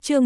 Chương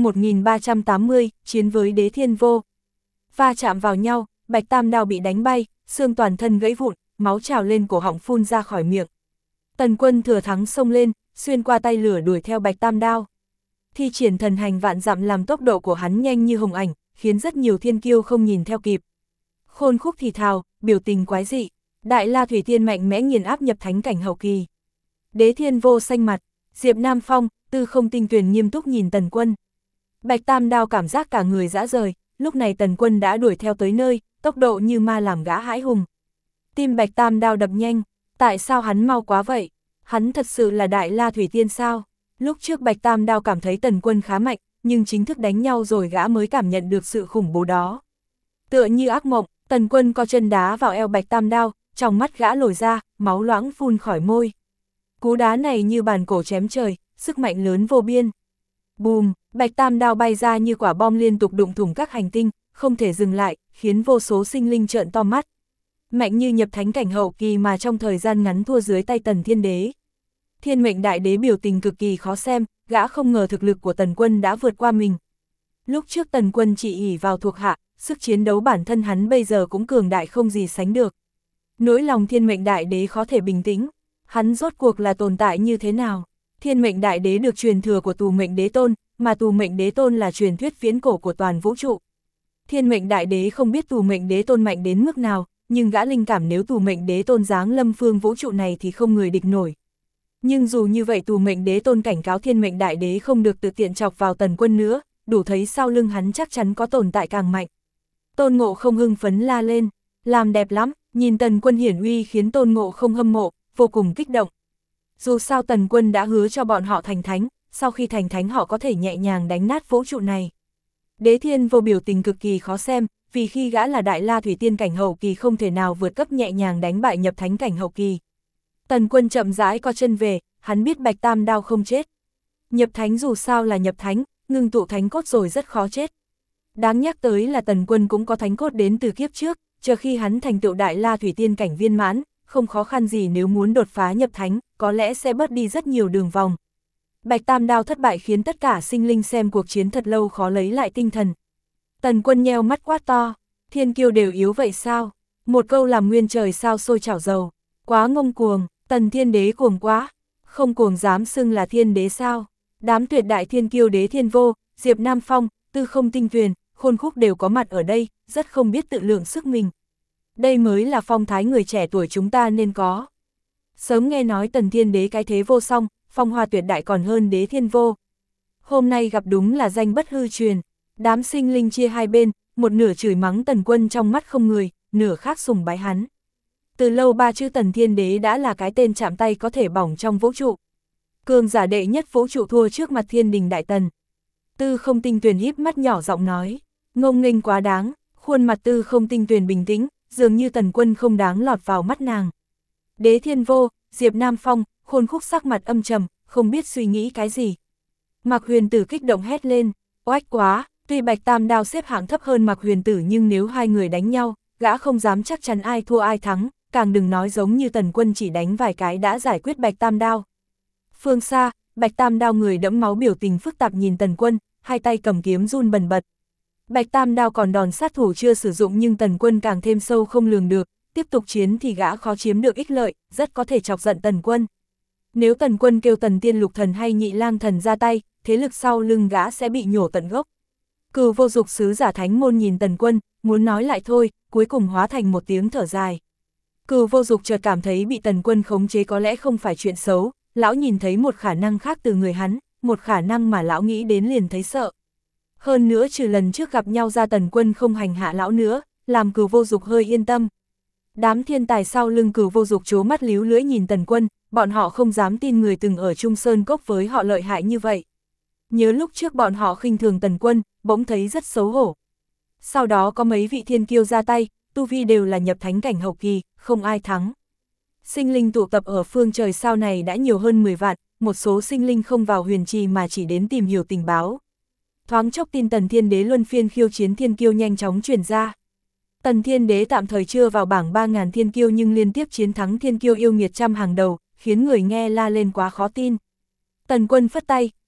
1380, chiến với Đế Thiên Vô. Va chạm vào nhau, Bạch Tam Đao bị đánh bay, xương toàn thân gãy vụn, máu trào lên cổ họng phun ra khỏi miệng. Tần Quân thừa thắng xông lên, xuyên qua tay lửa đuổi theo Bạch Tam Đao. Thi triển thần hành vạn dặm làm tốc độ của hắn nhanh như hồng ảnh, khiến rất nhiều thiên kiêu không nhìn theo kịp. Khôn Khúc thì thào, biểu tình quái dị. Đại La Thủy Tiên mạnh mẽ nghiền áp nhập thánh cảnh hậu kỳ. Đế Thiên Vô xanh mặt, Diệp Nam Phong, Tư Không Tinh Tuyền nghiêm túc nhìn Tần Quân. Bạch Tam Đao cảm giác cả người rã rời, lúc này Tần Quân đã đuổi theo tới nơi, tốc độ như ma làm gã hãi hùng. Tim Bạch Tam Đao đập nhanh, tại sao hắn mau quá vậy? Hắn thật sự là Đại La Thủy Tiên sao? Lúc trước Bạch Tam Đao cảm thấy Tần Quân khá mạnh, nhưng chính thức đánh nhau rồi gã mới cảm nhận được sự khủng bố đó. Tựa như ác mộng, Tần Quân co chân đá vào eo Bạch Tam Đao, trong mắt gã lồi ra, máu loãng phun khỏi môi. Cú đá này như bàn cổ chém trời, sức mạnh lớn vô biên. Bùm, Bạch Tam Đao bay ra như quả bom liên tục đụng thủng các hành tinh, không thể dừng lại, khiến vô số sinh linh trợn to mắt. Mạnh như nhập thánh cảnh hậu kỳ mà trong thời gian ngắn thua dưới tay Tần Thiên Đế. Thiên Mệnh Đại Đế biểu tình cực kỳ khó xem, gã không ngờ thực lực của Tần Quân đã vượt qua mình. Lúc trước Tần Quân chỉ ỷ vào thuộc hạ, sức chiến đấu bản thân hắn bây giờ cũng cường đại không gì sánh được. Nỗi lòng Thiên Mệnh Đại Đế khó thể bình tĩnh, hắn rốt cuộc là tồn tại như thế nào? Thiên Mệnh Đại Đế được truyền thừa của Tù Mệnh Đế Tôn, mà Tù Mệnh Đế Tôn là truyền thuyết viễn cổ của toàn vũ trụ. Thiên Mệnh Đại Đế không biết Tù Mệnh Đế Tôn mạnh đến mức nào, nhưng gã linh cảm nếu Tù Mệnh Đế Tôn giáng lâm phương vũ trụ này thì không người địch nổi. Nhưng dù như vậy Tù Mệnh Đế Tôn cảnh cáo Thiên Mệnh Đại Đế không được tự tiện chọc vào Tần Quân nữa, đủ thấy sau lưng hắn chắc chắn có tồn tại càng mạnh. Tôn Ngộ Không hưng phấn la lên, làm đẹp lắm, nhìn Tần Quân hiển uy khiến Tôn Ngộ Không hâm mộ, vô cùng kích động. Dù sao Tần Quân đã hứa cho bọn họ thành thánh, sau khi thành thánh họ có thể nhẹ nhàng đánh nát vũ trụ này. Đế Thiên Vô biểu tình cực kỳ khó xem, vì khi gã là Đại La Thủy Tiên cảnh hậu kỳ không thể nào vượt cấp nhẹ nhàng đánh bại nhập thánh cảnh hậu kỳ. Tần Quân chậm rãi co chân về, hắn biết Bạch Tam Đao không chết. Nhập thánh dù sao là nhập thánh, ngưng tụ thánh cốt rồi rất khó chết. Đáng nhắc tới là Tần Quân cũng có thánh cốt đến từ kiếp trước, chờ khi hắn thành tựu Đại La Thủy Tiên cảnh viên mãn, không khó khăn gì nếu muốn đột phá nhập thánh, có lẽ sẽ bớt đi rất nhiều đường vòng. Bạch Tam Đao thất bại khiến tất cả sinh linh xem cuộc chiến thật lâu khó lấy lại tinh thần. Tần Quân nheo mắt quát to, thiên kiêu đều yếu vậy sao? Một câu làm nguyên trời sao sôi chảo dầu, quá ngông cuồng, Tần Thiên Đế cuồng quá, không cuồng dám xưng là thiên đế sao? Đám tuyệt đại thiên kiêu Đế Thiên Vô, Diệp Nam Phong, Tư Không Tinh Tuyền, Khôn Khúc đều có mặt ở đây, rất không biết tự lượng sức mình. Đây mới là phong thái người trẻ tuổi chúng ta nên có. Sớm nghe nói Tần Thiên Đế cái thế vô song, phong hoa tuyệt đại còn hơn Đế Thiên Vô. Hôm nay gặp đúng là danh bất hư truyền, đám sinh linh chia hai bên, một nửa chửi mắng Tần Quân trong mắt không người, nửa khác sùng bái hắn. Từ lâu ba chữ Tần Thiên Đế đã là cái tên chạm tay có thể bỏng trong vũ trụ. Cường giả đệ nhất vũ trụ thua trước mặt Thiên Đình Đại Tần. Tư Không Tinh Tuyền híp mắt nhỏ giọng nói, ngông nghênh quá đáng, khuôn mặt Tư Không Tinh Tuyền bình tĩnh, dường như Tần Quân không đáng lọt vào mắt nàng. Đế Thiên Vô, Diệp Nam Phong, Khôn Khúc sắc mặt âm trầm, không biết suy nghĩ cái gì. Mạc Huyền Tử kích động hét lên, oách quá, tuy Bạch Tam Đao xếp hạng thấp hơn Mạc Huyền Tử nhưng nếu hai người đánh nhau, gã không dám chắc chắn ai thua ai thắng, càng đừng nói giống như Tần Quân chỉ đánh vài cái đã giải quyết Bạch Tam Đao. Phương xa, Bạch Tam Đao người đẫm máu biểu tình phức tạp nhìn Tần Quân, hai tay cầm kiếm run bần bật. Bạch Tam Đao còn đòn sát thủ chưa sử dụng nhưng Tần Quân càng thêm sâu không lường được, tiếp tục chiến thì gã khó chiếm được ích lợi, rất có thể chọc giận Tần Quân. Nếu Tần Quân kêu Tần Tiên Lục Thần hay Nhị Lang Thần ra tay, thế lực sau lưng gã sẽ bị nhổ tận gốc. Cừu Vô Dục sứ giả Thánh Môn nhìn Tần Quân, muốn nói lại thôi, cuối cùng hóa thành một tiếng thở dài. Cừu Vô Dục chợt cảm thấy bị Tần Quân khống chế có lẽ không phải chuyện xấu, lão nhìn thấy một khả năng khác từ người hắn, một khả năng mà lão nghĩ đến liền thấy sợ. Hơn nữa trừ lần trước gặp nhau ra Tần Quân không hành hạ lão nữa, làm Cừu Vô Dục hơi yên tâm. Đám thiên tài sau lưng Cừu Vô Dục trố mắt líu lưỡi nhìn Tần Quân, bọn họ không dám tin người từng ở Trung Sơn Cốc với họ lợi hại như vậy. Nhớ lúc trước bọn họ khinh thường Tần Quân, bỗng thấy rất xấu hổ. Sau đó có mấy vị thiên kiêu ra tay, tu vi đều là nhập thánh cảnh hậu kỳ, không ai thắng. Sinh linh tụ tập ở phương trời sao này đã nhiều hơn 10 vạn, một số sinh linh không vào huyền trì mà chỉ đến tìm hiểu tình báo. Thoáng chốc tin Tần Thiên Đế luân phiên khiêu chiến thiên kiêu nhanh chóng truyền ra. Tần Thiên Đế tạm thời chưa vào bảng 3.000 thiên kiêu nhưng liên tiếp chiến thắng thiên kiêu yêu nghiệt trăm hàng đầu, khiến người nghe la lên quá khó tin. Tần Quân phất tay,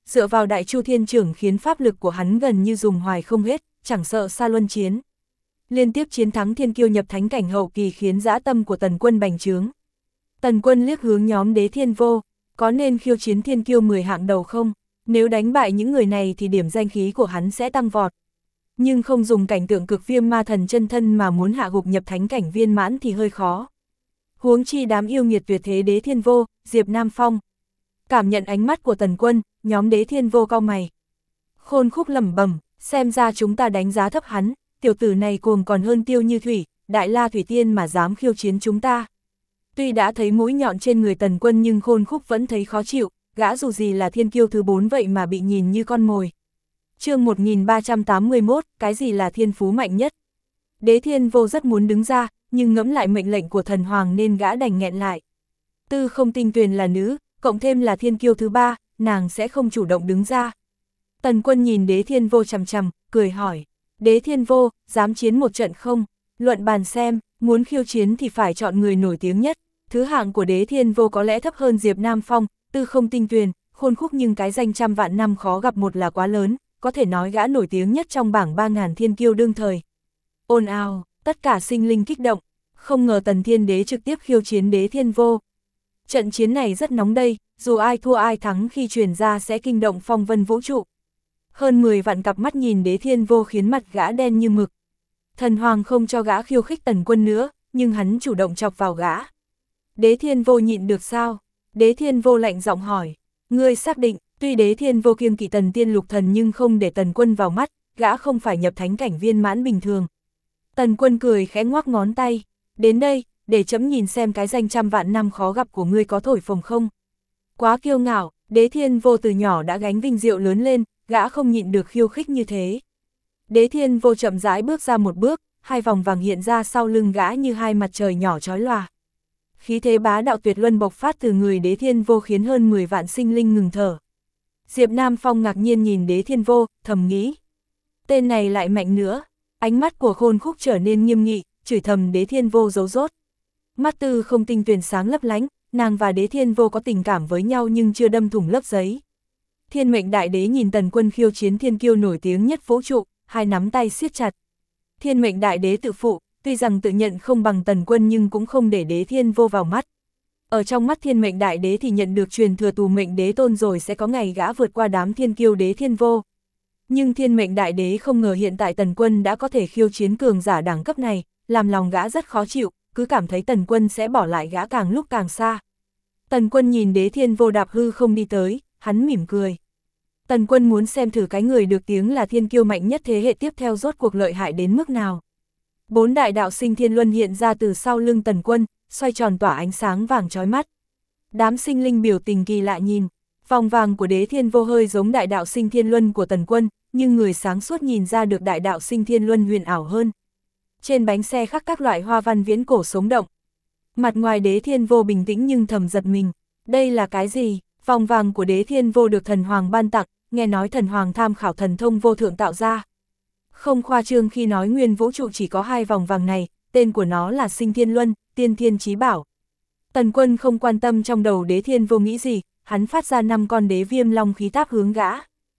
dựa vào Đại Chu Thiên Trưởng khiến pháp lực của hắn gần như dùng hoài không hết, chẳng sợ Sa Luân chiến. Liên tiếp chiến thắng thiên kiêu nhập thánh cảnh hậu kỳ khiến dã tâm của Tần Quân bành trướng. Tần Quân liếc hướng nhóm Đế Thiên Vô, có nên khiêu chiến thiên kiêu 10 hạng đầu không? Nếu đánh bại những người này thì điểm danh khí của hắn sẽ tăng vọt. Nhưng không dùng cảnh tượng cực viêm ma thần chân thân mà muốn hạ gục nhập thánh cảnh viên mãn thì hơi khó. Huống chi đám yêu nghiệt tuyệt thế Đế Thiên Vô, Diệp Nam Phong. Cảm nhận ánh mắt của Tần Quân, nhóm Đế Thiên Vô cau mày. Khôn Khúc lẩm bẩm, xem ra chúng ta đánh giá thấp hắn, tiểu tử này cuồng còn hơn Tiêu Như Thủy, Đại La Thủy Tiên mà dám khiêu chiến chúng ta. Tuy đã thấy mũi nhọn trên người Tần Quân nhưng Khôn Khúc vẫn thấy khó chịu, gã dù gì là thiên kiêu thứ 4 vậy mà bị nhìn như con mồi. Chương 1381, cái gì là thiên phú mạnh nhất? Đế Thiên Vô rất muốn đứng ra, nhưng ngẫm lại mệnh lệnh của thần hoàng nên gã đành nghẹn lại. Tư Không Tinh Tuyền là nữ, cộng thêm là thiên kiêu thứ 3, nàng sẽ không chủ động đứng ra. Tần Quân nhìn Đế Thiên Vô chằm chằm, cười hỏi, Đế Thiên Vô, dám chiến một trận không? Luận bàn xem, muốn khiêu chiến thì phải chọn người nổi tiếng nhất. Thứ hạng của Đế Thiên Vô có lẽ thấp hơn Diệp Nam Phong, Tư Không Tinh Tuyền, Khôn Khúc, nhưng cái danh trăm vạn năm khó gặp một là quá lớn, có thể nói gã nổi tiếng nhất trong bảng 3000 thiên kiêu đương thời. Ồn ào, tất cả sinh linh kích động, không ngờ Tần Thiên Đế trực tiếp khiêu chiến Đế Thiên Vô. Trận chiến này rất nóng đây, dù ai thua ai thắng khi truyền ra sẽ kinh động phong vân vũ trụ. Hơn 10 vạn cặp mắt nhìn Đế Thiên Vô khiến mặt gã đen như mực. Thần hoàng không cho gã khiêu khích Tần Quân nữa, nhưng hắn chủ động chọc vào gã. Đế Thiên Vô nhịn được sao? Đế Thiên Vô lạnh giọng hỏi. Ngươi xác định, tuy Đế Thiên Vô kiêng kỵ Tần Tiên Lục Thần nhưng không để Tần Quân vào mắt, gã không phải nhập thánh cảnh viên mãn bình thường. Tần Quân cười khẽ ngoắc ngón tay. Đến đây, để chấm nhìn xem cái danh trăm vạn năm khó gặp của ngươi có thổi phồng không. Quá kiêu ngạo, Đế Thiên Vô từ nhỏ đã gánh vinh diệu lớn lên, gã không nhịn được khiêu khích như thế. Đế Thiên Vô chậm rãi bước ra một bước, hai vòng vàng hiện ra sau lưng gã như hai mặt trời nhỏ chói lòa. Khí thế bá đạo tuyệt luân bộc phát từ người Đế Thiên Vô khiến hơn 10 vạn sinh linh ngừng thở. Diệp Nam Phong ngạc nhiên nhìn Đế Thiên Vô, thầm nghĩ. Tên này lại mạnh nữa. Ánh mắt của Khôn Khúc trở nên nghiêm nghị, chửi thầm Đế Thiên Vô giấu rốt. Mắt Tư Không Tinh Tuyền sáng lấp lánh, nàng và Đế Thiên Vô có tình cảm với nhau nhưng chưa đâm thủng lớp giấy. Thiên Mệnh Đại Đế nhìn Tần Quân khiêu chiến thiên kiêu nổi tiếng nhất vũ trụ, hai nắm tay siết chặt. Thiên Mệnh Đại Đế tự phụ, tuy rằng tự nhận không bằng Tần Quân nhưng cũng không để Đế Thiên Vô vào mắt. Ở trong mắt Thiên Mệnh Đại Đế thì nhận được truyền thừa Tù Mệnh Đế Tôn rồi sẽ có ngày gã vượt qua đám thiên kiêu Đế Thiên Vô. Nhưng Thiên Mệnh Đại Đế không ngờ hiện tại Tần Quân đã có thể khiêu chiến cường giả đẳng cấp này, làm lòng gã rất khó chịu, cứ cảm thấy Tần Quân sẽ bỏ lại gã càng lúc càng xa. Tần Quân nhìn Đế Thiên Vô đạp hư không đi tới, hắn mỉm cười. Tần Quân muốn xem thử cái người được tiếng là thiên kiêu mạnh nhất thế hệ tiếp theo rốt cuộc lợi hại đến mức nào. 4 đại đạo sinh thiên luân hiện ra từ sau lưng Tần Quân, xoay tròn tỏa ánh sáng vàng chói mắt. Đám sinh linh biểu tình kỳ lạ nhìn, vòng vàng của Đế Thiên Vô hơi giống đại đạo sinh thiên luân của Tần Quân, nhưng người sáng suốt nhìn ra được đại đạo sinh thiên luân huyền ảo hơn. Trên bánh xe khắc các loại hoa văn viễn cổ sống động. Mặt ngoài Đế Thiên Vô bình tĩnh nhưng thầm giật mình. Đây là cái gì? Vòng vàng của Đế Thiên Vô được thần hoàng ban tặng, nghe nói thần hoàng tham khảo thần thông vô thượng tạo ra. Không khoa trương khi nói nguyên vũ trụ chỉ có 2 vòng vàng này, tên của nó là Sinh Thiên Luân, Tiên Thiên Chí Bảo. Tần Quân không quan tâm trong đầu Đế Thiên Vô nghĩ gì, hắn phát ra 5 con đế viêm long khí táp hướng gã.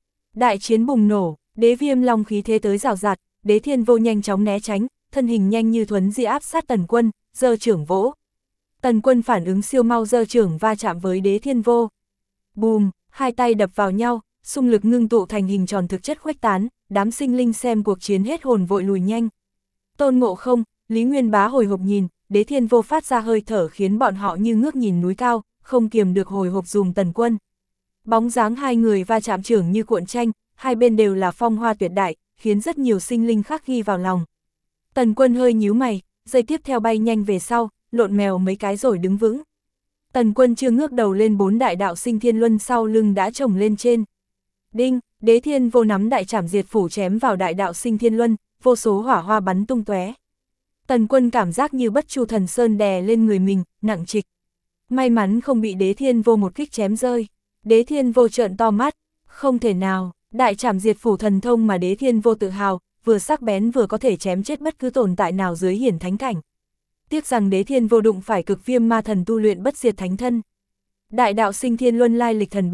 Đại chiến bùng nổ, đế viêm long khí thế tới rào rạt, Đế Thiên Vô nhanh chóng né tránh, thân hình nhanh như thuấn di áp sát Tần Quân, giơ trưởng vỗ. Tần Quân phản ứng siêu mau giơ trưởng va chạm với Đế Thiên Vô. Bùm, hai tay đập vào nhau, xung lực ngưng tụ thành hình tròn thực chất khuếch tán, đám sinh linh xem cuộc chiến hết hồn vội lùi nhanh. Tôn Ngộ Không, Lý Nguyên Bá hồi hộp nhìn, Đế Thiên Vô phát ra hơi thở khiến bọn họ như ngước nhìn núi cao, không kiềm được hồi hộp dùm Tần Quân. Bóng dáng hai người va chạm trưởng như cuộn tranh, hai bên đều là phong hoa tuyệt đại, khiến rất nhiều sinh linh khắc ghi vào lòng. Tần Quân hơi nhíu mày, giây tiếp theo bay nhanh về sau, lộn mèo mấy cái rồi đứng vững. Tần Quân chưa ngước đầu lên 4 đại đạo sinh thiên luân sau lưng đã chồng lên trên. Đinh, Đế Thiên Vô nắm đại trảm diệt phủ chém vào đại đạo sinh thiên luân, vô số hỏa hoa bắn tung tóe. Tần Quân cảm giác như Bất Chu Thần Sơn đè lên người mình, nặng trịch. May mắn không bị Đế Thiên Vô một kích chém rơi. Đế Thiên Vô trợn to mắt, không thể nào, đại trảm diệt phủ thần thông mà Đế Thiên Vô tự hào, vừa sắc bén vừa có thể chém chết bất cứ tồn tại nào dưới hiển thánh cảnh. Tiếc rằng Đế Thiên Vô đụng phải cực viêm ma thần tu luyện bất diệt thánh thân. Đại đạo sinh thiên luân lai lịch thần bí,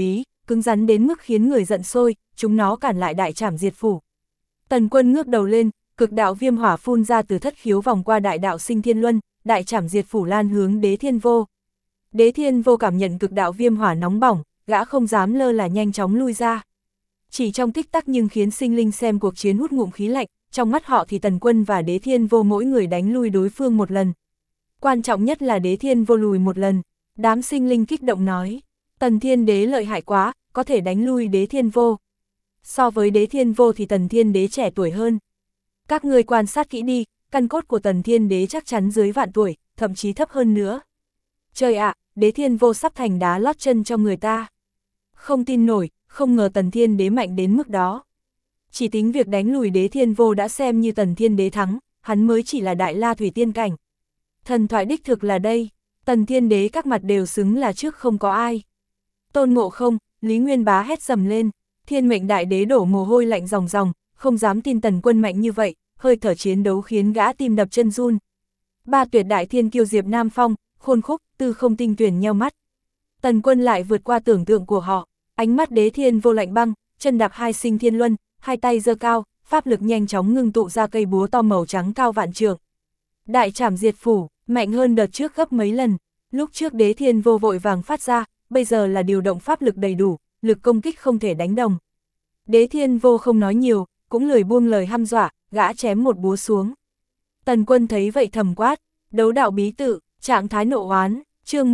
cứng rắn đến mức khiến người giận sôi, chúng nó cản lại đại trảm diệt phủ. Tần Quân ngước đầu lên, cực đạo viêm hỏa phun ra từ thất khiếu vòng qua đại đạo sinh thiên luân, đại trảm diệt phủ lan hướng Đế Thiên Vô. Đế Thiên Vô cảm nhận cực đạo viêm hỏa nóng bỏng, gã không dám lơ là nhanh chóng lui ra. Chỉ trong tích tắc nhưng khiến sinh linh xem cuộc chiến hút ngụm khí lạnh, trong mắt họ thì Tần Quân và Đế Thiên Vô mỗi người đánh lui đối phương một lần. Quan trọng nhất là Đế Thiên Vô lùi một lần, đám sinh linh kích động nói, Tần Thiên Đế lợi hại quá, có thể đánh lui Đế Thiên Vô. So với Đế Thiên Vô thì Tần Thiên Đế trẻ tuổi hơn. Các ngươi quan sát kỹ đi, căn cốt của Tần Thiên Đế chắc chắn dưới vạn tuổi, thậm chí thấp hơn nữa. Trời ạ, Đế Thiên Vô sắp thành đá lót chân cho người ta. Không tin nổi, không ngờ Tần Thiên Đế mạnh đến mức đó. Chỉ tính việc đánh lùi Đế Thiên Vô đã xem như Tần Thiên Đế thắng, hắn mới chỉ là đại la thủy tiên cảnh. Thần thoại đích thực là đây, Tần Thiên Đế các mặt đều xứng là trước không có ai. Tôn Ngộ Không, Lý Nguyên Bá hét dầm lên, Thiên Mệnh Đại Đế đổ mồ hôi lạnh ròng ròng, không dám tin Tần Quân mạnh như vậy, hơi thở chiến đấu khiến gã tim đập chân run. Ba tuyệt đại thiên kiêu Diệp Nam Phong, Khôn Khúc, Tư Không Tinh Tuyển nheo mắt. Tần Quân lại vượt qua tưởng tượng của họ, ánh mắt Đế Thiên Vô lạnh băng, chân đạp hai sinh thiên luân, hai tay giơ cao, pháp lực nhanh chóng ngưng tụ ra cây búa to màu trắng cao vạn trượng. Đại trảm diệt phủ, mạnh hơn đợt trước gấp mấy lần, lúc trước Đế Thiên Vô vội vàng phát ra, bây giờ là điều động pháp lực đầy đủ, lực công kích không thể đánh đồng. Đế Thiên Vô không nói nhiều, cũng lười buông lời hăm dọa, gã chém một búa xuống. Tần Quân thấy vậy thầm quát, đấu đạo bí tự, trạng thái nộ oán, chương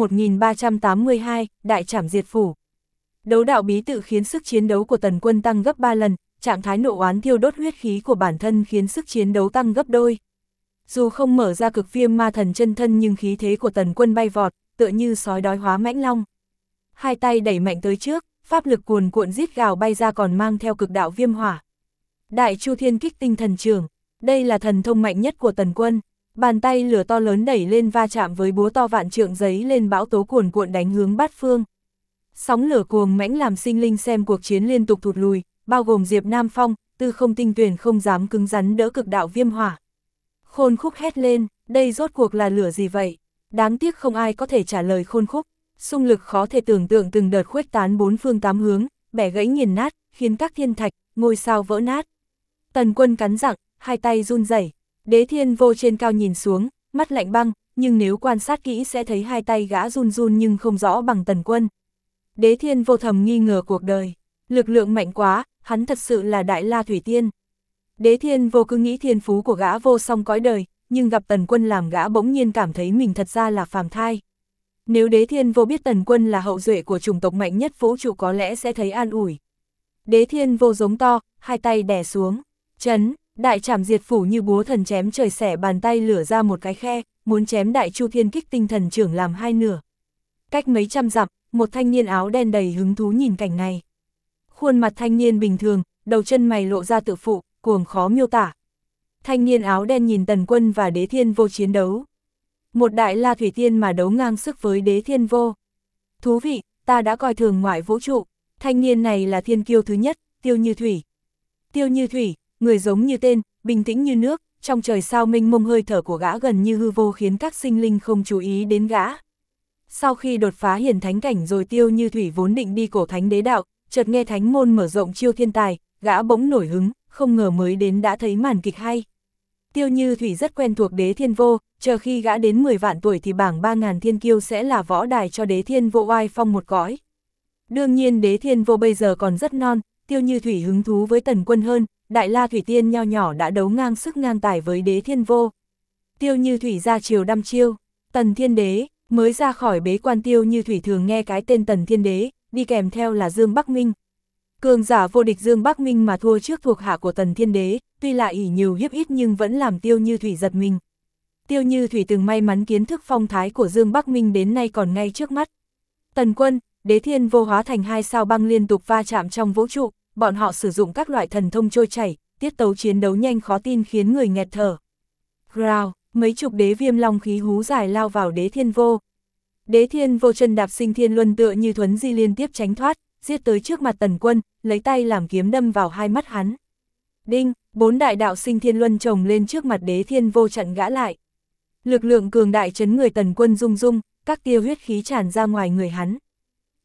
1382, đại trảm diệt phủ. Đấu đạo bí tự khiến sức chiến đấu của Tần Quân tăng gấp 3 lần, trạng thái nộ oán thiêu đốt huyết khí của bản thân khiến sức chiến đấu tăng gấp đôi. Dù không mở ra cực viêm ma thần chân thân nhưng khí thế của Tần Quân bay vọt, tựa như sói đói hóa mãnh long. Hai tay đẩy mạnh tới trước, pháp lực cuồn cuộn rít gào bay ra còn mang theo cực đạo viêm hỏa. Đại Chu Thiên Kích Tinh Thần Chưởng, đây là thần thông mạnh nhất của Tần Quân. Bàn tay lửa to lớn đẩy lên va chạm với búa to vạn trượng giấy lên bão tố cuồn cuộn đánh hướng bát phương. Sóng lửa cuồng mãnh làm sinh linh xem cuộc chiến liên tục thụt lùi, bao gồm Diệp Nam Phong, Tư Không Tinh Tuyển không dám cứng rắn đỡ cực đạo viêm hỏa. Khôn Khúc hét lên, đây rốt cuộc là lửa gì vậy? Đáng tiếc không ai có thể trả lời Khôn Khúc. Xung lực khó thể tưởng tượng từng đợt khuếch tán bốn phương tám hướng, bẻ gãy nghiền nát, khiến các thiên thạch, ngôi sao vỡ nát. Tần Quân cắn răng, hai tay run rẩy. Đế Thiên Vô trên cao nhìn xuống, mắt lạnh băng, nhưng nếu quan sát kỹ sẽ thấy hai tay gã run run nhưng không rõ bằng Tần Quân. Đế Thiên Vô thầm nghi ngờ cuộc đời, lực lượng mạnh quá, hắn thật sự là đại la thủy tiên. Đế Thiên Vô cứ nghĩ thiên phú của gã vô song cõi đời, nhưng gặp Tần Quân làm gã bỗng nhiên cảm thấy mình thật ra là phàm thai. Nếu Đế Thiên Vô biết Tần Quân là hậu duệ của chủng tộc mạnh nhất vũ trụ có lẽ sẽ thấy an ủi. Đế Thiên Vô giống to, hai tay đè xuống, chấn, đại trảm diệt phủ như búa thần chém trời xẻ bàn tay lửa ra một cái khe, muốn chém Đại Chu Thiên Kích Tinh Thần Chưởng làm hai nửa. Cách mấy trăm dặm, một thanh niên áo đen đầy hứng thú nhìn cảnh này. Khuôn mặt thanh niên bình thường, đầu chân mày lộ ra tự phụ, cuồng khó miêu tả. Thanh niên áo đen nhìn Tần Quân và Đế Thiên Vô chiến đấu. Một đại la thủy tiên mà đấu ngang sức với Đế Thiên Vô. Thú vị, ta đã coi thường ngoại vũ trụ. Thanh niên này là thiên kiêu thứ nhất, Tiêu Như Thủy. Tiêu Như Thủy, người giống như tên, bình tĩnh như nước, trong trời sao mênh mông hơi thở của gã gần như hư vô khiến các sinh linh không chú ý đến gã. Sau khi đột phá hiển thánh cảnh rồi Tiêu Như Thủy vốn định đi cổ thánh đế đạo, chợt nghe thánh môn mở rộng chiêu thiên tài, gã bỗng nổi hứng, không ngờ mới đến đã thấy màn kịch hay. Tiêu Như Thủy rất quen thuộc Đế Thiên Vô, chờ khi gã đến 10 vạn tuổi thì bảng 3000 thiên kiêu sẽ là võ đài cho Đế Thiên Vô oai phong một cõi. Đương nhiên Đế Thiên Vô bây giờ còn rất non, Tiêu Như Thủy hứng thú với Tần Quân hơn, đại la thủy tiên nho nhỏ đã đấu ngang sức ngang tài với Đế Thiên Vô. Tiêu Như Thủy ra chiều đăm chiêu, Tần Thiên Đế, mới ra khỏi bế quan Tiêu Như Thủy thường nghe cái tên Tần Thiên Đế, đi kèm theo là Dương Bắc Minh. Cường giả vô địch Dương Bắc Minh mà thua trước thuộc hạ của Tần Thiên Đế, tuy là ỷ nhiều hiếp ít nhưng vẫn làm Tiêu Như Thủy giật mình. Tiêu Như Thủy từng may mắn kiến thức phong thái của Dương Bắc Minh đến nay còn ngay trước mắt. Tần Quân, Đế Thiên Vô hóa thành hai sao băng liên tục va chạm trong vũ trụ, bọn họ sử dụng các loại thần thông trôi chảy, tiết tấu chiến đấu nhanh khó tin khiến người nghẹt thở. Rào, mấy chục đế viêm long khí hú dài lao vào Đế Thiên Vô. Đế Thiên Vô chân đạp sinh thiên luân tựa như thuấn di liên tiếp tránh thoát, giết tới trước mặt Tần Quân, lấy tay làm kiếm đâm vào hai mắt hắn. Đinh, 4 đại đạo sinh thiên luân chồng lên trước mặt Đế Thiên Vô chặn gã lại. Lực lượng cường đại chấn người Tần Quân rung rung, các tia huyết khí tràn ra ngoài người hắn.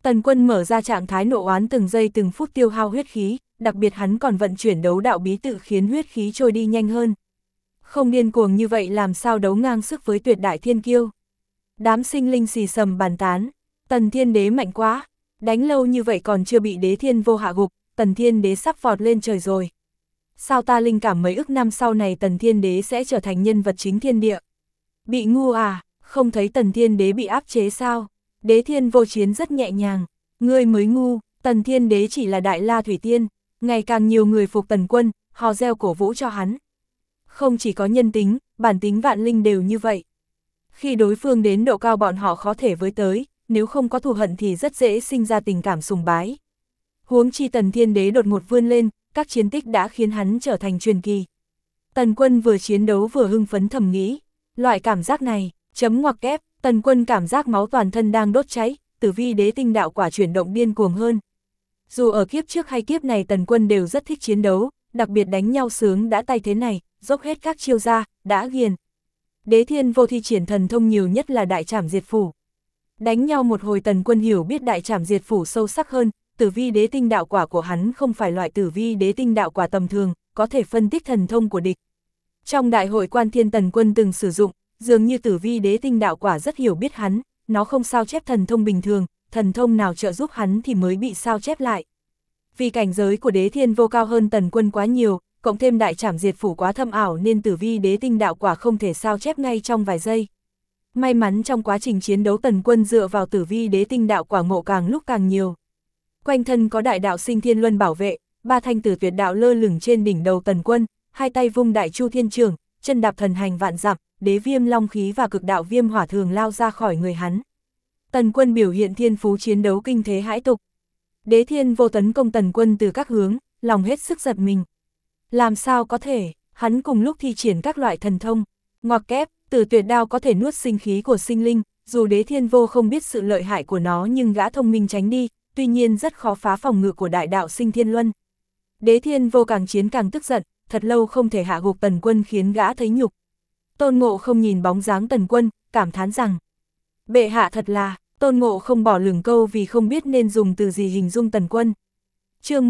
Tần Quân mở ra trạng thái nộ oán từng giây từng phút tiêu hao huyết khí, đặc biệt hắn còn vận chuyển đấu đạo bí tự khiến huyết khí trôi đi nhanh hơn. Không điên cuồng như vậy làm sao đấu ngang sức với tuyệt đại thiên kiêu. Đám sinh linh xì xầm bàn tán, Tần Thiên Đế mạnh quá, đánh lâu như vậy còn chưa bị Đế Thiên Vô hạ gục, Tần Thiên Đế sắp vọt lên trời rồi. Sao ta linh cảm mấy ức năm sau này Tần Thiên Đế sẽ trở thành nhân vật chính thiên địa. Bị ngu à, không thấy Tần Thiên Đế bị áp chế sao? Đế Thiên Vô chiến rất nhẹ nhàng, ngươi mới ngu, Tần Thiên Đế chỉ là đại la thủy tiên, ngày càng nhiều người phục Tần Quân, hò reo cổ vũ cho hắn. Không chỉ có nhân tính, bản tính vạn linh đều như vậy. Khi đối phương đến độ cao bọn họ khó thể với tới, nếu không có thù hận thì rất dễ sinh ra tình cảm sùng bái. Huống chi Tần Thiên Đế đột ngột vươn lên, các chiến tích đã khiến hắn trở thành truyền kỳ. Tần Quân vừa chiến đấu vừa hưng phấn thầm nghĩ, loại cảm giác này, chấm ngoặc kép, Tần Quân cảm giác máu toàn thân đang đốt cháy, tử vi đế tinh đạo quả chuyển động điên cuồng hơn. Dù ở kiếp trước hay kiếp này Tần Quân đều rất thích chiến đấu, đặc biệt đánh nhau sướng đã tay thế này, dốc hết các chiêu ra, đã ghiền. Đế Thiên Vô thi triển thần thông nhiều nhất là đại trảm diệt phủ. Đánh nhau một hồi Tần Quân hiểu biết đại trảm diệt phủ sâu sắc hơn, tử vi đế tinh đạo quả của hắn không phải loại tử vi đế tinh đạo quả tầm thường, có thể phân tích thần thông của địch. Trong đại hội Quan Thiên Tần Quân từng sử dụng, dường như tử vi đế tinh đạo quả rất hiểu biết hắn, nó không sao chép thần thông bình thường, thần thông nào trợ giúp hắn thì mới bị sao chép lại. Vì cảnh giới của Đế Thiên Vô cao hơn Tần Quân quá nhiều, cộng thêm đại trảm diệt phủ quá thâm ảo nên tử vi đế tinh đạo quả không thể sao chép ngay trong vài giây. May mắn trong quá trình chiến đấu Tần Quân dựa vào tử vi đế tinh đạo quả ngộ càng lúc càng nhiều. Quanh thân có đại đạo sinh thiên luân bảo vệ, 3 thanh tử tuyệt đạo lơ lửng trên đỉnh đầu Tần Quân, 2 tay vung đại chu thiên trường, chân đạp thần hành vạn dặm, đế viêm long khí và cực đạo viêm hỏa thường lao ra khỏi người hắn. Tần Quân biểu hiện thiên phú chiến đấu kinh thế hãi tục. Đế Thiên Vô tấn công Tần Quân từ các hướng, lòng hết sức giật mình. Làm sao có thể, hắn cùng lúc thi triển các loại thần thông, ngoặc kép, Tử Tuyệt đao có thể nuốt sinh khí của sinh linh, dù Đế Thiên Vô không biết sự lợi hại của nó nhưng gã thông minh tránh đi, tuy nhiên rất khó phá phòng ngự của đại đạo sinh thiên luân. Đế Thiên Vô càng chiến càng tức giận, thật lâu không thể hạ gục Tần Quân khiến gã thấy nhục. Tôn Ngộ không nhìn bóng dáng Tần Quân, cảm thán rằng, bệ hạ thật là, Tôn Ngộ không bỏ lửng câu vì không biết nên dùng từ gì hình dung Tần Quân. Chương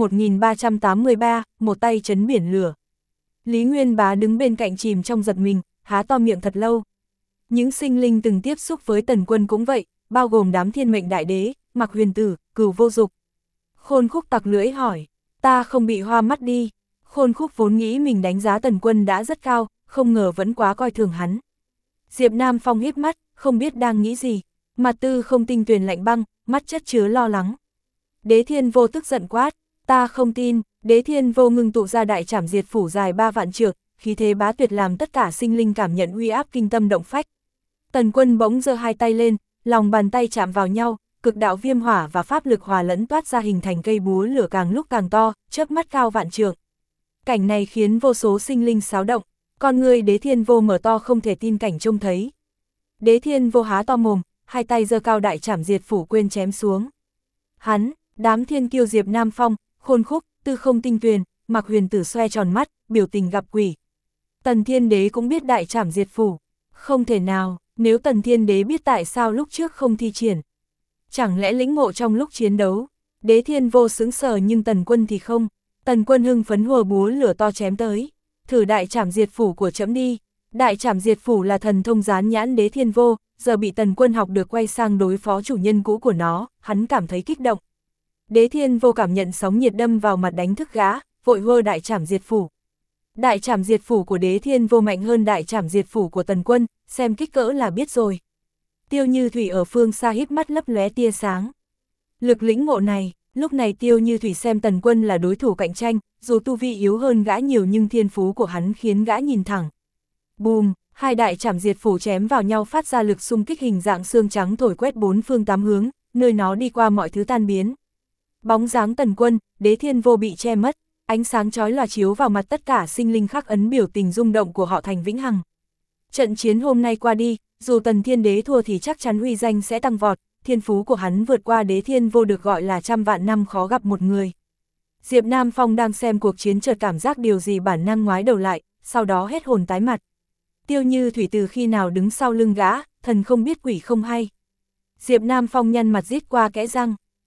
1383, một tay chấn biển lửa. Lý Nguyên Bá đứng bên cạnh chìm trong giật mình, há to miệng thật lâu. Những sinh linh từng tiếp xúc với Tần Quân cũng vậy, bao gồm đám thiên mệnh đại đế, Mạc Huyền Tử, Cửu Vô Dục. Khôn Khúc tặc lưỡi hỏi, ta không bị hoa mắt đi. Khôn Khúc vốn nghĩ mình đánh giá Tần Quân đã rất cao, không ngờ vẫn quá coi thường hắn. Diệp Nam Phong híp mắt, không biết đang nghĩ gì. Mặt Tư Không tinh tuyền lạnh băng, mắt chất chứa lo lắng. Đế Thiên Vô tức giận quát, ta không tin. Đế Thiên Vô ngưng tụ ra đại trảm diệt phủ dài 3 vạn trượng, khí thế bá tuyệt làm tất cả sinh linh cảm nhận uy áp kinh tâm động phách. Tần Quân bỗng giơ hai tay lên, lòng bàn tay chạm vào nhau, cực đạo viêm hỏa và pháp lực hòa lẫn toát ra hình thành cây búa lửa càng lúc càng to, chớp mắt cao vạn trượng. Cảnh này khiến vô số sinh linh xáo động, con người Đế Thiên Vô mở to không thể tin cảnh trông thấy. Đế Thiên Vô há to mồm, hai tay giơ cao đại trảm diệt phủ quên chém xuống. Hắn, đám thiên kiêu Diệp Nam Phong, Khôn Khúc, Tư Không tinh tuyền, Mạc Huyền Tử xoe tròn mắt, biểu tình gặp quỷ. Tần Thiên Đế cũng biết đại trảm diệt phủ. Không thể nào, nếu Tần Thiên Đế biết tại sao lúc trước không thi triển. Chẳng lẽ lĩnh ngộ trong lúc chiến đấu. Đế Thiên Vô sững sờ nhưng Tần Quân thì không. Tần Quân hưng phấn hùa búa lửa to chém tới. Thử đại trảm diệt phủ của trẫm đi. Đại trảm diệt phủ là thần thông gián nhãn Đế Thiên Vô, giờ bị Tần Quân học được quay sang đối phó chủ nhân cũ của nó, hắn cảm thấy kích động. Đế Thiên Vô cảm nhận sóng nhiệt đâm vào mặt đánh thức gã, vội hô đại trảm diệt phủ. Đại trảm diệt phủ của Đế Thiên Vô mạnh hơn đại trảm diệt phủ của Tần Quân, xem kích cỡ là biết rồi. Tiêu Như Thủy ở phương xa híp mắt lấp lóe tia sáng. Lực lĩnh ngộ này, lúc này Tiêu Như Thủy xem Tần Quân là đối thủ cạnh tranh, dù tu vi yếu hơn gã nhiều nhưng thiên phú của hắn khiến gã nhìn thẳng. Bùm, hai đại trảm diệt phủ chém vào nhau phát ra lực xung kích hình dạng xương trắng thổi quét bốn phương tám hướng, nơi nó đi qua mọi thứ tan biến. Bóng dáng Tần Quân, Đế Thiên Vô bị che mất, ánh sáng chói lòa chiếu vào mặt tất cả sinh linh khắc ấn biểu tình rung động của họ thành vĩnh hằng. Trận chiến hôm nay qua đi, dù Tần Thiên Đế thua thì chắc chắn uy danh sẽ tăng vọt, thiên phú của hắn vượt qua Đế Thiên Vô được gọi là trăm vạn năm khó gặp một người. Diệp Nam Phong đang xem cuộc chiến chợt cảm giác điều gì bản năng ngoái đầu lại, sau đó hết hồn tái mặt. Tiêu Như Thủy từ khi nào đứng sau lưng gã, thần không biết quỷ không hay. Diệp Nam Phong nhăn mặt rít qua kẽ răng,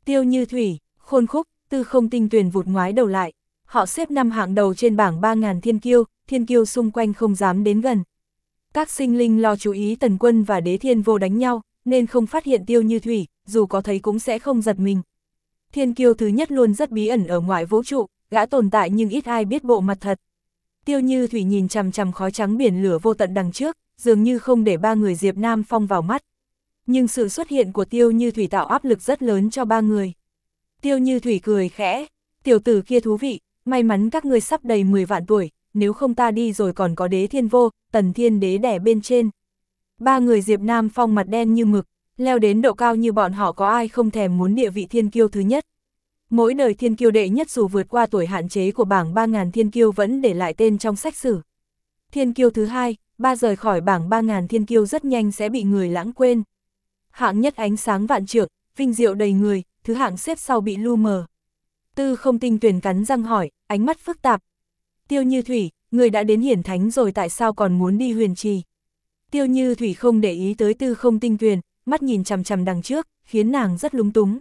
Tiêu Như Thủy, Khôn Khúc, Tư Không Tinh Tuyền vụt ngoái đầu lại. Họ xếp 5 hạng đầu trên bảng 3.000 thiên kiêu xung quanh không dám đến gần. Các sinh linh lo chú ý Tần Quân và Đế Thiên Vô đánh nhau, nên không phát hiện Tiêu Như Thủy, dù có thấy cũng sẽ không giật mình. Thiên kiêu thứ nhất luôn rất bí ẩn ở ngoại vũ trụ, gã tồn tại nhưng ít ai biết bộ mặt thật. Tiêu Như Thủy nhìn chằm chằm khói trắng biển lửa vô tận đằng trước, dường như không để ba người Diệp Nam Phong vào mắt. Nhưng sự xuất hiện của Tiêu Như Thủy tạo áp lực rất lớn cho ba người. Tiêu Như Thủy cười khẽ, tiểu tử kia thú vị, may mắn các ngươi sắp đầy 10 vạn tuổi, nếu không ta đi rồi còn có Đế Thiên Vô, Tần Thiên Đế đẻ bên trên. Ba người Diệp Nam Phong mặt đen như mực, leo đến độ cao như bọn họ có ai không thèm muốn địa vị thiên kiêu thứ nhất. Mỗi đời thiên kiêu đệ nhất dù vượt qua tuổi hạn chế của bảng 3.000 thiên kiêu vẫn để lại tên trong sách sử. Thiên kiêu thứ hai, ba rời khỏi bảng 3.000 thiên kiêu rất nhanh sẽ bị người lãng quên. Hạng nhất ánh sáng vạn trượng, vinh diệu đầy người, thứ hạng xếp sau bị lu mờ. Tư Không Tinh Tuyền cắn răng hỏi, ánh mắt phức tạp. Tiêu Như Thủy, người đã đến hiển thánh rồi tại sao còn muốn đi huyền trì? Tiêu Như Thủy không để ý tới Tư Không Tinh Tuyền, mắt nhìn chằm chằm đằng trước, khiến nàng rất lúng túng.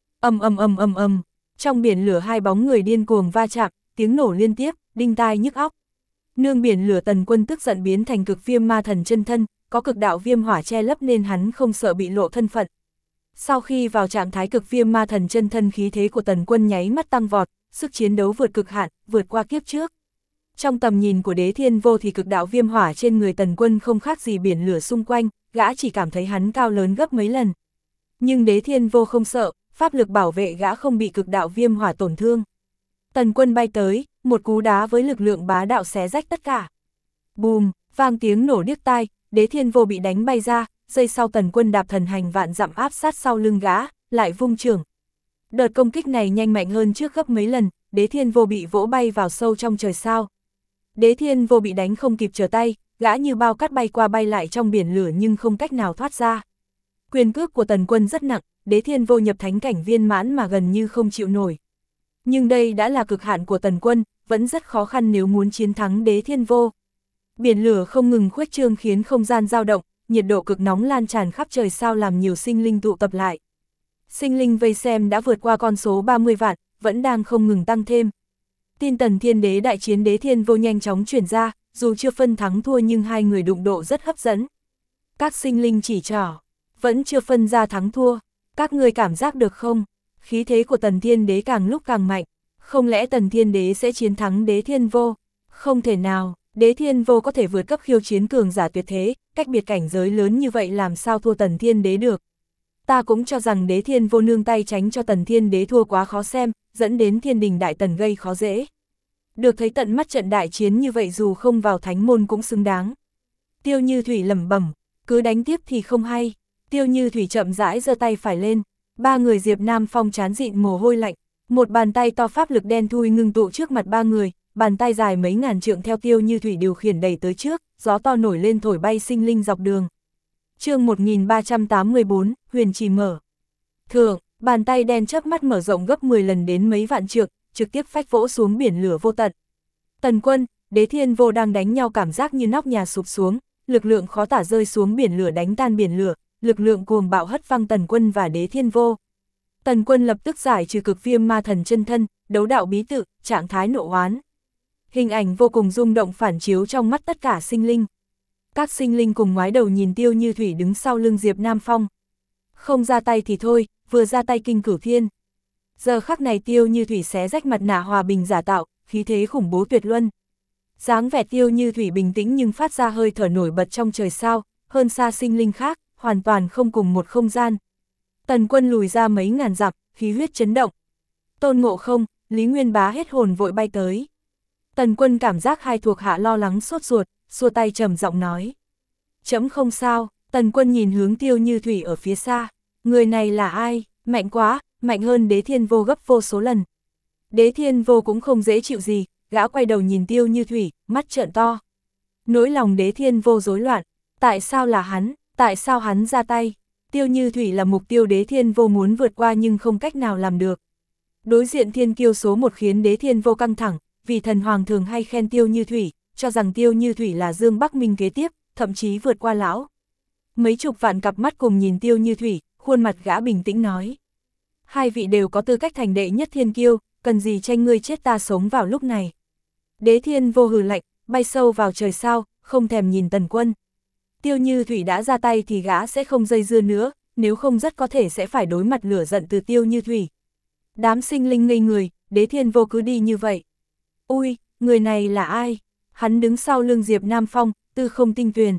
Ầm. Trong biển lửa hai bóng người điên cuồng va chạm, tiếng nổ liên tiếp, đinh tai nhức óc. Nương biển lửa Tần Quân tức giận biến thành cực viêm ma thần chân thân, có cực đạo viêm hỏa che lấp nên hắn không sợ bị lộ thân phận. Sau khi vào trạng thái cực viêm ma thần chân thân, khí thế của Tần Quân nháy mắt tăng vọt, sức chiến đấu vượt cực hạn, vượt qua kiếp trước. Trong tầm nhìn của Đế Thiên Vô thì cực đạo viêm hỏa trên người Tần Quân không khác gì biển lửa xung quanh, gã chỉ cảm thấy hắn cao lớn gấp mấy lần. Nhưng Đế Thiên Vô không sợ, pháp lực bảo vệ gã không bị cực đạo viêm hỏa tổn thương. Tần Quân bay tới, một cú đá với lực lượng bá đạo xé rách tất cả. Bùm, vang tiếng nổ điếc tai, Đế Thiên Vô bị đánh bay ra, giây sau Tần Quân đạp thần hành vạn dặm áp sát sau lưng gã, lại vung chưởng. Đợt công kích này nhanh mạnh hơn trước gấp mấy lần, Đế Thiên Vô bị vỗ bay vào sâu trong trời sao. Đế Thiên Vô bị đánh không kịp trở tay, gã như bao cát bay qua bay lại trong biển lửa nhưng không cách nào thoát ra. Quyền cước của Tần Quân rất nặng, Đế Thiên Vô nhập thánh cảnh viên mãn mà gần như không chịu nổi. Nhưng đây đã là cực hạn của Tần Quân, vẫn rất khó khăn nếu muốn chiến thắng Đế Thiên Vô. Biển lửa không ngừng khuếch trương khiến không gian dao động, nhiệt độ cực nóng lan tràn khắp trời sao làm nhiều sinh linh tụ tập lại. Sinh linh vây xem đã vượt qua con số 30 vạn, vẫn đang không ngừng tăng thêm. Tin Tần Thiên Đế đại chiến Đế Thiên Vô nhanh chóng truyền ra, dù chưa phân thắng thua nhưng hai người đụng độ rất hấp dẫn. Các sinh linh chỉ trỏ, vẫn chưa phân ra thắng thua, các người cảm giác được không? Khí thế của Tần Thiên Đế càng lúc càng mạnh, không lẽ Tần Thiên Đế sẽ chiến thắng Đế Thiên Vô? Không thể nào, Đế Thiên Vô có thể vượt cấp khiêu chiến cường giả tuyệt thế, cách biệt cảnh giới lớn như vậy làm sao thua Tần Thiên Đế được? Ta cũng cho rằng Đế Thiên Vô nương tay tránh cho Tần Thiên Đế thua quá khó xem, dẫn đến Thiên Đình Đại Tần gây khó dễ. Được thấy tận mắt trận đại chiến như vậy dù không vào thánh môn cũng xứng đáng. Tiêu Như Thủy lẩm bẩm, cứ đánh tiếp thì không hay. Tiêu Như Thủy chậm rãi giơ tay phải lên, ba người Diệp Nam Phong trán dịn mồ hôi lạnh, một bàn tay to pháp lực đen thui ngưng tụ trước mặt ba người, bàn tay dài mấy ngàn trượng theo Tiêu Như Thủy điều khiển đẩy tới trước, gió to nổi lên thổi bay sinh linh dọc đường. Chương 1384, Huyền Trì mở. Thượng, bàn tay đen chớp mắt mở rộng gấp 10 lần đến mấy vạn trượng, trực tiếp phách vỗ xuống biển lửa vô tận. Tần Quân, Đế Thiên Vô đang đánh nhau cảm giác như nóc nhà sụp xuống, lực lượng khó tả rơi xuống biển lửa đánh tan biển lửa, lực lượng cuồng bạo hất văng Tần Quân và Đế Thiên Vô. Tần Quân lập tức giải trừ cực viêm ma thần chân thân, đấu đạo bí tự, trạng thái nộ oán. Hình ảnh vô cùng rung động phản chiếu trong mắt tất cả sinh linh. Các sinh linh cùng ngoái đầu nhìn Tiêu Như Thủy đứng sau lưng Diệp Nam Phong. Không ra tay thì thôi, vừa ra tay kinh cửu thiên. Giờ khắc này Tiêu Như Thủy xé rách mặt nạ hòa bình giả tạo, khí thế khủng bố tuyệt luân. Dáng vẻ Tiêu Như Thủy bình tĩnh nhưng phát ra hơi thở nổi bật trong trời sao, hơn xa sinh linh khác, hoàn toàn không cùng một không gian. Tần Quân lùi ra mấy ngàn dặm, khí huyết chấn động. Tôn Ngộ Không, Lý Nguyên Bá hết hồn vội bay tới. Tần Quân cảm giác hai thuộc hạ lo lắng sốt ruột, xua tay trầm giọng nói. Chấm không sao. Tần Quân nhìn hướng Tiêu Như Thủy ở phía xa. Người này là ai? Mạnh quá, mạnh hơn Đế Thiên Vô gấp vô số lần. Đế Thiên Vô cũng không dễ chịu gì, gã quay đầu nhìn Tiêu Như Thủy, mắt trợn to. Nỗi lòng Đế Thiên Vô rối loạn. Tại sao là hắn? Tại sao hắn ra tay? Tiêu Như Thủy là mục tiêu Đế Thiên Vô muốn vượt qua nhưng không cách nào làm được. Đối diện thiên kiêu số 1 khiến Đế Thiên Vô căng thẳng, vì thần hoàng thường hay khen Tiêu Như Thủy, cho rằng Tiêu Như Thủy là Dương Bắc Minh kế tiếp, thậm chí vượt qua lão. Mấy chục vạn cặp mắt cùng nhìn Tiêu Như Thủy, khuôn mặt gã bình tĩnh nói. Hai vị đều có tư cách thành đệ nhất thiên kiêu, cần gì tranh ngươi chết ta sống vào lúc này. Đế Thiên Vô hừ lạnh, bay sâu vào trời sao, không thèm nhìn Tần Quân. Tiêu Như Thủy đã ra tay thì gã sẽ không dây dưa nữa, nếu không rất có thể sẽ phải đối mặt lửa giận từ Tiêu Như Thủy. Đám sinh linh ngây người, Đế Thiên Vô cứ đi như vậy. Ui, người này là ai? Hắn đứng sau lưng Diệp Nam Phong, Tư Không Tinh Tuyền.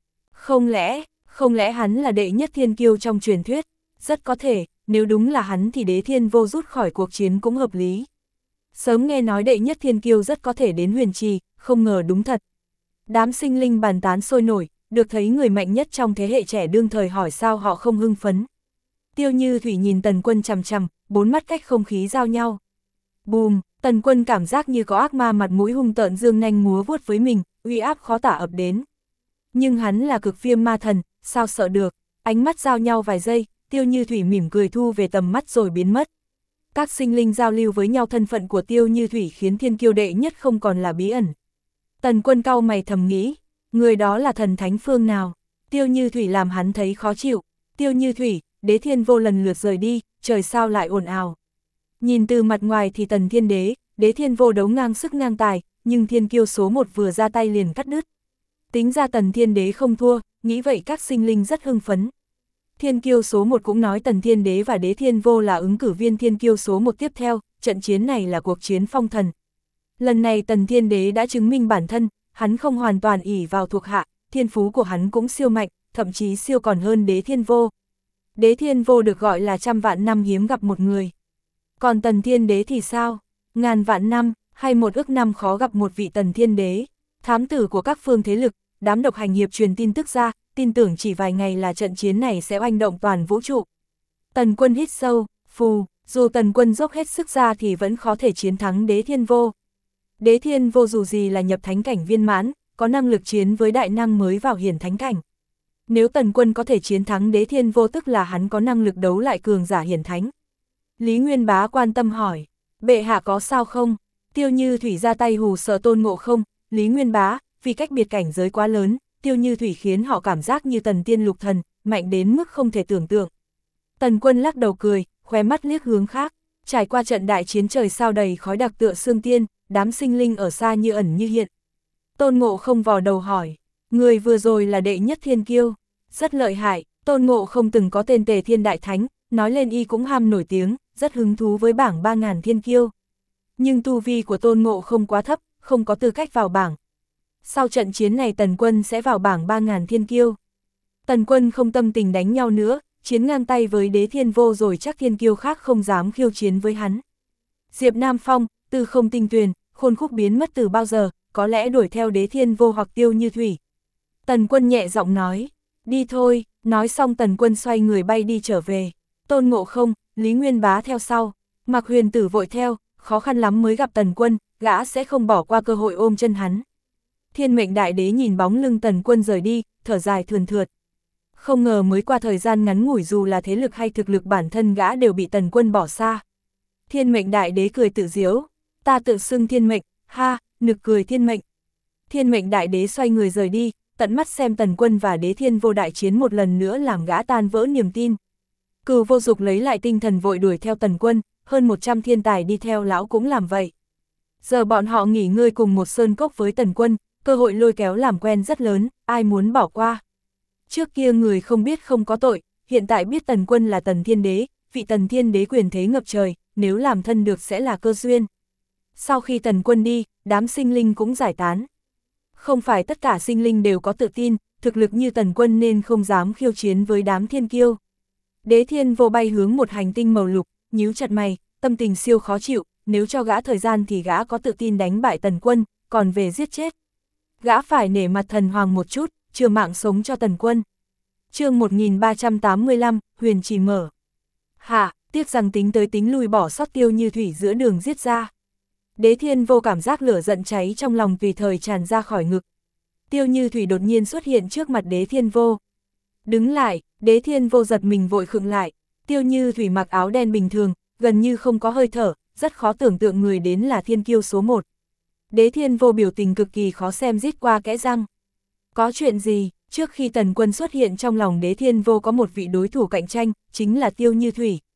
Không lẽ hắn là đệ nhất thiên kiêu trong truyền thuyết? Rất có thể, nếu đúng là hắn thì Đế Thiên Vô rút khỏi cuộc chiến cũng hợp lý. Sớm nghe nói đệ nhất thiên kiêu rất có thể đến huyền trì, không ngờ đúng thật. Đám sinh linh bàn tán sôi nổi, được thấy người mạnh nhất trong thế hệ trẻ đương thời hỏi sao họ không hưng phấn. Tiêu Như Thủy nhìn Tần Quân chằm chằm, bốn mắt cách không khí giao nhau. Bùm, Tần Quân cảm giác như có ác ma mặt mũi hung tợn dương nanh múa vuốt với mình, uy áp khó tả ập đến. Nhưng hắn là cực viêm ma thần, sao sợ được, ánh mắt giao nhau vài giây, Tiêu Như Thủy mỉm cười thu về tầm mắt rồi biến mất. Các sinh linh giao lưu với nhau thân phận của Tiêu Như Thủy khiến thiên kiêu đệ nhất không còn là bí ẩn. Tần Quân cau mày thầm nghĩ, người đó là thần thánh phương nào? Tiêu Như Thủy làm hắn thấy khó chịu. Tiêu Như Thủy, Đế Thiên Vô lần lượt rời đi, trời sao lại ồn ào. Nhìn từ mặt ngoài thì Tần Thiên Đế, Đế Thiên Vô đấu ngang sức ngang tài, nhưng thiên kiêu số 1 vừa ra tay liền cắt đứt. Tính ra Tần Thiên Đế không thua, nghĩ vậy các sinh linh rất hưng phấn. Thiên kiêu số 1 cũng nói Tần Thiên Đế và Đế Thiên Vô là ứng cử viên thiên kiêu số 1 tiếp theo, trận chiến này là cuộc chiến phong thần. Lần này Tần Thiên Đế đã chứng minh bản thân, hắn không hoàn toàn ỷ vào thuộc hạ, thiên phú của hắn cũng siêu mạnh, thậm chí siêu còn hơn Đế Thiên Vô. Đế Thiên Vô được gọi là 100 vạn năm hiếm gặp một người. Còn Tần Thiên Đế thì sao? Ngàn vạn năm, hay 1 ức năm khó gặp một vị Tần Thiên Đế. Thám tử của các phương thế lực, đám độc hành hiệp truyền tin tức ra, tin tưởng chỉ vài ngày là trận chiến này sẽ oanh động toàn vũ trụ. Tần Quân hít sâu, phù, dù Tần Quân dốc hết sức ra thì vẫn khó thể chiến thắng Đế Thiên Vô. Đế Thiên Vô dù gì là nhập thánh cảnh viên mãn, có năng lực chiến với đại năng mới vào hiển thánh cảnh. Nếu Tần Quân có thể chiến thắng Đế Thiên Vô tức là hắn có năng lực đấu lại cường giả hiển thánh. Lý Nguyên Bá quan tâm hỏi, bệ hạ có sao không? Tiêu Như Thủy ra tay hù sợ Tôn Ngộ Không, Lý Nguyên Bá, vì cách biệt cảnh giới quá lớn, Tiêu Như Thủy khiến họ cảm giác như Tần Tiên Lục Thần, mạnh đến mức không thể tưởng tượng. Tần Quân lắc đầu cười, khóe mắt liếc hướng khác, trải qua trận đại chiến trời sao đầy khói đặc tựa xương tiên, đám sinh linh ở xa như ẩn như hiện. Tôn Ngộ Không vò đầu hỏi, người vừa rồi là đệ nhất thiên kiêu, rất lợi hại. Tôn Ngộ Không từng có tên Tề Thiên Đại Thánh, nói lên y cũng ham nổi tiếng, rất hứng thú với bảng 3000 thiên kiêu. Nhưng tu vi của Tôn Ngộ Không quá thấp, không có tư cách vào bảng. Sau trận chiến này Tần Quân sẽ vào bảng 3000 thiên kiêu. Tần Quân không tâm tình đánh nhau nữa, chiến ngang tay với Đế Thiên Vô rồi chắc thiên kiêu khác không dám khiêu chiến với hắn. Diệp Nam Phong, Tư Không Tinh Tuyền, Khôn Khúc biến mất từ bao giờ, có lẽ đuổi theo Đế Thiên Vô hoặc Tiêu Như Thủy. Tần Quân nhẹ giọng nói, đi thôi, nói xong Tần Quân xoay người bay đi trở về. Tôn Ngộ Không, Lý Nguyên Bá theo sau, Mạc Huyền Tử vội theo, khó khăn lắm mới gặp Tần Quân, gã sẽ không bỏ qua cơ hội ôm chân hắn. Thiên Mệnh Đại Đế nhìn bóng lưng Tần Quân rời đi, thở dài thườn thượt. Không ngờ mới qua thời gian ngắn ngủi dù là thế lực hay thực lực bản thân gã đều bị Tần Quân bỏ xa. Thiên Mệnh Đại Đế cười tự giễu, ta tự xưng Thiên Mệnh, ha, nực cười Thiên Mệnh. Thiên Mệnh Đại Đế xoay người rời đi, tận mắt xem Tần Quân và Đế Thiên Vô đại chiến một lần nữa làm gã tan vỡ niềm tin. Cửu Vô Dục lấy lại tinh thần vội đuổi theo Tần Quân, hơn 100 thiên tài đi theo lão cũng làm vậy. Giờ bọn họ nghỉ ngơi cùng một sơn cốc với Tần Quân, cơ hội lôi kéo làm quen rất lớn, ai muốn bỏ qua. Trước kia người không biết không có tội, hiện tại biết Tần Quân là Tần Thiên Đế, vị Tần Thiên Đế quyền thế ngập trời, nếu làm thân được sẽ là cơ duyên. Sau khi Tần Quân đi, đám sinh linh cũng giải tán. Không phải tất cả sinh linh đều có tự tin, thực lực như Tần Quân nên không dám khiêu chiến với đám thiên kiêu. Đế Thiên Vô bay hướng một hành tinh màu lục, nhíu chặt mày, tâm tình siêu khó chịu, nếu cho gã thời gian thì gã có tự tin đánh bại Tần Quân, còn về giết chết. Gã phải nể mặt thần hoàng một chút, chừa mạng sống cho Tần Quân. Chương 1385, Huyền Trì mở. Hạ, tiếc rằng tính tới tính lui bỏ sót Tiêu Như Thủy giữa đường giết ra. Đế Thiên Vô cảm giác lửa giận cháy trong lòng tùy thời tràn ra khỏi ngực. Tiêu Như Thủy đột nhiên xuất hiện trước mặt Đế Thiên Vô. Đứng lại, Đế Thiên Vô giật mình vội khựng lại. Tiêu Như Thủy mặc áo đen bình thường, gần như không có hơi thở, rất khó tưởng tượng người đến là thiên kiêu số 1. Đế Thiên Vô biểu tình cực kỳ khó xem rít qua kẽ răng. Có chuyện gì? Trước khi Tần Quân xuất hiện trong lòng Đế Thiên Vô có một vị đối thủ cạnh tranh, chính là Tiêu Như Thủy.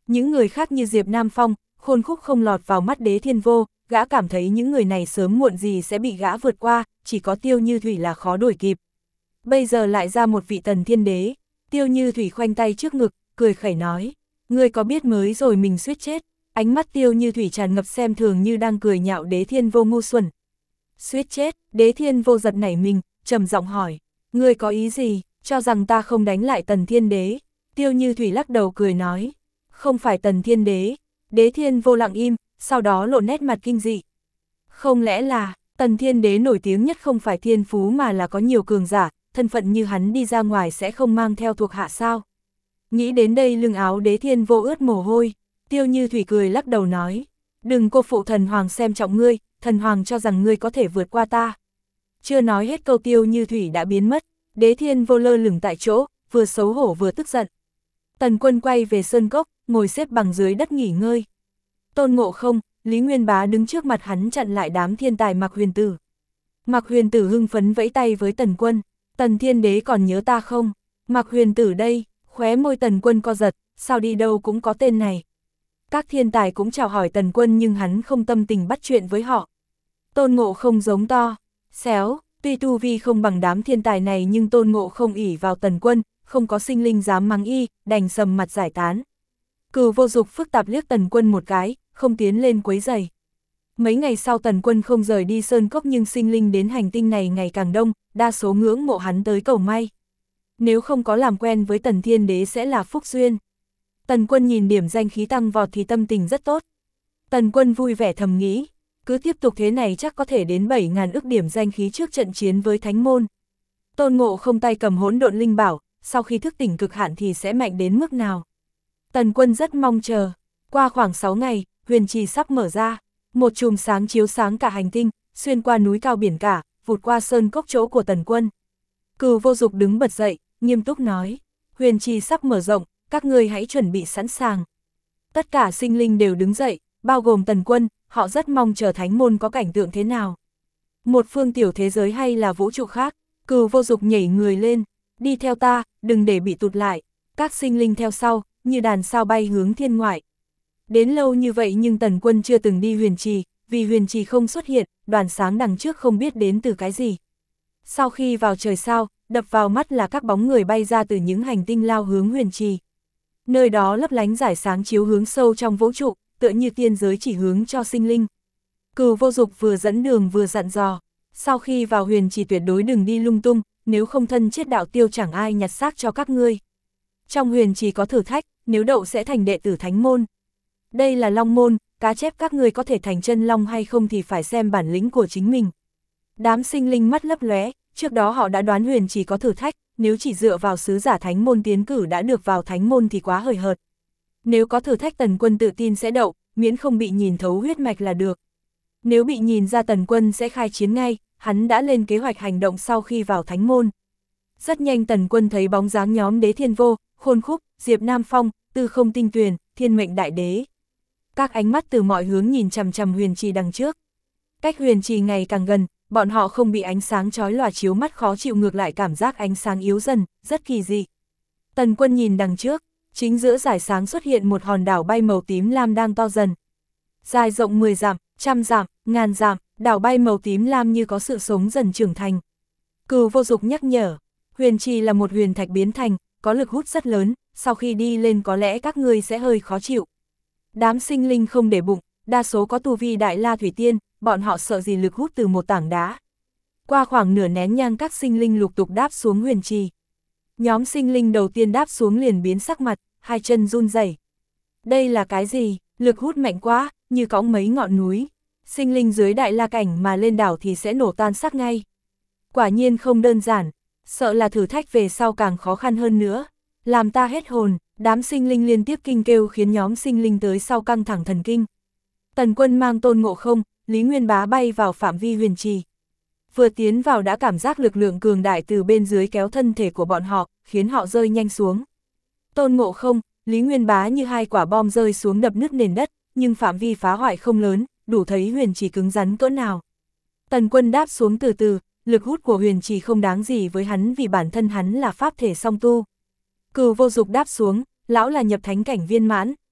Những người khác như Diệp Nam Phong, Khôn Khúc không lọt vào mắt Đế Thiên Vô, gã cảm thấy những người này sớm muộn gì sẽ bị gã vượt qua, chỉ có Tiêu Như Thủy là khó đuổi kịp. Bây giờ lại ra một vị Tần Thiên Đế, Tiêu Như Thủy khoanh tay trước ngực, cười khẩy nói, ngươi có biết mới rồi mình suýt chết, ánh mắt Tiêu Như Thủy tràn ngập xem thường như đang cười nhạo Đế Thiên Vô ngu xuẩn. Suýt chết, Đế Thiên Vô giật nảy mình, trầm giọng hỏi, ngươi có ý gì, cho rằng ta không đánh lại Tần Thiên Đế? Tiêu Như Thủy lắc đầu cười nói, không phải Tần Thiên Đế. Đế Thiên Vô lặng im, sau đó lộ nét mặt kinh dị. Không lẽ là, Tần Thiên Đế nổi tiếng nhất không phải thiên phú mà là có nhiều cường giả, thân phận như hắn đi ra ngoài sẽ không mang theo thuộc hạ sao? Nghĩ đến đây lưng áo Đế Thiên Vô ướt mồ hôi, Tiêu Như Thủy cười lắc đầu nói, đừng cô phụ thần hoàng xem trọng ngươi, thần hoàng cho rằng ngươi có thể vượt qua ta. Chưa nói hết câu Tiêu Như Thủy đã biến mất, Đế Thiên Vô lơ lửng tại chỗ, vừa xấu hổ vừa tức giận. Tần Quân quay về sơn cốc, ngồi xếp bằng dưới đất nghỉ ngơi. Tôn Ngộ Không, Lý Nguyên Bá đứng trước mặt hắn chặn lại đám thiên tài Mạc Huyền Tử. Mạc Huyền Tử hưng phấn vẫy tay với Tần Quân, Tần Thiên Đế còn nhớ ta không? Mạc Huyền Tử đây, khóe môi Tần Quân co giật, sao đi đâu cũng có tên này. Các thiên tài cũng chào hỏi Tần Quân nhưng hắn không tâm tình bắt chuyện với họ. Tôn Ngộ Không giống to, xéo, tuy tu vi không bằng đám thiên tài này nhưng Tôn Ngộ Không ỷ vào Tần Quân, không có sinh linh dám mắng y, đành sầm mặt giải tán. Cửu Vô Dục phức tạp liếc Tần Quân một cái, không tiến lên quấy rầy. Mấy ngày sau Tần Quân không rời đi sơn cốc nhưng sinh linh đến hành tinh này ngày càng đông, đa số ngưỡng mộ hắn tới cầu may. Nếu không có làm quen với Tần Thiên Đế sẽ là phúc duyên. Tần Quân nhìn điểm danh khí tăng vọt thì tâm tình rất tốt. Tần Quân vui vẻ thầm nghĩ, cứ tiếp tục thế này chắc có thể đến 7.000 ức điểm danh khí trước trận chiến với Thánh Môn. Tôn Ngộ Không tay cầm hỗn độn linh bảo, sau khi thức tỉnh cực hạn thì sẽ mạnh đến mức nào. Tần Quân rất mong chờ. Qua khoảng 6 ngày, huyền trì sắp mở ra. Một chùm sáng chiếu sáng cả hành tinh, xuyên qua núi cao biển cả, vụt qua sơn cốc chỗ của Tần Quân. Cửu Vô Dục đứng bật dậy, nghiêm túc nói, huyền trì sắp mở rộng, các ngươi hãy chuẩn bị sẵn sàng. Tất cả sinh linh đều đứng dậy, bao gồm Tần Quân, họ rất mong chờ Thánh Môn có cảnh tượng thế nào. Một phương tiểu thế giới hay là vũ trụ khác, Cửu Vô Dục nhảy người lên, đi theo ta, đừng để bị tụt lại. Các sinh linh theo sau, như đàn sao bay hướng thiên ngoại. Đến lâu như vậy nhưng Tần Quân chưa từng đi huyền trì, vì huyền trì không xuất hiện, đoàn sáng đằng trước không biết đến từ cái gì. Sau khi vào trời sao, đập vào mắt là các bóng người bay ra từ những hành tinh lao hướng huyền trì. Nơi đó lấp lánh rải sáng chiếu hướng sâu trong vũ trụ, tựa như tiên giới chỉ hướng cho sinh linh. Cửu Vô Dục vừa dẫn đường vừa dặn dò, sau khi vào huyền trì tuyệt đối đừng đi lung tung, nếu không thân chết đạo tiêu chẳng ai nhặt xác cho các ngươi. Trong huyền trì có thử thách, nếu đậu sẽ thành đệ tử Thánh Môn. Đây là Long Môn, cá chép các ngươi có thể thành chân long hay không thì phải xem bản lĩnh của chính mình. Đám sinh linh mắt lấp lóe, trước đó họ đã đoán huyền trì có thử thách, nếu chỉ dựa vào sứ giả Thánh Môn tiến cử đã được vào Thánh Môn thì quá hời hợt. Nếu có thử thách Tần Quân tự tin sẽ đậu, miễn không bị nhìn thấu huyết mạch là được. Nếu bị nhìn ra Tần Quân sẽ khai chiến ngay, hắn đã lên kế hoạch hành động sau khi vào Thánh Môn. Rất nhanh Tần Quân thấy bóng dáng nhóm Đế Thiên Vô, Khôn Khúc, Diệp Nam Phong, Tư Không Tinh Tuyền, Thiên Mệnh Đại Đế. Các ánh mắt từ mọi hướng nhìn chằm chằm huyền trì đằng trước. Cách huyền trì ngày càng gần, bọn họ không bị ánh sáng chói lòa chiếu mắt khó chịu, ngược lại cảm giác ánh sáng yếu dần, rất kỳ dị. Tần Quân nhìn đằng trước, chính giữa dải sáng xuất hiện một hòn đảo bay màu tím lam đang to dần. Dài rộng 10 dặm, 100 dặm, ngàn dặm, đảo bay màu tím lam như có sự sống dần trưởng thành. Cửu Vô Dục nhắc nhở, huyền trì là một huyền thạch biến thành, có lực hút rất lớn, sau khi đi lên có lẽ các ngươi sẽ hơi khó chịu. Đám sinh linh không để bụng, đa số có tu vi Đại La Thủy Tiên, bọn họ sợ gì lực hút từ một tảng đá. Qua khoảng nửa nén nhang các sinh linh lục tục đáp xuống huyền trì. Nhóm sinh linh đầu tiên đáp xuống liền biến sắc mặt, hai chân run rẩy. Đây là cái gì? Lực hút mạnh quá, như cõng mấy ngọn núi. Sinh linh dưới Đại La Cảnh mà lên đảo thì sẽ nổ tan xác ngay. Quả nhiên không đơn giản, sợ là thử thách về sau càng khó khăn hơn nữa. Làm ta hết hồn, đám sinh linh liên tiếp kinh kêu khiến nhóm sinh linh tới sau căng thẳng thần kinh. Tần Quân mang Tôn Ngộ Không, Lý Nguyên Bá bay vào phạm vi huyền trì. Vừa tiến vào đã cảm giác lực lượng cường đại từ bên dưới kéo thân thể của bọn họ, khiến họ rơi nhanh xuống. Tôn Ngộ Không, Lý Nguyên Bá như hai quả bom rơi xuống đập nứt nền đất, nhưng phạm vi phá hoại không lớn, đủ thấy huyền trì cứng rắn cỡ nào. Tần Quân đáp xuống từ từ, lực hút của huyền trì không đáng gì với hắn vì bản thân hắn là pháp thể song tu. Cửu Vô Dục đáp xuống, lão là nhập thánh cảnh viên mãn,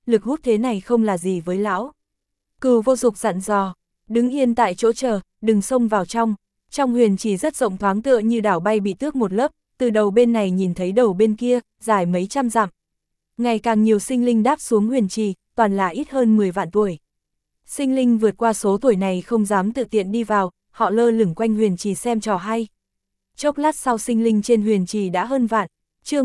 lực hút thế này không là gì với lão. Cừu Vô Dục dặn dò, đứng yên tại chỗ chờ, đừng xông vào trong. Trong huyền trì rất rộng thoáng tựa như đảo bay bị tước một lớp, từ đầu bên này nhìn thấy đầu bên kia, dài mấy trăm dặm. Ngày càng nhiều sinh linh đáp xuống huyền trì, toàn là ít hơn 10 vạn tuổi. Sinh linh vượt qua số tuổi này không dám tự tiện đi vào, họ lơ lửng quanh huyền trì xem trò hay. Chốc lát sau sinh linh trên huyền trì đã hơn vạn, chương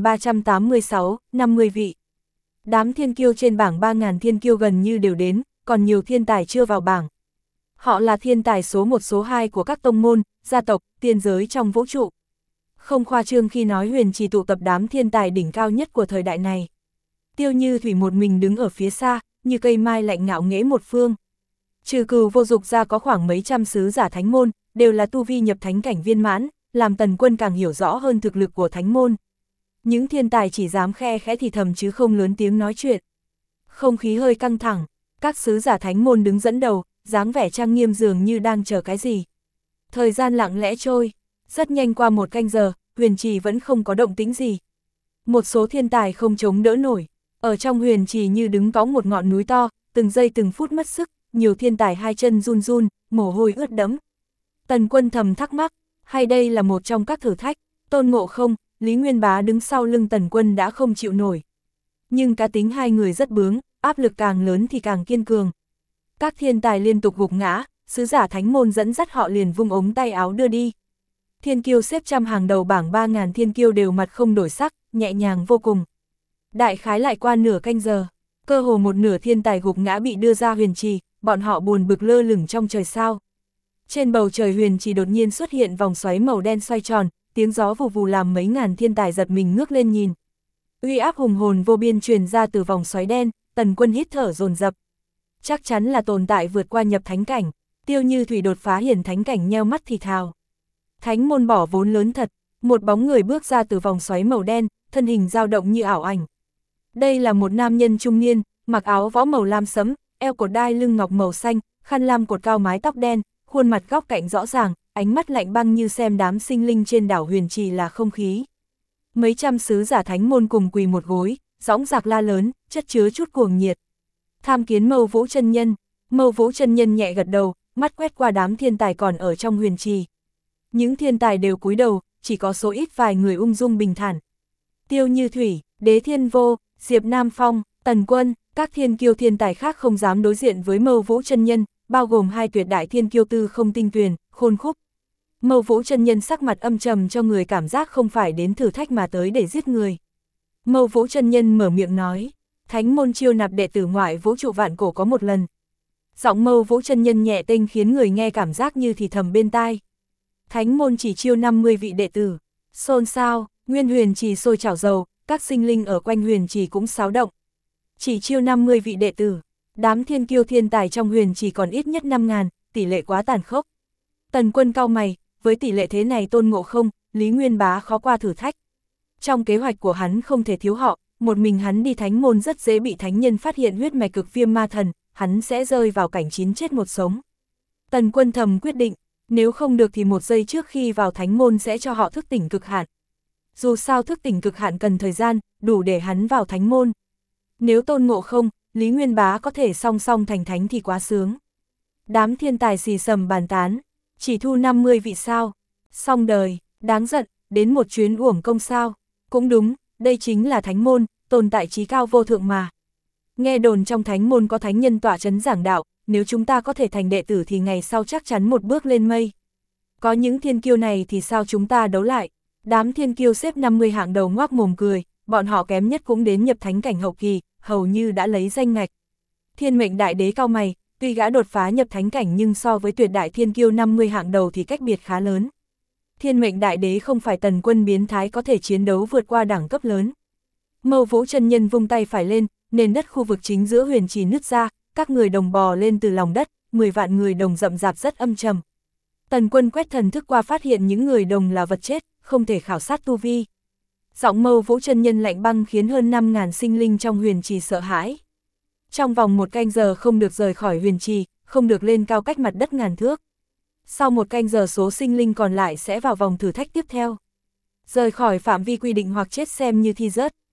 1386, 50 vị. Đám thiên kiêu trên bảng 3.000 thiên kiêu gần như đều đến, còn nhiều thiên tài chưa vào bảng. Họ là thiên tài số 1 số 2 của các tông môn, gia tộc, tiên giới trong vũ trụ. Không khoa trương khi nói huyền trì tụ tập đám thiên tài đỉnh cao nhất của thời đại này. Tiêu Như Thủy một mình đứng ở phía xa, như cây mai lạnh ngạo nghễ một phương. Trừ Cừu Vô Dục ra có khoảng mấy trăm sứ giả thánh môn, đều là tu vi nhập thánh cảnh viên mãn, làm Tần Quân càng hiểu rõ hơn thực lực của thánh môn. Những thiên tài chỉ dám khe khẽ thì thầm chứ không lớn tiếng nói chuyện. Không khí hơi căng thẳng, các sứ giả thánh môn đứng dẫn đầu, dáng vẻ trang nghiêm dường như đang chờ cái gì. Thời gian lặng lẽ trôi, rất nhanh qua 1 canh giờ, huyền trì vẫn không có động tĩnh gì. Một số thiên tài không chống đỡ nổi, ở trong huyền trì như đứng cõng một ngọn núi to, từng giây từng phút mất sức, nhiều thiên tài hai chân run run, mồ hôi ướt đẫm. Tần Quân thầm thắc mắc, hay đây là một trong các thử thách, Tôn Ngộ Không, Lý Nguyên Bá đứng sau lưng Tần Quân đã không chịu nổi. Nhưng cá tính hai người rất bướng, áp lực càng lớn thì càng kiên cường. Các thiên tài liên tục gục ngã, sứ giả thánh môn dẫn dắt họ liền vung ống tay áo đưa đi. Thiên kiêu xếp trăm hàng đầu bảng 3.000 thiên kiêu đều mặt không đổi sắc, nhẹ nhàng vô cùng. Đại khái lại qua nửa canh giờ, cơ hồ một nửa thiên tài gục ngã bị đưa ra huyền trì, bọn họ buồn bực lơ lửng trong trời sao. Trên bầu trời huyền trì đột nhiên xuất hiện vòng xoáy màu đen xoay tròn, tiếng gió vù vù làm mấy ngàn thiên tài giật mình ngước lên nhìn. Uy áp hùng hồn vô biên truyền ra từ vòng xoáy đen, Tần Quân hít thở dồn dập. Chắc chắn là tồn tại vượt qua nhập thánh cảnh, Tiêu Như Thủy đột phá hiển thánh cảnh nheo mắt thì thào. Thánh môn bỏ vốn lớn thật, một bóng người bước ra từ vòng xoáy màu đen, thân hình dao động như ảo ảnh. Đây là một nam nhân trung niên, mặc áo võ màu lam sẫm, eo cột đai lưng ngọc màu xanh, khăn lam cột cao mái tóc đen, khuôn mặt góc cạnh rõ ràng, ánh mắt lạnh băng như xem đám sinh linh trên đảo huyền trì là không khí. Mấy trăm sứ giả thánh môn cùng quỳ một gối, dõng dạc la lớn, chất chứa chút cuồng nhiệt. Tham kiến Mâu Vũ chân nhân, Mâu Vũ chân nhân nhẹ gật đầu, mắt quét qua đám thiên tài còn ở trong huyền trì. Những thiên tài đều cúi đầu, chỉ có số ít vài người ung dung bình thản. Tiêu Như Thủy, Đế Thiên Vô, Diệp Nam Phong, Tần Quân, các thiên kiêu thiên tài khác không dám đối diện với Mâu Vũ chân nhân, bao gồm hai tuyệt đại thiên kiêu Tư Không Tinh Tuyền, Khôn Khúc. Mâu Vũ chân nhân sắc mặt âm trầm cho người cảm giác không phải đến thử thách mà tới để giết người. Mâu Vũ chân nhân mở miệng nói, thánh môn chiêu nạp đệ tử ngoại vũ trụ vạn cổ có một lần. Giọng Mâu Vũ chân nhân nhẹ tênh khiến người nghe cảm giác như thì thầm bên tai. Thánh môn chỉ chiêu 50 vị đệ tử. Xôn xao, nguyên huyền trì sôi chảo dầu, các sinh linh ở quanh huyền trì cũng xáo động. Chỉ chiêu 50 vị đệ tử, đám thiên kiêu thiên tài trong huyền trì còn ít nhất 5.000, tỷ lệ quá tàn khốc. Tần Quân cau mày, với tỷ lệ thế này Tôn Ngộ Không, Lý Nguyên Bá khó qua thử thách. Trong kế hoạch của hắn không thể thiếu họ, một mình hắn đi thánh môn rất dễ bị thánh nhân phát hiện huyết mạch cực viêm ma thần, hắn sẽ rơi vào cảnh 9 chết 1 sống. Tần Quân thầm quyết định, nếu không được thì 1 giây trước khi vào thánh môn sẽ cho họ thức tỉnh cực hạn. Dù sao thức tỉnh cực hạn cần thời gian, đủ để hắn vào thánh môn. Nếu Tôn Ngộ Không, Lý Nguyên Bá có thể song song thành thánh thì quá sướng. Đám thiên tài xì xầm bàn tán, chỉ thu 50 vị sao, xong đời, đáng giận, đến một chuyến uổng công sao. Cũng đúng, đây chính là thánh môn, tồn tại trí cao vô thượng mà. Nghe đồn trong thánh môn có thánh nhân tọa chấn giảng đạo, nếu chúng ta có thể thành đệ tử thì ngày sau chắc chắn một bước lên mây. Có những thiên kiêu này thì sao chúng ta đấu lại? Đám thiên kiêu xếp 50 hạng đầu ngoác mồm cười, bọn họ kém nhất cũng đến nhập thánh cảnh hậu kỳ, hầu như đã lấy danh ngạch. Thiên Mệnh Đại Đế cau mày, tuy gã đột phá nhập thánh cảnh nhưng so với tuyệt đại thiên kiêu 50 hạng đầu thì cách biệt khá lớn. Thiên Mệnh Đại Đế không phải Tần Quân biến thái có thể chiến đấu vượt qua đẳng cấp lớn. Mâu Vũ chân nhân vung tay phải lên, nền đất khu vực chính giữa huyền trì nứt ra, các người đồng bò lên từ lòng đất, 10 vạn người đồng rậm rạp rất âm trầm. Tần Quân quét thần thức qua phát hiện những người đồng là vật chết, không thể khảo sát tu vi. Giọng Mâu Vũ chân nhân lạnh băng khiến hơn 5.000 sinh linh trong huyền trì sợ hãi. Trong vòng 1 canh giờ không được rời khỏi huyền trì, không được lên cao cách mặt đất ngàn thước. Sau 1 canh giờ số sinh linh còn lại sẽ vào vòng thử thách tiếp theo. Rời khỏi phạm vi quy định hoặc chết xem như thi rớt.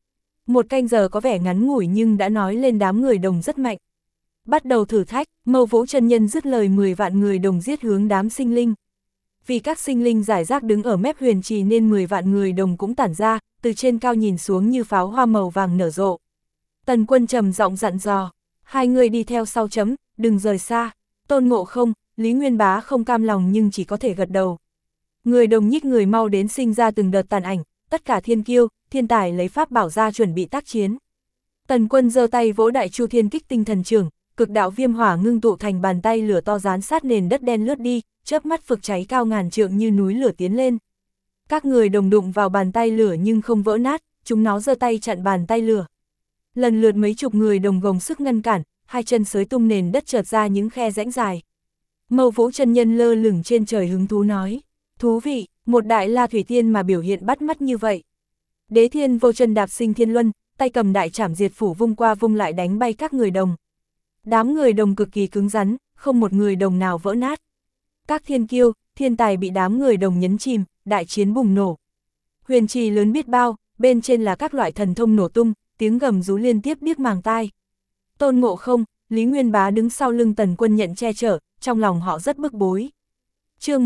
Một canh giờ có vẻ ngắn ngủi nhưng đã nói lên đám người đồng rất mạnh. Bắt đầu thử thách, Mâu Vũ chân nhân dứt lời 10 vạn người đồng giết hướng đám sinh linh. Vì các sinh linh giải rác đứng ở mép huyền trì nên 10 vạn người đồng cũng tản ra, từ trên cao nhìn xuống như pháo hoa màu vàng nở rộ. Tần Quân trầm giọng dặn dò, hai người đi theo sau chấm, đừng rời xa. Tôn Ngộ Không, Lý Nguyên Bá không cam lòng nhưng chỉ có thể gật đầu. Người đồng nhích người mau đến sinh ra từng đợt tàn ảnh, tất cả thiên kiêu, thiên tài lấy pháp bảo ra chuẩn bị tác chiến. Tần Quân giơ tay vỗ Đại Chu Thiên Kích Tinh Thần Chưởng, cực đạo viêm hỏa ngưng tụ thành bàn tay lửa to dán sát nền đất đen lướt đi, chớp mắt phực cháy cao ngàn trượng như núi lửa tiến lên. Các người đồng đụng vào bàn tay lửa nhưng không vỡ nát, chúng nó giơ tay chặn bàn tay lửa. Lần lượt mấy chục người đồng gồng sức ngăn cản, hai chân xới tung nền đất trượt ra những khe rãnh dài. Mâu Vũ chân nhân lơ lửng trên trời hứng thú nói, thú vị, một đại la thủy tiên mà biểu hiện bắt mắt như vậy. Đế Thiên Vô chân đạp sinh thiên luân, tay cầm đại trảm diệt phủ vung qua vung lại đánh bay các người đồng. Đám người đồng cực kỳ cứng rắn, không một người đồng nào vỡ nát. Các thiên kiêu, thiên tài bị đám người đồng nhấn chìm, đại chiến bùng nổ. Huyền trì lớn biết bao, bên trên là các loại thần thông nổ tung, tiếng gầm rú liên tiếp điếc màng tai. Tôn Ngộ Không, Lý Nguyên Bá đứng sau lưng Tần Quân nhận che chở, trong lòng họ rất bức bối. Chương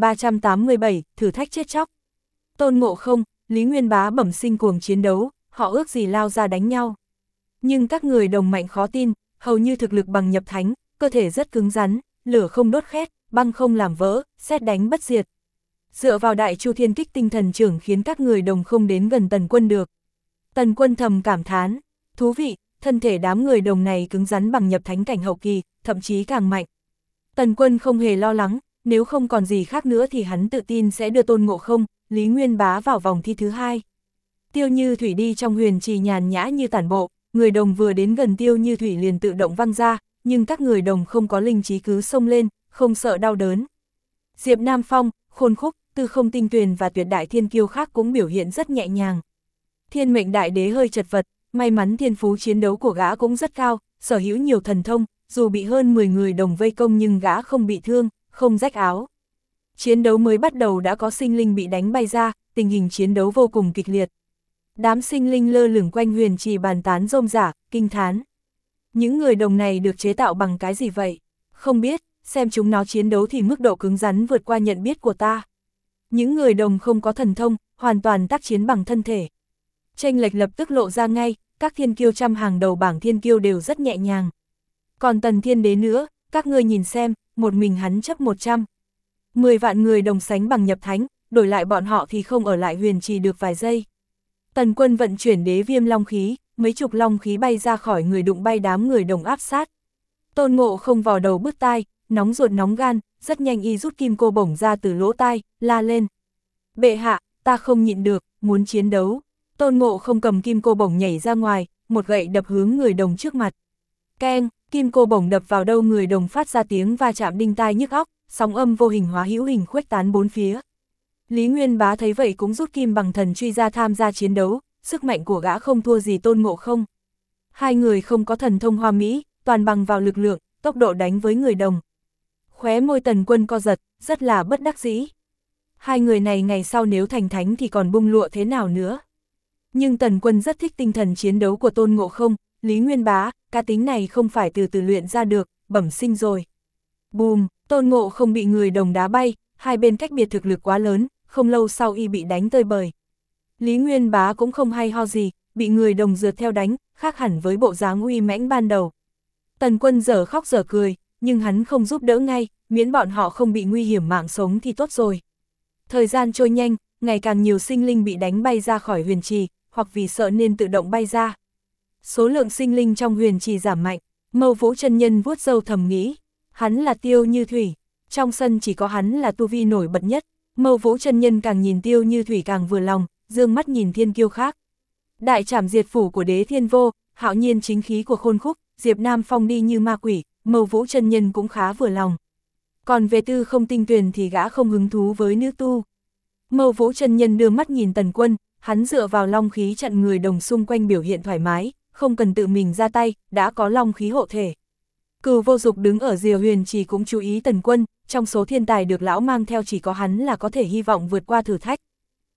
1387, thử thách chết chóc. Tôn Ngộ Không, Lý Nguyên Bá bẩm sinh cuồng chiến đấu, họ ước gì lao ra đánh nhau. Nhưng các người đồng mạnh khó tin, hầu như thực lực bằng nhập thánh, cơ thể rất cứng rắn, lửa không đốt khét, băng không làm vỡ, sét đánh bất diệt. Dựa vào Đại Chu Thiên Kích Tinh Thần Chưởng khiến các người đồng không đến gần Tần Quân được. Tần Quân thầm cảm thán, thú vị, thân thể đám người đồng này cứng rắn bằng nhập thánh cảnh hậu kỳ, thậm chí càng mạnh. Tần Quân không hề lo lắng, nếu không còn gì khác nữa thì hắn tự tin sẽ đưa Tôn Ngộ Không, Lý Nguyên Bá vào vòng thi thứ hai. Tiêu Như Thủy đi trong huyền trì nhàn nhã như tản bộ, người đồng vừa đến gần Tiêu Như Thủy liền tự động văng ra, nhưng các người đồng không có linh trí cứ xông lên, không sợ đau đớn. Diệp Nam Phong, Khôn Khúc, Tư Không Tinh Tuyền và tuyệt đại thiên kiêu khác cũng biểu hiện rất nhẹ nhàng. Thiên Mệnh Đại Đế hơi chật vật, may mắn thiên phú chiến đấu của gã cũng rất cao, sở hữu nhiều thần thông, dù bị hơn 10 người đồng vây công nhưng gã không bị thương, không rách áo. Chiến đấu mới bắt đầu đã có sinh linh bị đánh bay ra, tình hình chiến đấu vô cùng kịch liệt. Đám sinh linh lơ lửng quanh huyền trì bàn tán rôm rả, kinh thán. Những người đồng này được chế tạo bằng cái gì vậy? Không biết, xem chúng nó chiến đấu thì mức độ cứng rắn vượt qua nhận biết của ta. Những người đồng không có thần thông, hoàn toàn tác chiến bằng thân thể. Chênh lệch lập tức lộ ra ngay, các thiên kiêu trăm hàng đầu bảng thiên kiêu đều rất nhẹ nhàng. Còn Tần Thiên Đế nữa, các ngươi nhìn xem, một mình hắn chấp 100. 10 vạn người đồng sánh bằng nhập thánh, đổi lại bọn họ thì không ở lại huyền trì được vài giây. Tần Quân vận chuyển đế viêm long khí, mấy chục long khí bay ra khỏi người đụng bay đám người đồng áp sát. Tôn Ngộ Không vò đầu bứt tai, nóng ruột nóng gan, rất nhanh y rút kim cô bổng ra từ lỗ tai, la lên. Bệ hạ, ta không nhịn được, muốn chiến đấu. Tôn Ngộ Không cầm kim cô bổng nhảy ra ngoài, một gậy đập hướng người đồng trước mặt. Keng, kim cô bổng đập vào đâu người đồng phát ra tiếng va chạm đinh tai nhức óc, sóng âm vô hình hóa hữu hình khuếch tán bốn phía. Lý Nguyên Bá thấy vậy cũng rút kim bằng thần truy ra tham gia chiến đấu, sức mạnh của gã không thua gì Tôn Ngộ Không. Hai người không có thần thông hoa mỹ, toàn bằng vào lực lượng, tốc độ đánh với người đồng. Khóe môi Tần Quân co giật, rất là bất đắc dĩ. Hai người này ngày sau nếu thành thánh thì còn bung lụa thế nào nữa. Nhưng Tần Quân rất thích tinh thần chiến đấu của Tôn Ngộ Không, Lý Nguyên Bá, cá tính này không phải từ từ luyện ra được, bẩm sinh rồi. Bùm, Tôn Ngộ Không bị người đồng đá bay, hai bên cách biệt thực lực quá lớn, không lâu sau y bị đánh tơi bời. Lý Nguyên Bá cũng không hay ho gì, bị người đồng rượt theo đánh, khác hẳn với bộ dáng uy mãnh ban đầu. Tần Quân dở khóc dở cười, nhưng hắn không giúp đỡ ngay, miễn bọn họ không bị nguy hiểm mạng sống thì tốt rồi. Thời gian trôi nhanh, ngày càng nhiều sinh linh bị đánh bay ra khỏi huyền trì, hoặc vì sợ nên tự động bay ra. Số lượng sinh linh trong huyền trì giảm mạnh, Mâu Vũ chân nhân vuốt râu thầm nghĩ, hắn là Tiêu Như Thủy, trong sân chỉ có hắn là tu vi nổi bật nhất. Mâu Vũ chân nhân càng nhìn Tiêu Như Thủy càng vừa lòng, dương mắt nhìn thiên kiêu khác. Đại trảm diệt phủ của Đế Thiên Vô, hạo nhiên chính khí của Khôn Khúc, Diệp Nam Phong đi như ma quỷ, Mâu Vũ chân nhân cũng khá vừa lòng. Còn về Tư Không Tinh Tuyền thì gã không hứng thú với nữ tu. Mâu Vũ chân nhân đưa mắt nhìn Tần Quân, hắn dựa vào long khí chặn người đồng xung quanh biểu hiện thoải mái, không cần tự mình ra tay, đã có long khí hộ thể. Cửu Vô Dục đứng ở rìa huyền trì cũng chú ý Tần Quân, trong số thiên tài được lão mang theo chỉ có hắn là có thể hy vọng vượt qua thử thách.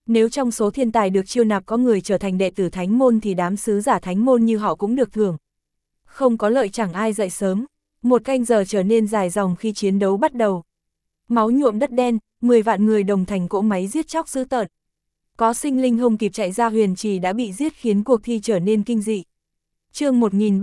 Nếu trong số thiên tài được chiêu nạp có người trở thành đệ tử thánh môn thì đám sứ giả thánh môn như họ cũng được thưởng. Không có lợi chẳng ai dậy sớm, 1 canh giờ trở nên dài dòng khi chiến đấu bắt đầu. Máu nhuộm đất đen, 10 vạn người đồng thành cỗ máy giết chóc dữ tợn. Có sinh linh không kịp chạy ra huyền trì đã bị giết khiến cuộc thi trở nên kinh dị. Chương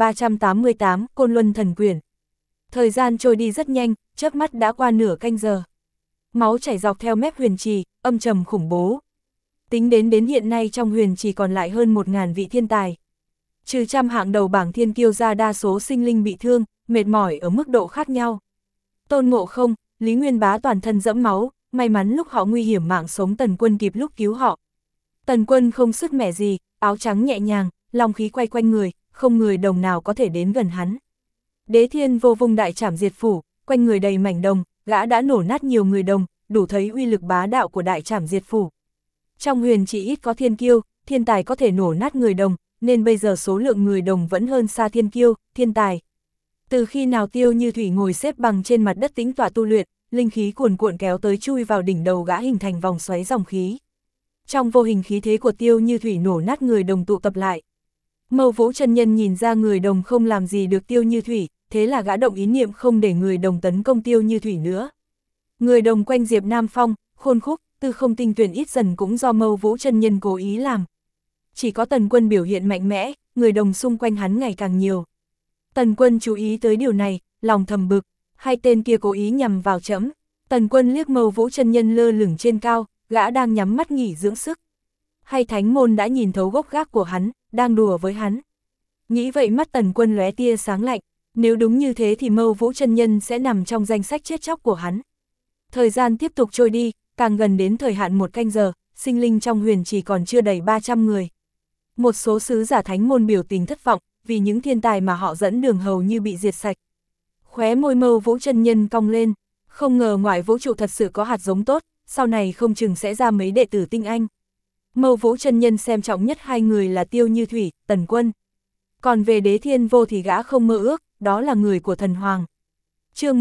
1388, Côn Luân Thần Quyển. Thời gian trôi đi rất nhanh, chớp mắt đã qua nửa canh giờ. Máu chảy dọc theo mép huyền trì, âm trầm khủng bố. Tính đến hiện nay trong huyền trì còn lại hơn 1000 vị thiên tài. Trừ trăm hạng đầu bảng thiên kiêu ra, đa số sinh linh bị thương, mệt mỏi ở mức độ khác nhau. Tôn Ngộ Không, Lý Nguyên Bá toàn thân dẫm máu, may mắn lúc họ nguy hiểm mạng sống Tần Quân kịp lúc cứu họ. Tần Quân không sứt mẻ gì, áo trắng nhẹ nhàng, long khí quay quanh người, không người đồng nào có thể đến gần hắn. Đế Thiên Vô vung đại trảm diệt phủ, quanh người đầy mảnh đồng, gã đã nổ nát nhiều người đồng, đủ thấy uy lực bá đạo của đại trảm diệt phủ. Trong huyền chỉ ít có thiên kiêu, thiên tài có thể nổ nát người đồng, nên bây giờ số lượng người đồng vẫn hơn xa thiên kiêu, thiên tài. Từ khi nào Tiêu Như Thủy ngồi xếp bằng trên mặt đất tĩnh tọa tu luyện, linh khí cuồn cuộn kéo tới chui vào đỉnh đầu gã hình thành vòng xoáy dòng khí. Trong vô hình khí thế của Tiêu Như Thủy nổ nát người đồng tụ tập lại. Mâu Vũ chân nhân nhìn ra người đồng không làm gì được Tiêu Như Thủy, thế là gã động ý niệm không để người đồng tấn công Tiêu Như Thủy nữa. Người đồng quanh Diệp Nam Phong, Khôn Khúc, Tư Không tinh tuyển ít dần cũng do Mâu Vũ chân nhân cố ý làm. Chỉ có Tần Quân biểu hiện mạnh mẽ, người đồng xung quanh hắn ngày càng nhiều. Tần Quân chú ý tới điều này, lòng thầm bực, hai tên kia cố ý nhằm vào trẫm. Tần Quân liếc Mâu Vũ chân nhân lơ lửng trên cao, gã đang nhắm mắt nghỉ dưỡng sức. Hay thánh môn đã nhìn thấu gốc gác của hắn, đang đùa với hắn. Nghĩ vậy mắt Tần Quân lóe tia sáng lạnh, nếu đúng như thế thì Mâu Vũ chân nhân sẽ nằm trong danh sách chết chóc của hắn. Thời gian tiếp tục trôi đi, càng gần đến thời hạn 1 canh giờ, sinh linh trong huyền chỉ còn chưa đầy 300 người. Một số sứ giả thánh môn biểu tình thất vọng, vì những thiên tài mà họ dẫn đường hầu như bị diệt sạch. Khóe môi Mâu Vũ chân nhân cong lên, không ngờ ngoại vũ trụ thật sự có hạt giống tốt, sau này không chừng sẽ ra mấy đệ tử tinh anh. Mâu Vũ chân nhân xem trọng nhất hai người là Tiêu Như Thủy, Tần Quân. Còn về Đế Thiên Vô thì gã không mơ ước, đó là người của thần hoàng. Chương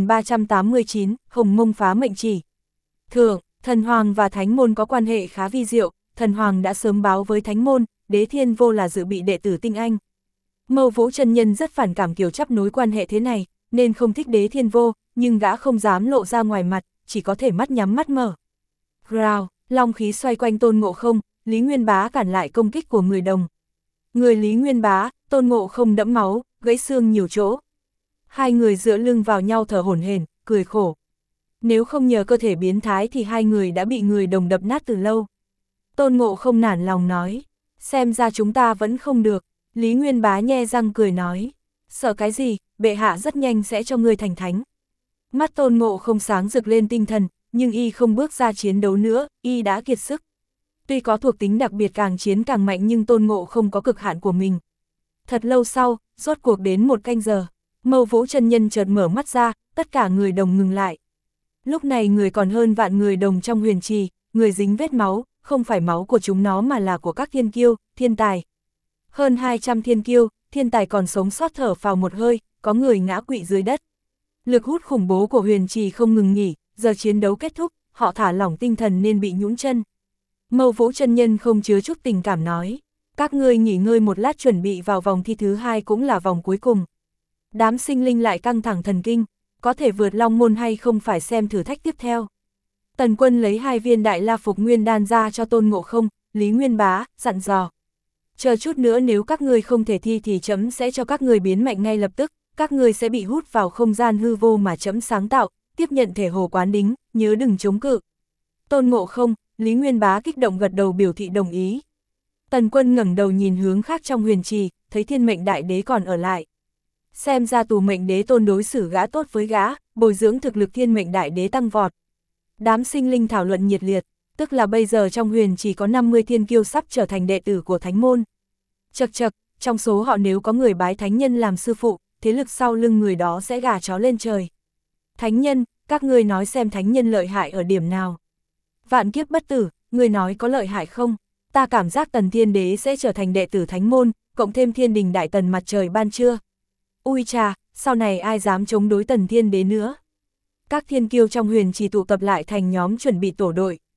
1389, Hồng Mông phá mệnh chỉ. Thượng, thần hoàng và thánh môn có quan hệ khá vi diệu, thần hoàng đã sớm báo với thánh môn, Đế Thiên Vô là dự bị đệ tử tinh anh. Mâu Vũ chân nhân rất phản cảm kiểu chấp nối quan hệ thế này, nên không thích Đế Thiên Vô, nhưng gã không dám lộ ra ngoài mặt, chỉ có thể mắt nhắm mắt mở. Rào, long khí xoay quanh Tôn Ngộ Không, Lý Nguyên Bá cản lại công kích của người đồng. Người Lý Nguyên Bá, Tôn Ngộ Không đẫm máu, gãy xương nhiều chỗ. Hai người dựa lưng vào nhau thở hổn hển, cười khổ. Nếu không nhờ cơ thể biến thái thì hai người đã bị người đồng đập nát từ lâu. Tôn Ngộ Không nản lòng nói, xem ra chúng ta vẫn không được. Lý Nguyên Bá nhe răng cười nói, sợ cái gì, bệ hạ rất nhanh sẽ cho ngươi thành thánh. Mắt Tôn Ngộ Không sáng rực lên tinh thần, nhưng y không bước ra chiến đấu nữa, y đã kiệt sức. Tuy có thuộc tính đặc biệt càng chiến càng mạnh nhưng Tôn Ngộ Không có cực hạn của mình. Thật lâu sau, rốt cuộc đến 1 canh giờ, Mâu Vũ chân nhân chợt mở mắt ra, tất cả người đồng ngừng lại. Lúc này người còn hơn vạn người đồng trong huyền trì, người dính vết máu, không phải máu của chúng nó mà là của các thiên kiêu, thiên tài. Hơn 200 thiên kiêu, thiên tài còn sống sót thở phào một hơi, có người ngã quỵ dưới đất. Lực hút khủng bố của huyền trì không ngừng nghỉ, giờ chiến đấu kết thúc, họ thả lỏng tinh thần nên bị nhũn chân. Mâu Vũ chân nhân không chứa chút tình cảm nói, các ngươi nghỉ ngơi một lát chuẩn bị vào vòng thi thứ 2 cũng là vòng cuối cùng. Đám sinh linh lại căng thẳng thần kinh, có thể vượt long môn hay không phải xem thử thách tiếp theo. Tần Quân lấy 2 viên đại la phục nguyên đan ra cho Tôn Ngộ Không, Lý Nguyên Bá, dặn dò. Chờ chút nữa nếu các ngươi không thể thi thì trẫm sẽ cho các ngươi biến mạnh ngay lập tức, các ngươi sẽ bị hút vào không gian hư vô mà trẫm sáng tạo, tiếp nhận thể hồ quán đính, nhớ đừng chống cự. Tôn Ngộ Không, Lý Nguyên Bá kích động gật đầu biểu thị đồng ý. Tần Quân ngẩng đầu nhìn hướng khác trong huyền trì, thấy Thiên Mệnh Đại Đế còn ở lại. Xem ra Tù Mệnh Đế Tôn đối xử gã tốt với gã, bồi dưỡng thực lực Thiên Mệnh Đại Đế tăng vọt. Đám sinh linh thảo luận nhiệt liệt, tức là bây giờ trong huyền chỉ có 50 thiên kiêu sắp trở thành đệ tử của thánh môn. Chậc chậc, trong số họ nếu có người bái thánh nhân làm sư phụ, thế lực sau lưng người đó sẽ gà chó lên trời. Thánh nhân, các ngươi nói xem thánh nhân lợi hại ở điểm nào? Vạn kiếp bất tử, ngươi nói có lợi hại không? Ta cảm giác Tần Thiên Đế sẽ trở thành đệ tử thánh môn, cộng thêm Thiên Đình Đại Tần mặt trời ban trưa. Ui trà, sau này ai dám chống đối Tần Thiên Đế nữa? Các thiên kiêu trong huyền chỉ tụ tập lại thành nhóm chuẩn bị tổ đội.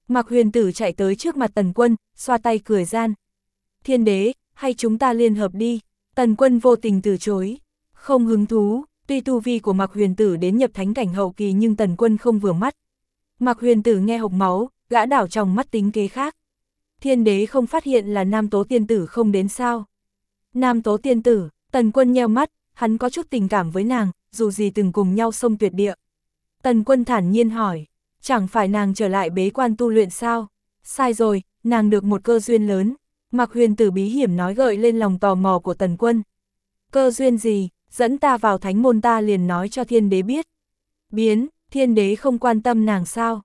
Mạc Huyền Tử chạy tới trước mặt Tần Quân, xoa tay cười gian. Thiên đế, hay chúng ta liên hợp đi? Tần Quân vô tình từ chối. Không hứng thú, tuy tu vi của Mạc Huyền Tử đến nhập thánh cảnh hậu kỳ nhưng Tần Quân không vừa mắt. Mạc Huyền Tử nghe hộc máu, gã đảo trong mắt tính kế khác. Thiên đế không phát hiện là Nam Tố Tiên Tử không đến sao? Nam Tố Tiên Tử, Tần Quân nheo mắt, hắn có chút tình cảm với nàng, dù gì từng cùng nhau sông tuyệt địa. Tần Quân thản nhiên hỏi, chẳng phải nàng trở lại bế quan tu luyện sao? Sai rồi, nàng được một cơ duyên lớn. Mạc Huyền Tử bí hiểm nói gợi lên lòng tò mò của Tần Quân. Cơ duyên gì, dẫn ta vào thánh môn ta liền nói cho thiên đế biết. Biến, thiên đế không quan tâm nàng sao?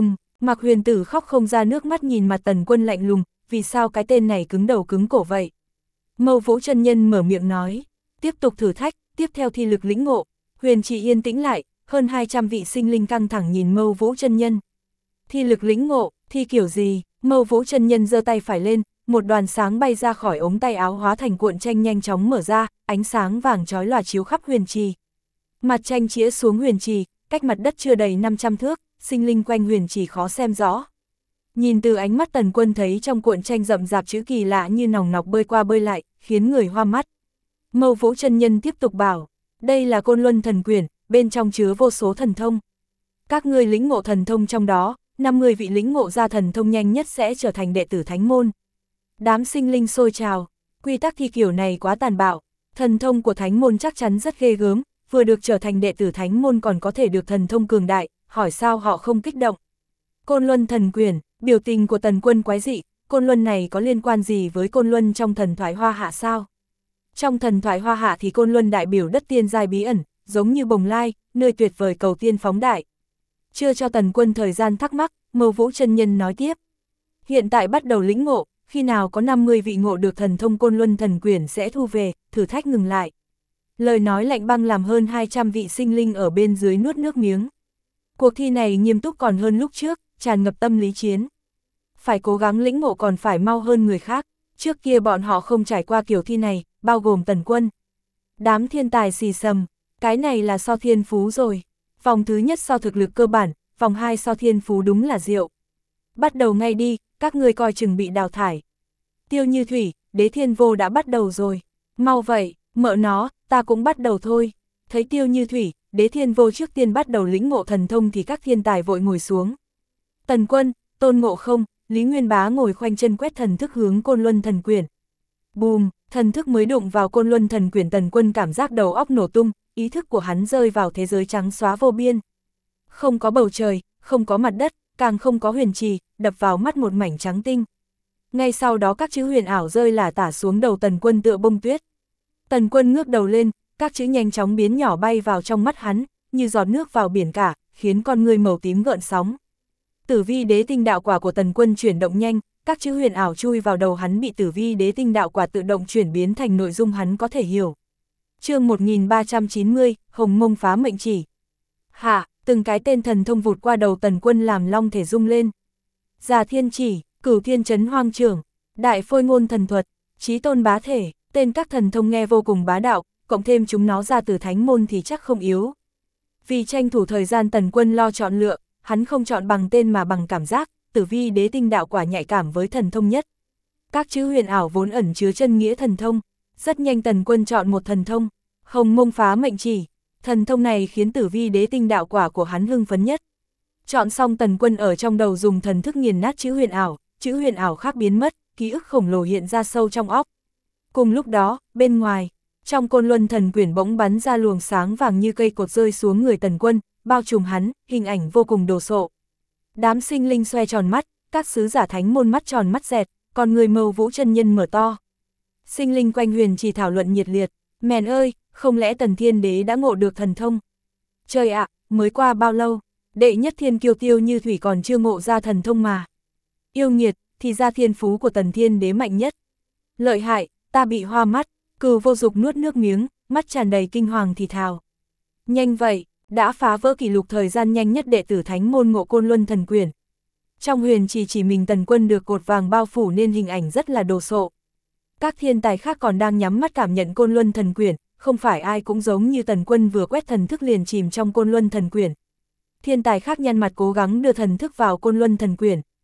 Mạc Huyền Tử khóc không ra nước mắt nhìn mặt Tần Quân lạnh lùng, vì sao cái tên này cứng đầu cứng cổ vậy? Mâu Vũ chân nhân mở miệng nói, tiếp tục thử thách, tiếp theo thi lực lĩnh ngộ. Huyền Trì yên tĩnh lại, hơn 200 vị sinh linh căng thẳng nhìn Mâu Vũ chân nhân. Thi lực lĩnh ngộ, thi kiểu gì? Mâu Vũ chân nhân giơ tay phải lên, một đoàn sáng bay ra khỏi ống tay áo hóa thành cuộn tranh nhanh chóng mở ra, ánh sáng vàng chói lòa chiếu khắp huyền trì. Mặt tranh chĩa xuống huyền trì, cách mặt đất chưa đầy 500 thước, sinh linh quanh huyền trì khó xem rõ. Nhìn từ ánh mắt Tần Quân thấy trong cuộn tranh rậm rạp chữ kỳ lạ như nòng nọc bơi qua bơi lại, khiến người hoa mắt. Mâu Vũ chân nhân tiếp tục bảo, đây là Côn Luân thần quyển, bên trong chứa vô số thần thông. Các ngươi lĩnh ngộ thần thông trong đó, 50 vị lĩnh ngộ ra thần thông nhanh nhất sẽ trở thành đệ tử thánh môn. Đám sinh linh sôi trào, quy tắc thi kiểu này quá tàn bạo, thần thông của thánh môn chắc chắn rất ghê gớm, vừa được trở thành đệ tử thánh môn còn có thể được thần thông cường đại, hỏi sao họ không kích động. Côn Luân thần quyển, biểu tình của Tần Quân quái dị, Côn Luân này có liên quan gì với Côn Luân trong thần thoại Hoa Hạ sao? Trong thần thoại Hoa Hạ thì Côn Luân đại biểu đất tiên giai bí ẩn, giống như Bồng Lai, nơi tuyệt vời cầu tiên phóng đại. Chưa cho Tần Quân thời gian thắc mắc, Mâu Vũ chân nhân nói tiếp. Hiện tại bắt đầu lĩnh ngộ, khi nào có 50 vị ngộ được thần thông Côn Luân thần quyển sẽ thu về, thử thách ngừng lại. Lời nói lạnh băng làm hơn 200 vị sinh linh ở bên dưới nuốt nước miếng. Cuộc thi này nghiêm túc còn hơn lúc trước, tràn ngập tâm lý chiến. Phải cố gắng lĩnh ngộ còn phải mau hơn người khác, trước kia bọn họ không trải qua kiểu thi này, bao gồm Tần Quân. Đám thiên tài xì xầm, cái này là so thiên phú rồi. Vòng thứ nhất so thực lực cơ bản, vòng 2 so thiên phú đúng là diệu. Bắt đầu ngay đi, các ngươi coi chừng bị đào thải. Tiêu Như Thủy, Đế Thiên Vô đã bắt đầu rồi. Mau vậy, mợ nó, ta cũng bắt đầu thôi. Thấy Tiêu Như Thủy, Đế Thiên Vô trước tiên bắt đầu lĩnh ngộ thần thông thì các thiên tài vội ngồi xuống. Tần Quân, Tôn Ngộ Không, Lý Nguyên Bá ngồi khoanh chân quét thần thức hướng Côn Luân thần quyển. Bùm, thần thức mới đụng vào Côn Luân thần quyển, Tần Quân cảm giác đầu óc nổ tung, ý thức của hắn rơi vào thế giới trắng xóa vô biên. Không có bầu trời, không có mặt đất, càng không có huyền trì, đập vào mắt một mảnh trắng tinh. Ngay sau đó các chữ huyền ảo rơi lả tả xuống đầu Tần Quân tựa bông tuyết. Tần Quân ngước đầu lên, các chữ nhanh chóng biến nhỏ bay vào trong mắt hắn, như giọt nước vào biển cả, khiến con người màu tím gợn sóng. Tử vi đế tinh đạo quả của Tần Quân chuyển động nhanh, các chữ huyền ảo chui vào đầu hắn bị tử vi đế tinh đạo quả tự động chuyển biến thành nội dung hắn có thể hiểu. Chương 1390, Hồng Mông phá mệnh chỉ. Hạ, từng cái tên thần thông vụt qua đầu Tần Quân làm long thể rung lên. Già thiên chỉ, Cửu thiên chấn hoang trưởng, Đại phôi ngôn thần thuật, Chí tôn bá thể, tên các thần thông nghe vô cùng bá đạo, cộng thêm chúng nó ra từ thánh môn thì chắc không yếu. Vì tranh thủ thời gian Tần Quân lo chọn lựa, hắn không chọn bằng tên mà bằng cảm giác, tử vi đế tinh đạo quả nhạy cảm với thần thông nhất. Các chữ huyền ảo vốn ẩn chứa chân nghĩa thần thông, rất nhanh Tần Quân chọn một thần thông, Hồng Mông phá mệnh chỉ. Thần thông này khiến tử vi đế tinh đạo quả của hắn hưng phấn nhất. Chọn xong Tần Quân ở trong đầu dùng thần thức nghiền nát chữ huyền ảo khác biến mất, ký ức khổng lồ hiện ra sâu trong óc. Cùng lúc đó, bên ngoài, trong Côn Luân thần quyển bỗng bắn ra luồng sáng vàng như cây cột rơi xuống người Tần Quân, bao trùm hắn, hình ảnh vô cùng đồ sộ. Đám sinh linh xoe tròn mắt, các sứ giả thánh môn mắt tròn mắt dẹt, còn người Mâu Vũ chân nhân mở to. Sinh linh quanh huyền chỉ thảo luận nhiệt liệt, mèn ơi, không lẽ Tần Thiên Đế đã ngộ được thần thông? Trời ạ, mới qua bao lâu, đệ nhất thiên kiêu Tiêu Như Thủy còn chưa ngộ ra thần thông mà. Yêu nghiệt, thì ra thiên phú của Tần Thiên Đế mạnh nhất. Lợi hại, ta bị hoa mắt, Cừu Vô Dục nuốt nước miếng, mắt tràn đầy kinh hoàng thì thào. Nhanh vậy, đã phá vỡ kỷ lục thời gian nhanh nhất đệ tử thánh môn ngộ Côn Luân thần quyển. Trong huyền chỉ mình Tần Quân được cột vàng bao phủ nên hình ảnh rất là đồ sộ. Các thiên tài khác còn đang nhắm mắt cảm nhận Côn Luân thần quyển, không phải ai cũng giống như Tần Quân vừa quét thần thức liền chìm trong Côn Luân thần quyển. Thiên tài khác nhăn mặt cố gắng đưa thần thức vào Côn Luân thần quyển.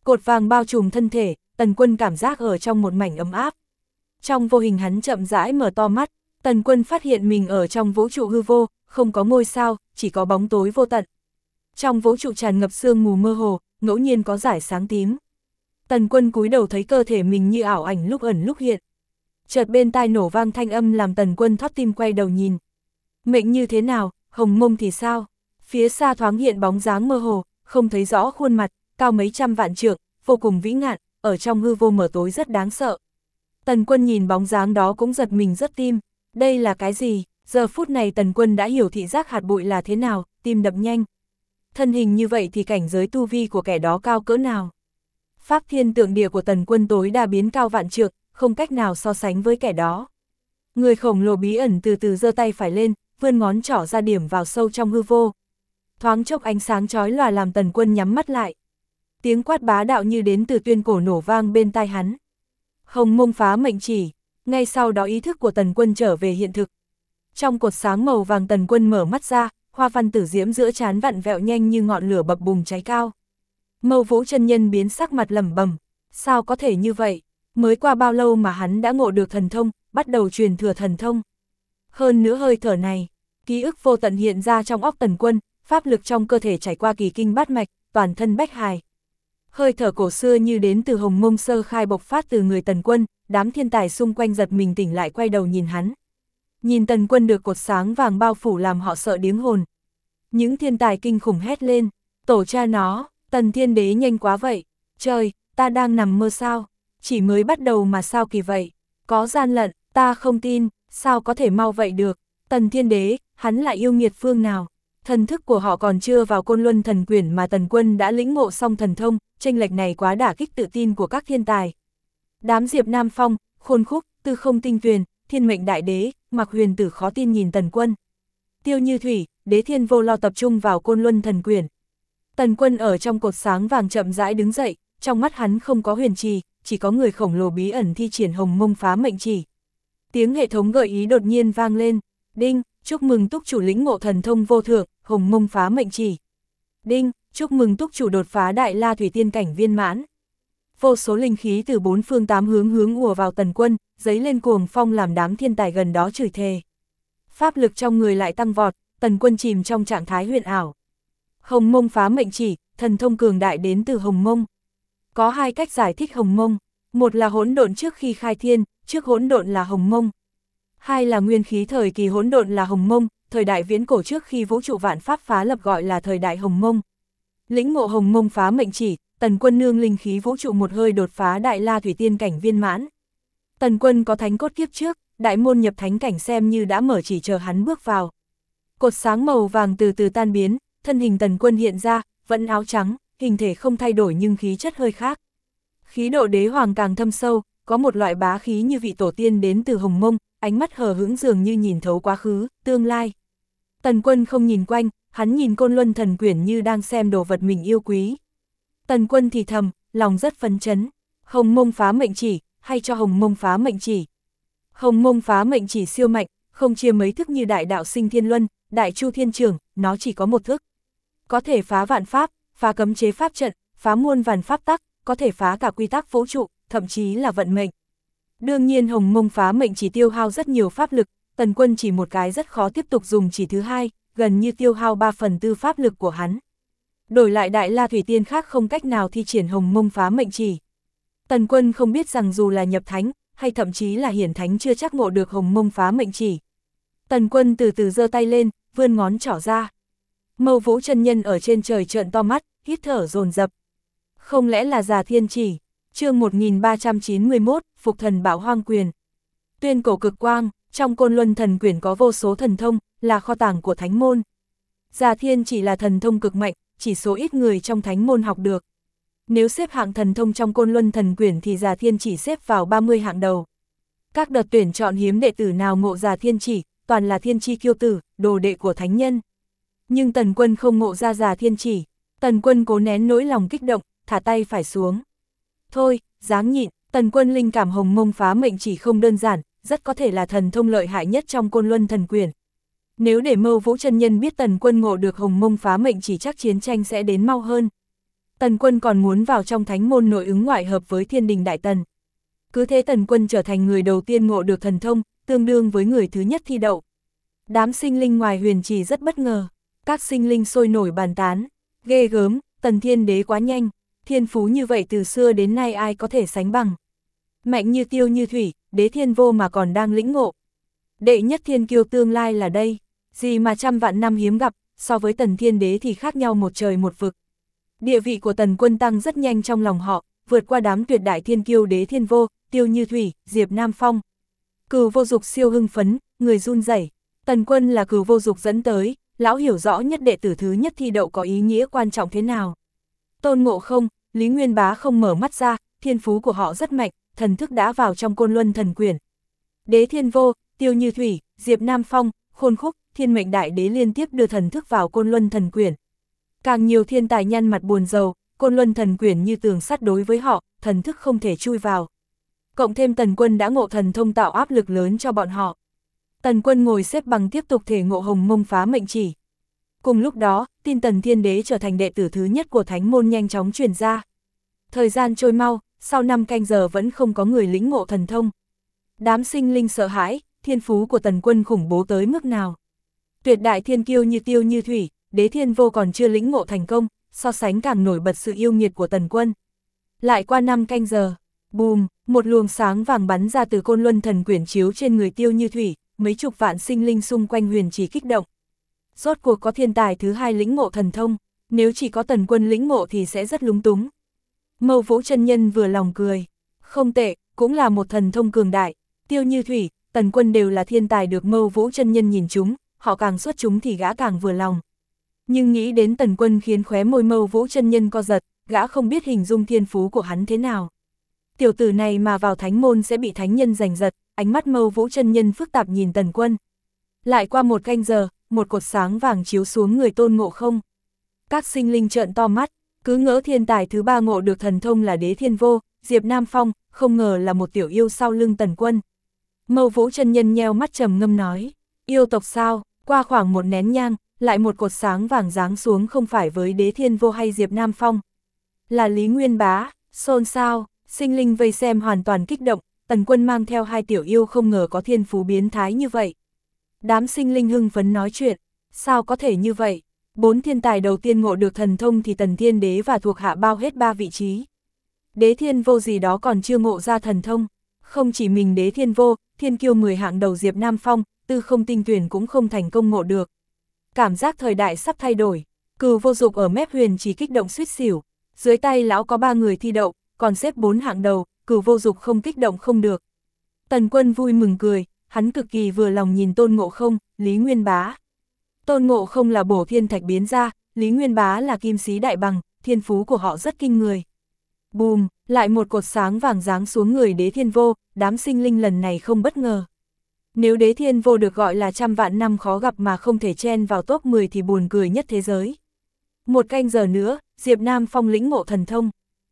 Cột vàng bao trùm thân thể, Tần Quân cảm giác ở trong một mảnh ấm áp. Trong vô hình hắn chậm rãi mở to mắt, Tần Quân phát hiện mình ở trong vũ trụ hư vô, không có ngôi sao, chỉ có bóng tối vô tận. Trong vũ trụ tràn ngập sương mù mơ hồ, ngẫu nhiên có dải sáng tím. Tần Quân cúi đầu thấy cơ thể mình như ảo ảnh lúc ẩn lúc hiện. Chợt bên tai nổ vang thanh âm làm Tần Quân thót tim quay đầu nhìn. Mệnh như thế nào, Hồng Mông thì sao? Phía xa thoáng hiện bóng dáng mơ hồ, không thấy rõ khuôn mặt, cao mấy trăm vạn trượng, vô cùng vĩ ngạn, ở trong hư vô mở tối rất đáng sợ. Tần Quân nhìn bóng dáng đó cũng giật mình rất tim, đây là cái gì? Giờ phút này Tần Quân đã hiểu thị giác hạt bụi là thế nào, tim đập nhanh. Thân hình như vậy thì cảnh giới tu vi của kẻ đó cao cỡ nào? Pháp thiên tượng địa của Tần Quân tối đa biến cao vạn trượng, không cách nào so sánh với kẻ đó. Người khổng lồ bí ẩn từ từ giơ tay phải lên, vươn ngón trỏ ra điểm vào sâu trong hư vô. Thoáng chốc ánh sáng chói lòa làm Tần Quân nhắm mắt lại. Tiếng quát bá đạo như đến từ tuyên cổ nổ vang bên tai hắn. Hồng Mông phá mệnh chỉ, ngay sau đó ý thức của Tần Quân trở về hiện thực. Trong cột sáng màu vàng Tần Quân mở mắt ra, hoa văn tử diễm giữa trán vặn vẹo nhanh như ngọn lửa bập bùng cháy cao. Mâu Vũ chân nhân biến sắc mặt lẩm bẩm, sao có thể như vậy? Mới qua bao lâu mà hắn đã ngộ được thần thông, bắt đầu truyền thừa thần thông. Hơn nữa hơi thở này, ký ức vô tận hiện ra trong óc Tần Quân, pháp lực trong cơ thể trải qua kỳ kinh bát mạch, toàn thân bách hài. Hơi thở cổ xưa như đến từ Hồng Mông sơ khai bộc phát từ người Tần Quân, đám thiên tài xung quanh giật mình tỉnh lại quay đầu nhìn hắn. Nhìn Tần Quân được cột sáng vàng bao phủ làm họ sợ điếng hồn. Những thiên tài kinh khủng hét lên, tổ cha nó, Tần Thiên Đế nhanh quá vậy, trời, ta đang nằm mơ sao, chỉ mới bắt đầu mà sao kỳ vậy, có gian lận, ta không tin, sao có thể mau vậy được, Tần Thiên Đế, hắn lại yêu nghiệt phương nào, thần thức của họ còn chưa vào Côn Luân thần quyển mà Tần Quân đã lĩnh ngộ xong thần thông, chênh lệch này quá đả kích tự tin của các thiên tài. Đám Diệp Nam Phong, Khôn Khúc, Tư Không Tinh Tuyền, Thiên Mệnh Đại Đế, Mạc Huyền Tử khó tin nhìn Tần Quân. Tiêu Như Thủy, Đế Thiên Vô Lo tập trung vào Côn Luân thần quyển. Tần Quân ở trong cột sáng vàng chậm rãi đứng dậy, trong mắt hắn không có huyền trì, chỉ có người khổng lồ bí ẩn thi triển Hồng Mông phá mệnh chỉ. Tiếng hệ thống gợi ý đột nhiên vang lên, đinh, chúc mừng túc chủ lĩnh ngộ thần thông vô thượng, Hồng Mông phá mệnh chỉ. Đinh, chúc mừng túc chủ đột phá Đại La Thủy Tiên cảnh viên mãn. Vô số linh khí từ bốn phương tám hướng ùa vào Tần Quân, dấy lên cuồng phong làm đám thiên tài gần đó chửi thề. Pháp lực trong người lại tăng vọt, Tần Quân chìm trong trạng thái huyền ảo. Hồng Mông phá mệnh chỉ, thần thông cường đại đến từ Hồng Mông. Có hai cách giải thích Hồng Mông, một là hỗn độn trước khi khai thiên, trước hỗn độn là Hồng Mông. Hai là nguyên khí thời kỳ hỗn độn là Hồng Mông, thời đại viễn cổ trước khi vũ trụ vạn pháp phá lập gọi là thời đại Hồng Mông. Lĩnh ngộ Hồng Mông phá mệnh chỉ, Tần Quân nương linh khí vũ trụ một hơi đột phá Đại La Thủy Tiên cảnh viên mãn. Tần Quân có thánh cốt kiếp trước, đại môn nhập thánh cảnh xem như đã mở chỉ chờ hắn bước vào. Cột sáng màu vàng từ từ tan biến, thân hình Tần Quân hiện ra, vẫn áo trắng, hình thể không thay đổi nhưng khí chất hơi khác. Khí độ đế hoàng càng thâm sâu, có một loại bá khí như vị tổ tiên đến từ Hồng Mông, ánh mắt hờ hững dường như nhìn thấu quá khứ, tương lai. Tần Quân không nhìn quanh, hắn nhìn Côn Luân thần quyển như đang xem đồ vật mình yêu quý. Tần Quân thì thầm, lòng rất phấn chấn, Hồng Mông phá mệnh chỉ, hay cho Hồng Mông phá mệnh chỉ. Hồng Mông phá mệnh chỉ siêu mạnh, không chia mấy thức như Đại Đạo Sinh Thiên Luân, Đại Chu Thiên Trường, nó chỉ có một thức. Có thể phá vạn pháp, phá cấm chế pháp trận, phá muôn vàn pháp tắc, có thể phá cả quy tắc vũ trụ, thậm chí là vận mệnh. Đương nhiên Hồng Mông phá mệnh chỉ tiêu hao rất nhiều pháp lực, Tần Quân chỉ một cái rất khó tiếp tục dùng chỉ thứ hai, gần như tiêu hao 3/4 pháp lực của hắn. Đổi lại Đại La Thủy Tiên khác không cách nào thi triển Hồng Mông phá mệnh chỉ. Tần Quân không biết rằng dù là nhập thánh, hay thậm chí là hiển thánh chưa chắc ngộ được Hồng Mông phá mệnh chỉ. Tần Quân từ từ giơ tay lên, vươn ngón trỏ ra. Mâu Vũ chân nhân ở trên trời trợn to mắt, hít thở dồn dập. Không lẽ là Già Thiên Chỉ? Chương 1391, Phục Thần Bảo Hoang Quyền. Tuyên cổ cực quang, trong Côn Luân thần quyển có vô số thần thông, là kho tàng của thánh môn. Già Thiên Chỉ là thần thông cực mạnh, chỉ số ít người trong thánh môn học được. Nếu xếp hạng thần thông trong Côn Luân thần quyển thì Già Thiên Chỉ xếp vào 30 hạng đầu. Các đợt tuyển chọn hiếm đệ tử nào ngộ Già Thiên Chỉ, toàn là thiên chi kiêu tử, đồ đệ của thánh nhân. Nhưng Tần Quân không ngộ ra Già Thiên Chỉ, Tần Quân cố nén nỗi lòng kích động, thả tay phải xuống. Thôi, dáng nhịn, Tần Quân linh cảm Hồng Mông phá mệnh chỉ không đơn giản, rất có thể là thần thông lợi hại nhất trong Côn Luân thần quyển. Nếu để Mâu Vũ chân nhân biết Tần Quân ngộ được Hồng Mông phá mệnh chỉ chắc chiến tranh sẽ đến mau hơn. Tần Quân còn muốn vào trong thánh môn nội ứng ngoại hợp với Thiên Đình Đại Tần. Cứ thế Tần Quân trở thành người đầu tiên ngộ được thần thông, tương đương với người thứ nhất thi đậu. Đám sinh linh ngoài huyền trì rất bất ngờ, các sinh linh sôi nổi bàn tán, ghê gớm, Tần Thiên Đế quá nhanh, thiên phú như vậy từ xưa đến nay ai có thể sánh bằng. Mạnh như tiêu như thủy, Đế Thiên Vô mà còn đang lĩnh ngộ. Đệ nhất thiên kiêu tương lai là đây, gì mà trăm vạn năm hiếm gặp, so với Tần Thiên Đế thì khác nhau một trời một vực. Địa vị của Tần Quân tăng rất nhanh trong lòng họ, vượt qua đám tuyệt đại thiên kiêu Đế Thiên Vô, Tiêu Như Thủy, Diệp Nam Phong. Cửu Vô Dục siêu hưng phấn, người run rẩy. Tần Quân là Cửu Vô Dục dẫn tới, lão hiểu rõ nhất đệ tử thứ nhất thi đậu có ý nghĩa quan trọng thế nào. Tôn Ngộ Không, Lý Nguyên Bá không mở mắt ra, thiên phú của họ rất mạnh, thần thức đã vào trong Côn Luân Thần Quyển. Đế Thiên Vô, Tiêu Như Thủy, Diệp Nam Phong, Khôn Khúc, Thiên Mệnh Đại Đế liên tiếp đưa thần thức vào Côn Luân Thần Quyển. Càng nhiều thiên tài nhăn mặt buồn rầu, Côn Luân Thần Quyển như tường sắt đối với họ, thần thức không thể chui vào. Cộng thêm Tần Quân đã ngộ thần thông tạo áp lực lớn cho bọn họ. Tần Quân ngồi xếp bằng tiếp tục thể ngộ Hồng Mông Phá Mệnh Chỉ. Cùng lúc đó, tin Tần Thiên Đế trở thành đệ tử thứ nhất của Thánh môn nhanh chóng truyền ra. Thời gian trôi mau, sau 5 canh giờ vẫn không có người lĩnh ngộ thần thông. Đám sinh linh sợ hãi, thiên phú của Tần Quân khủng bố tới mức nào. Tuyệt đại thiên kiêu như Tiêu Như Thủy, Đế Thiên Vô còn chưa lĩnh ngộ thành công, so sánh càng nổi bật sự yêu nghiệt của Tần Quân. Lại qua 5 canh giờ, bùm, một luồng sáng vàng bắn ra từ Côn Luân Thần Quyển chiếu trên người Tiêu Như Thủy, mấy chục vạn sinh linh xung quanh huyền chỉ kích động. Rốt cuộc có thiên tài thứ hai lĩnh ngộ thần thông, nếu chỉ có Tần Quân lĩnh ngộ thì sẽ rất lúng túng. Mâu Vũ chân nhân vừa lòng cười, không tệ, cũng là một thần thông cường đại. Tiêu Như Thủy, Tần Quân đều là thiên tài được Mâu Vũ chân nhân nhìn chúng, họ càng xuất chúng thì gã càng vừa lòng. Nhưng nghĩ đến Tần Quân khiến khóe môi Mâu Vũ chân nhân co giật, gã không biết hình dung thiên phú của hắn thế nào. Tiểu tử này mà vào thánh môn sẽ bị thánh nhân giành giật, ánh mắt Mâu Vũ chân nhân phức tạp nhìn Tần Quân. Lại qua 1 canh giờ, một cột sáng vàng chiếu xuống người Tôn Ngộ Không. Các sinh linh trợn to mắt, cứ ngỡ thiên tài thứ ba ngộ được thần thông là Đế Thiên Vô, Diệp Nam Phong, không ngờ là một tiểu yêu sau lưng Tần Quân. Mâu Vũ chân nhân nheo mắt trầm ngâm nói, yêu tộc sao? Qua khoảng 1 nén nhang, lại một cột sáng vàng giáng xuống, không phải với Đế Thiên Vô hay Diệp Nam Phong, là Lý Nguyên Bá. Xôn xao, sinh linh vây xem hoàn toàn kích động, Tần Quân mang theo 2 tiểu yêu không ngờ có thiên phú biến thái như vậy. Đám sinh linh hưng phấn nói chuyện, sao có thể như vậy? 4 thiên tài đầu tiên ngộ được thần thông thì Tần Thiên Đế và thuộc hạ bao hết 3 vị trí. Đế Thiên Vô gì đó còn chưa ngộ ra thần thông, không chỉ mình Đế Thiên Vô, thiên kiêu 10 hạng đầu Diệp Nam Phong, Tư Không Tinh Tuyển cũng không thành công ngộ được. Cảm giác thời đại sắp thay đổi, Cửu Vô Dục ở mép huyền chỉ kích động suýt xỉu, dưới tay lão có 3 người thi đậu, còn xếp 4 hạng đầu, Cửu Vô Dục không kích động không được. Tần Quân vui mừng cười, hắn cực kỳ vừa lòng nhìn Tôn Ngộ Không, Lý Nguyên Bá. Tôn Ngộ Không là bổ thiên thạch biến ra, Lý Nguyên Bá là kim sĩ đại bằng, thiên phú của họ rất kinh người. Bùm, lại một cột sáng vàng giáng xuống người Đế Thiên Vô, đám sinh linh lần này không bất ngờ. Nếu Đế Thiên Vô được gọi là trăm vạn năm khó gặp mà không thể chen vào top 10 thì buồn cười nhất thế giới. 1 canh giờ nữa, Diệp Nam Phong lĩnh ngộ thần thông.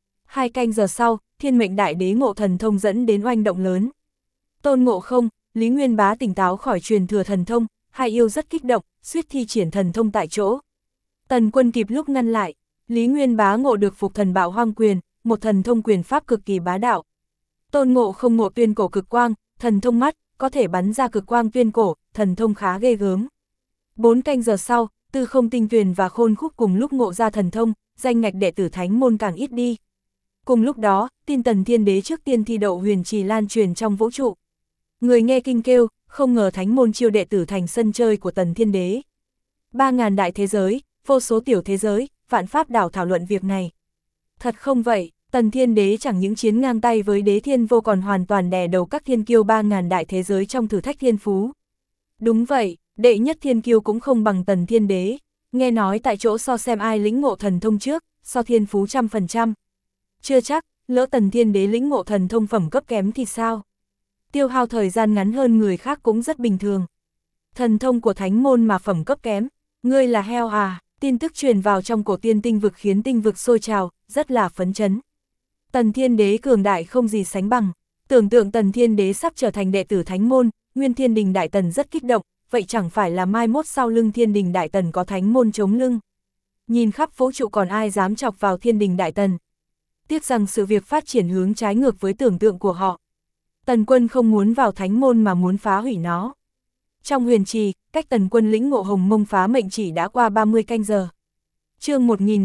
2 canh giờ sau, Thiên Mệnh Đại Đế ngộ thần thông dẫn đến oanh động lớn. Tôn Ngộ Không, Lý Nguyên Bá tỉnh táo khỏi truyền thừa thần thông, 2 yêu rất kích động, suýt thi triển thần thông tại chỗ. Tần Quân kịp lúc ngăn lại, Lý Nguyên Bá ngộ được Phục Thần Bạo Hoang Quyền, một thần thông quyền pháp cực kỳ bá đạo. Tôn Ngộ Không ngộ Tuyên Cổ Cực Quang, thần thông mắt, có thể bắn ra cực quang tuyên cổ, thần thông khá ghê gớm. 4 canh giờ sau, Tư Không Tinh Tuyển và Khôn Khúc cùng lúc ngộ ra thần thông, danh ngạch đệ tử thánh môn càng ít đi. Cùng lúc đó, tin Tần Thiên Đế trước tiên thi đậu huyền trì lan truyền trong vũ trụ. Người nghe kinh kêu, không ngờ thánh môn chiêu đệ tử thành sân chơi của Tần Thiên Đế. 3000 đại thế giới, vô số tiểu thế giới, vạn pháp đảo thảo luận việc này. Thật không vậy, Tần Thiên Đế chẳng những chiến ngang tay với Đế Thiên Vô còn hoàn toàn đè đầu các thiên kiêu 3000 đại thế giới trong thử thách thiên phú. Đúng vậy, đệ nhất thiên kiêu cũng không bằng Tần Thiên Đế, nghe nói tại chỗ so xem ai lĩnh ngộ thần thông trước, so thiên phú 100%. Chưa chắc, lỡ Tần Thiên Đế lĩnh ngộ thần thông phẩm cấp kém thì sao? Tiêu hao thời gian ngắn hơn người khác cũng rất bình thường. Thần thông của thánh môn mà phẩm cấp kém, ngươi là heo à? Tin tức truyền vào trong cổ tiên tinh vực khiến tinh vực sôi trào, rất là phấn chấn. Tần Thiên Đế cường đại không gì sánh bằng, tưởng tượng Tần Thiên Đế sắp trở thành đệ tử thánh môn, Nguyên Thiên Đình Đại Tần rất kích động, vậy chẳng phải là mai mốt sau lưng Thiên Đình Đại Tần có thánh môn chống lưng. nhìn khắp vũ trụ còn ai dám chọc vào thiên đình đại tần. Tiếc rằng sự việc phát triển hướng trái ngược với tưởng tượng của họ. Tần Quân không muốn vào thánh môn mà muốn phá hủy nó. Trong huyền trì, cách Tần Quân lĩnh ngộ hồng mông phá mệnh chỉ đã qua 30 canh giờ. Chương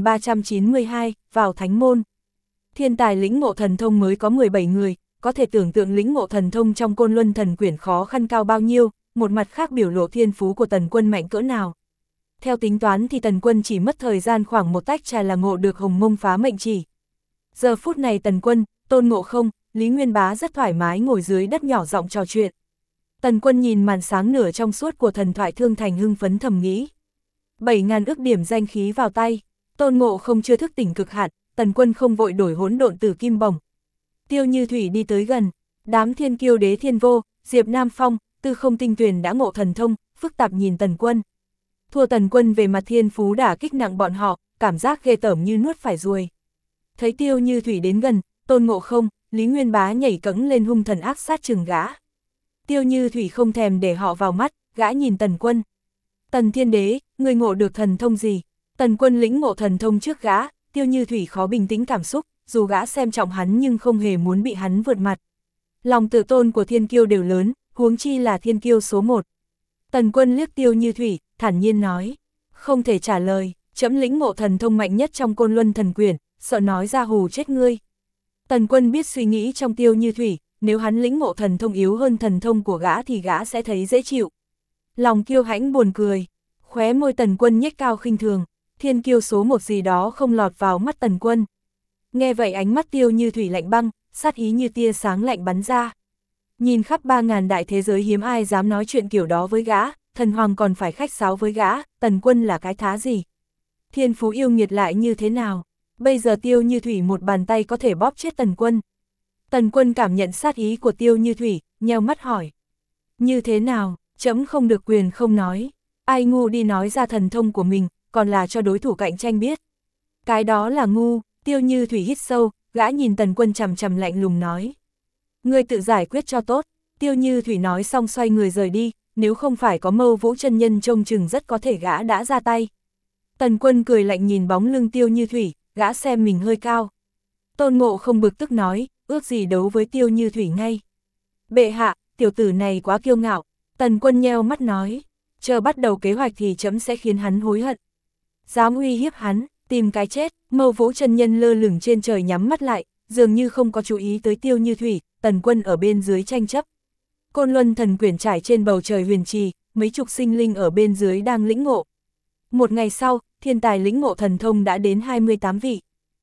1392, vào thánh môn. Thiên tài lĩnh ngộ thần thông mới có 17 người, có thể tưởng tượng lĩnh ngộ thần thông trong Côn Luân Thần Quyển khó khăn cao bao nhiêu, một mặt khác biểu lộ thiên phú của Tần Quân mạnh cỡ nào. Theo tính toán thì Tần Quân chỉ mất thời gian khoảng một tách trà là ngộ được hồng mông phá mệnh chỉ. Giờ phút này Tần Quân, Tôn Ngộ Không, Lý Nguyên Bá rất thoải mái ngồi dưới đất nhỏ giọng trò chuyện. Tần Quân nhìn màn sáng nửa trong suốt của thần thoại Thương Thành hưng phấn thầm nghĩ. 7.000 ức điểm danh khí vào tay, Tôn Ngộ Không chưa thức tỉnh cực hạn, Tần Quân không vội đổi hỗn độn tử kim bổng. Tiêu Như Thủy đi tới gần, đám thiên kiêu Đế Thiên Vô, Diệp Nam Phong, Tư Không Tinh Tuyền đã ngộ thần thông, phức tạp nhìn Tần Quân. Thua Tần Quân về mặt thiên phú đả kích nặng bọn họ, cảm giác ghê tởm như nuốt phải ruồi. Thấy Tiêu Như Thủy đến gần, Tôn Ngộ Không, Lý Nguyên Bá nhảy cẫng lên hung thần ác sát chừng gã. Tiêu Như Thủy không thèm để họ vào mắt, gã nhìn Tần Quân. Tần Thiên Đế, ngươi ngộ được thần thông gì? Tần Quân lĩnh ngộ thần thông trước gã, Tiêu Như Thủy khó bình tĩnh cảm xúc, dù gã xem trọng hắn nhưng không hề muốn bị hắn vượt mặt. Lòng tự tôn của thiên kiêu đều lớn, huống chi là thiên kiêu số 1. Tần Quân liếc Tiêu Như Thủy, thản nhiên nói, không thể trả lời, trẫm lĩnh ngộ thần thông mạnh nhất trong Côn Luân Thần Quyển, sợ nói ra hù chết ngươi. Tần Quân biết suy nghĩ trong Tiêu Như Thủy, nếu hắn lĩnh ngộ thần thông yếu hơn thần thông của gã thì gã sẽ thấy dễ chịu. Lòng kiêu hãnh buồn cười, khóe môi Tần Quân nhếch cao khinh thường, thiên kiêu số 1 gì đó không lọt vào mắt Tần Quân. Nghe vậy ánh mắt Tiêu Như Thủy lạnh băng, sát ý như tia sáng lạnh bắn ra. Nhìn khắp 3.000 đại thế giới hiếm ai dám nói chuyện kiểu đó với gã, thần hoàng còn phải khách sáo với gã, Tần Quân là cái thá gì? Thiên phú yêu nghiệt lại như thế nào? Bây giờ Tiêu Như Thủy một bàn tay có thể bóp chết Tần Quân. Tần Quân cảm nhận sát ý của Tiêu Như Thủy, nheo mắt hỏi. Như thế nào, trẫm không được quyền không nói. Ai ngu đi nói ra thần thông của mình, còn là cho đối thủ cạnh tranh biết. Cái đó là ngu, Tiêu Như Thủy hít sâu, gã nhìn Tần Quân chằm chằm lạnh lùng nói. Ngươi tự giải quyết cho tốt. Tiêu Như Thủy nói xong xoay người rời đi, nếu không phải có Mâu Vũ chân nhân trông chừng rất có thể gã đã ra tay. Tần Quân cười lạnh nhìn bóng lưng Tiêu Như Thủy, gã xem mình hơi cao. Tôn Ngộ không bực tức nói, ước gì đấu với Tiêu Như Thủy ngay. Bệ hạ, tiểu tử này quá kiêu ngạo. Tần Quân nheo mắt nói, chờ bắt đầu kế hoạch thì trẫm sẽ khiến hắn hối hận. Dám uy hiếp hắn, tìm cái chết. Mâu Vũ chân nhân lơ lửng trên trời nhắm mắt lại, dường như không có chú ý tới Tiêu Như Thủy. Tần Quân ở bên dưới tranh chấp. Côn Luân Thần Quyển trải trên bầu trời huyền trì, mấy chục sinh linh ở bên dưới đang lĩnh ngộ. Một ngày sau, thiên tài lĩnh ngộ thần thông đã đến 28 vị.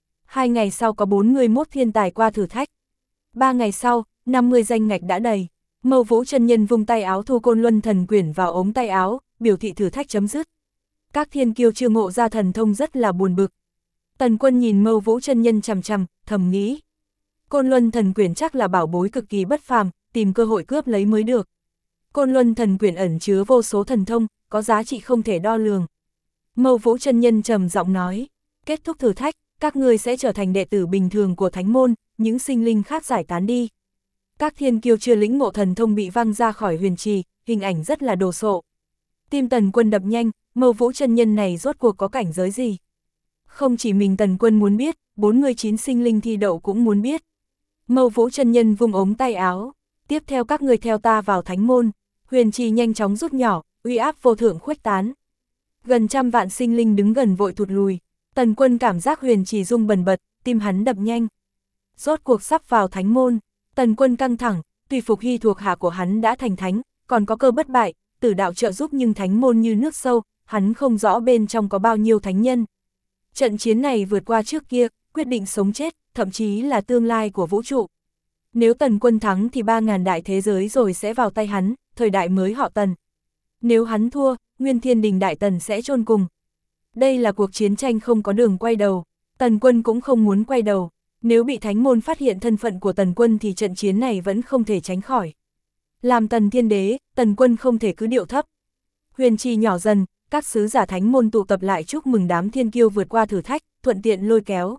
2 ngày sau có 41 thiên tài qua thử thách. 3 ngày sau, 50 danh ngạch đã đầy. Mâu Vũ chân nhân vung tay áo thu Côn Luân Thần Quyển vào ống tay áo, biểu thị thử thách chấm dứt. Các thiên kiêu chưa ngộ ra thần thông rất là buồn bực. Tần Quân nhìn Mâu Vũ chân nhân chằm chằm, thầm nghĩ. Côn Luân Thần Quyển chắc là bảo bối cực kỳ bất phàm, tìm cơ hội cướp lấy mới được. Côn Luân Thần Quyển ẩn chứa vô số thần thông, có giá trị không thể đo lường. Mâu Vũ chân nhân trầm giọng nói, kết thúc thử thách, các ngươi sẽ trở thành đệ tử bình thường của thánh môn, những sinh linh khác giải tán đi. Các thiên kiêu chưa lĩnh ngộ thần thông bị văng ra khỏi huyền trì, hình ảnh rất là đồ sộ. Tim Tần Quân đập nhanh, Mâu Vũ chân nhân này rốt cuộc có cảnh giới gì? Không chỉ mình Tần Quân muốn biết, 49 sinh linh thi đậu cũng muốn biết. Mâu Vũ chân nhân vung ống tay áo, tiếp theo các người theo ta vào thánh môn. Huyền trì nhanh chóng rút nhỏ, uy áp vô thượng khuếch tán. Gần 100 vạn sinh linh đứng gần vội thụt lùi. Tần Quân cảm giác huyền trì rung bần bật, tim hắn đập nhanh. Rốt cuộc sắp vào thánh môn, Tần Quân căng thẳng, tùy Phục Hy thuộc hạ của hắn đã thành thánh, còn có cơ bất bại, tử đạo trợ giúp nhưng thánh môn như nước sâu, hắn không rõ bên trong có bao nhiêu thánh nhân. Trận chiến này vượt qua trước kia, quyết định sống chết, thậm chí là tương lai của vũ trụ. Nếu Tần Quân thắng thì 3.000 đại thế giới rồi sẽ vào tay hắn, thời đại mới họ Tần. Nếu hắn thua, Nguyên Thiên Đình Đại Tần sẽ chôn cùng. Đây là cuộc chiến tranh không có đường quay đầu, Tần Quân cũng không muốn quay đầu. Nếu bị thánh môn phát hiện thân phận của Tần Quân thì trận chiến này vẫn không thể tránh khỏi. Làm Tần Thiên Đế, Tần Quân không thể cứ điệu thấp. Huyền trì nhỏ dần, các sứ giả thánh môn tụ tập lại chúc mừng đám thiên kiêu vượt qua thử thách, thuận tiện lôi kéo.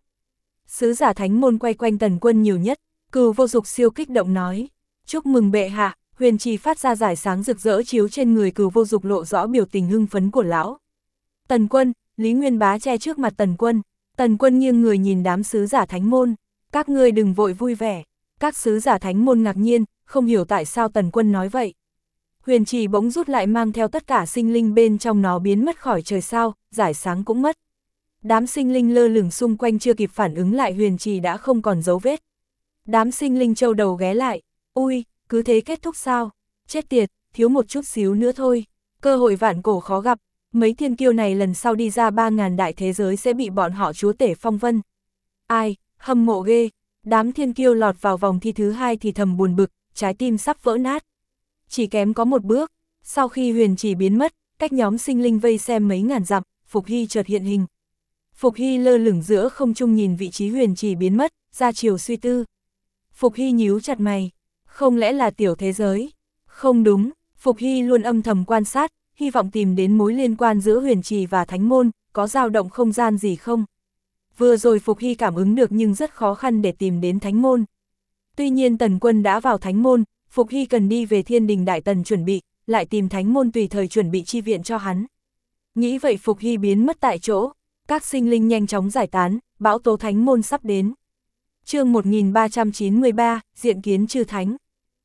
Sứ giả thánh môn quay quanh Tần Quân nhiều nhất, Cừu Vô Dục siêu kích động nói, chúc mừng bệ hạ. Huyền trì phát ra rải sáng rực rỡ chiếu trên người Cừu Vô Dục lộ rõ biểu tình hưng phấn của lão. Tần Quân, Lý Nguyên Bá che trước mặt Tần Quân. Tần Quân nghiêng người nhìn đám sứ giả thánh môn. Các ngươi đừng vội vui vẻ. Các sứ giả thánh môn ngạc nhiên, không hiểu tại sao Tần Quân nói vậy. Huyền trì bỗng rút lại mang theo tất cả sinh linh bên trong nó biến mất khỏi trời sao, giải sáng cũng mất. Đám sinh linh lơ lửng xung quanh chưa kịp phản ứng lại huyền trì đã không còn dấu vết. Đám sinh linh châu đầu ghé lại, ui, cứ thế kết thúc sao? Chết tiệt, thiếu một chút xíu nữa thôi. Cơ hội vạn cổ khó gặp, mấy thiên kiêu này lần sau đi ra 3.000 đại thế giới sẽ bị bọn họ chúa tể phong vân. Ai, hâm mộ ghê. Đám thiên kiêu lọt vào vòng thi thứ 2 thì thầm buồn bực, trái tim sắp vỡ nát. Chỉ kém có một bước, sau khi huyền chỉ biến mất, cách nhóm sinh linh vây xem mấy ngàn dặm, Phục Hy chợt hiện hình. Phục Hy lơ lửng giữa không trung nhìn vị trí huyền chỉ biến mất, ra chiều suy tư. Phục Hy nhíu chặt mày, không lẽ là tiểu thế giới? Không đúng, Phục Hy luôn âm thầm quan sát, hy vọng tìm đến mối liên quan giữa huyền trì và thánh môn, có dao động không gian gì không? Vừa rồi Phục Hy cảm ứng được nhưng rất khó khăn để tìm đến thánh môn. Tuy nhiên Tần Quân đã vào thánh môn, Phục Hy cần đi về Thiên Đình Đại Tần chuẩn bị, lại tìm thánh môn tùy thời chuẩn bị chi viện cho hắn. Nghĩ vậy Phục Hy biến mất tại chỗ, các sinh linh nhanh chóng giải tán, bão tố thánh môn sắp đến. Chương 1393, diện kiến chư thánh.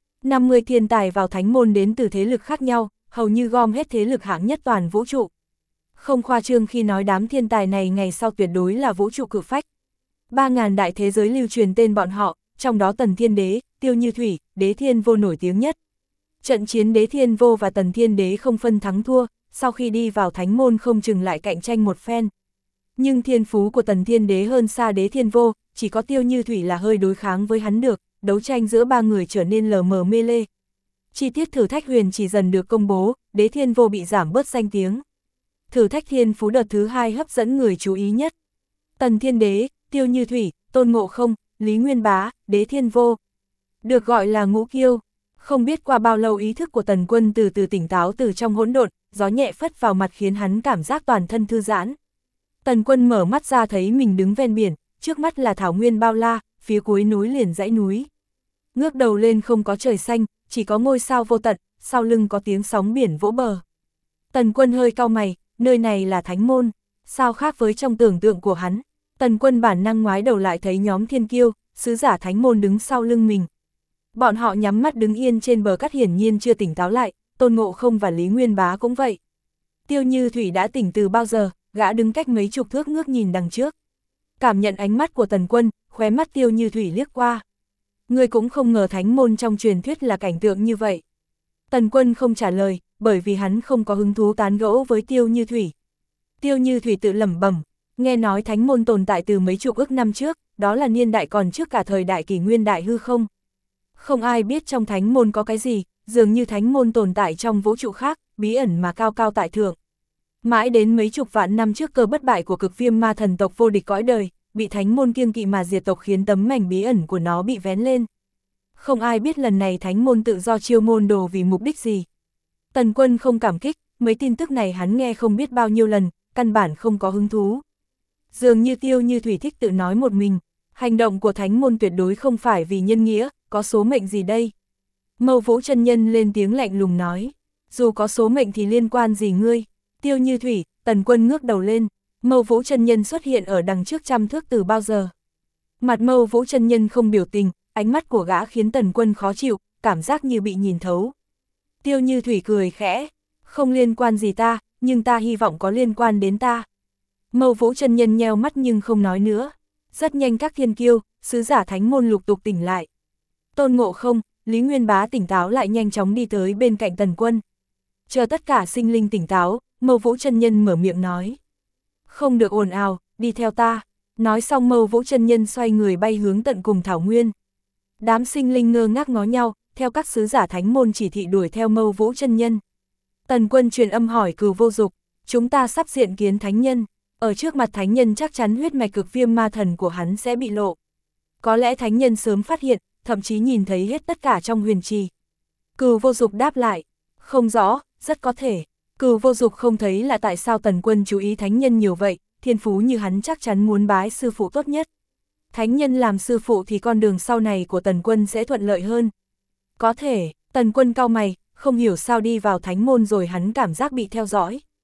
50 thiên tài vào thánh môn đến từ thế lực khác nhau, hầu như gom hết thế lực hạng nhất toàn vũ trụ. Không khoa trương khi nói đám thiên tài này ngày sau tuyệt đối là vũ trụ cự phách. 3.000 đại thế giới lưu truyền tên bọn họ, trong đó Tần Thiên Đế, Tiêu Như Thủy, Đế Thiên Vô nổi tiếng nhất. Trận chiến Đế Thiên Vô và Tần Thiên Đế không phân thắng thua, sau khi đi vào thánh môn không chừng lại cạnh tranh một phen. Nhưng thiên phú của Tần Thiên Đế hơn xa Đế Thiên Vô, chỉ có Tiêu Như Thủy là hơi đối kháng với hắn được, đấu tranh giữa ba người trở nên lờ mờ mê lê. Chi tiết thử thách huyền chỉ dần được công bố, Đế Thiên Vô bị giảm bớt danh tiếng. Thử thách thiên phú đợt thứ 2 hấp dẫn người chú ý nhất. Tần Thiên Đế, Tiêu Như Thủy, Tôn Ngộ Không, Lý Nguyên Bá, Đế Thiên Vô. Được gọi là ngũ kiêu. Không biết qua bao lâu ý thức của Tần Quân từ từ tỉnh táo từ trong hỗn độn, gió nhẹ phất vào mặt khiến hắn cảm giác toàn thân thư giãn. Tần Quân mở mắt ra thấy mình đứng ven biển, trước mắt là thảo nguyên bao la, phía cuối núi liền dãy núi. Ngước đầu lên không có trời xanh, chỉ có ngôi sao vô tận, sau lưng có tiếng sóng biển vỗ bờ. Tần Quân hơi cau mày, nơi này là thánh môn, sao khác với trong tưởng tượng của hắn. Tần Quân bản năng ngoái đầu lại thấy nhóm thiên kiêu, sứ giả thánh môn đứng sau lưng mình. Bọn họ nhắm mắt đứng yên trên bờ cát hiển nhiên chưa tỉnh táo lại, Tôn Ngộ Không và Lý Nguyên Bá cũng vậy. Tiêu Như Thủy đã tỉnh từ bao giờ, gã đứng cách mấy chục thước ngước nhìn đằng trước. Cảm nhận ánh mắt của Tần Quân, khóe mắt Tiêu Như Thủy liếc qua. Người cũng không ngờ thánh môn trong truyền thuyết là cảnh tượng như vậy. Tần Quân không trả lời, bởi vì hắn không có hứng thú tán gẫu với Tiêu Như Thủy. Tiêu Như Thủy tự lẩm bẩm, nghe nói thánh môn tồn tại từ mấy chục ức năm trước, đó là niên đại còn trước cả thời đại kỷ nguyên đại hư không. Không ai biết trong thánh môn có cái gì, dường như thánh môn tồn tại trong vũ trụ khác, bí ẩn mà cao cao tại thượng. Mãi đến mấy chục vạn năm trước cơ bất bại của Cực Viêm Ma thần tộc vô địch cõi đời, bị thánh môn kiêng kỵ mà diệt tộc khiến tấm mảnh bí ẩn của nó bị vén lên. Không ai biết lần này thánh môn tự do chiêu môn đồ vì mục đích gì. Tần Quân không cảm kích, mấy tin tức này hắn nghe không biết bao nhiêu lần, căn bản không có hứng thú. Dường như Tiêu Như Thủy thích tự nói một mình, hành động của thánh môn tuyệt đối không phải vì nhân nghĩa, có số mệnh gì đây? Mâu Vũ chân nhân lên tiếng lạnh lùng nói, dù có số mệnh thì liên quan gì ngươi? Tiêu Như Thủy, Tần Quân ngước đầu lên, Mâu Vũ chân nhân xuất hiện ở đằng trước trăm thước từ bao giờ. Mặt Mâu Vũ chân nhân không biểu tình, ánh mắt của gã khiến Tần Quân khó chịu, cảm giác như bị nhìn thấu. Tiêu Như Thủy cười khẽ, không liên quan gì ta, nhưng ta hy vọng có liên quan đến ta. Mâu Vũ chân nhân nheo mắt nhưng không nói nữa. Rất nhanh các thiên kiêu, sứ giả thánh môn lục tục tỉnh lại. Tôn Ngộ Không, Lý Nguyên Bá tỉnh táo lại nhanh chóng đi tới bên cạnh Tần Quân. Chờ tất cả sinh linh tỉnh táo, Mâu Vũ chân nhân mở miệng nói. Không được ồn ào, đi theo ta. Nói xong Mâu Vũ chân nhân xoay người bay hướng tận cùng thảo nguyên. Đám sinh linh ngơ ngác ngó nhau, theo các sứ giả thánh môn chỉ thị đuổi theo Mâu Vũ chân nhân. Tần Quân truyền âm hỏi Cửu Vô Dục, chúng ta sắp diện kiến thánh nhân. Ở trước mặt thánh nhân chắc chắn huyết mạch Cực Viêm Ma thần của hắn sẽ bị lộ. Có lẽ thánh nhân sớm phát hiện, thậm chí nhìn thấy hết tất cả trong huyền trì. Cửu Vô Dục đáp lại, không rõ, rất có thể. Cửu Vô Dục không thấy là tại sao Tần Quân chú ý thánh nhân nhiều vậy, thiên phú như hắn chắc chắn muốn bái sư phụ tốt nhất. Thánh nhân làm sư phụ thì con đường sau này của Tần Quân sẽ thuận lợi hơn. Có thể, Tần Quân cau mày, không hiểu sao đi vào thánh môn rồi hắn cảm giác bị theo dõi.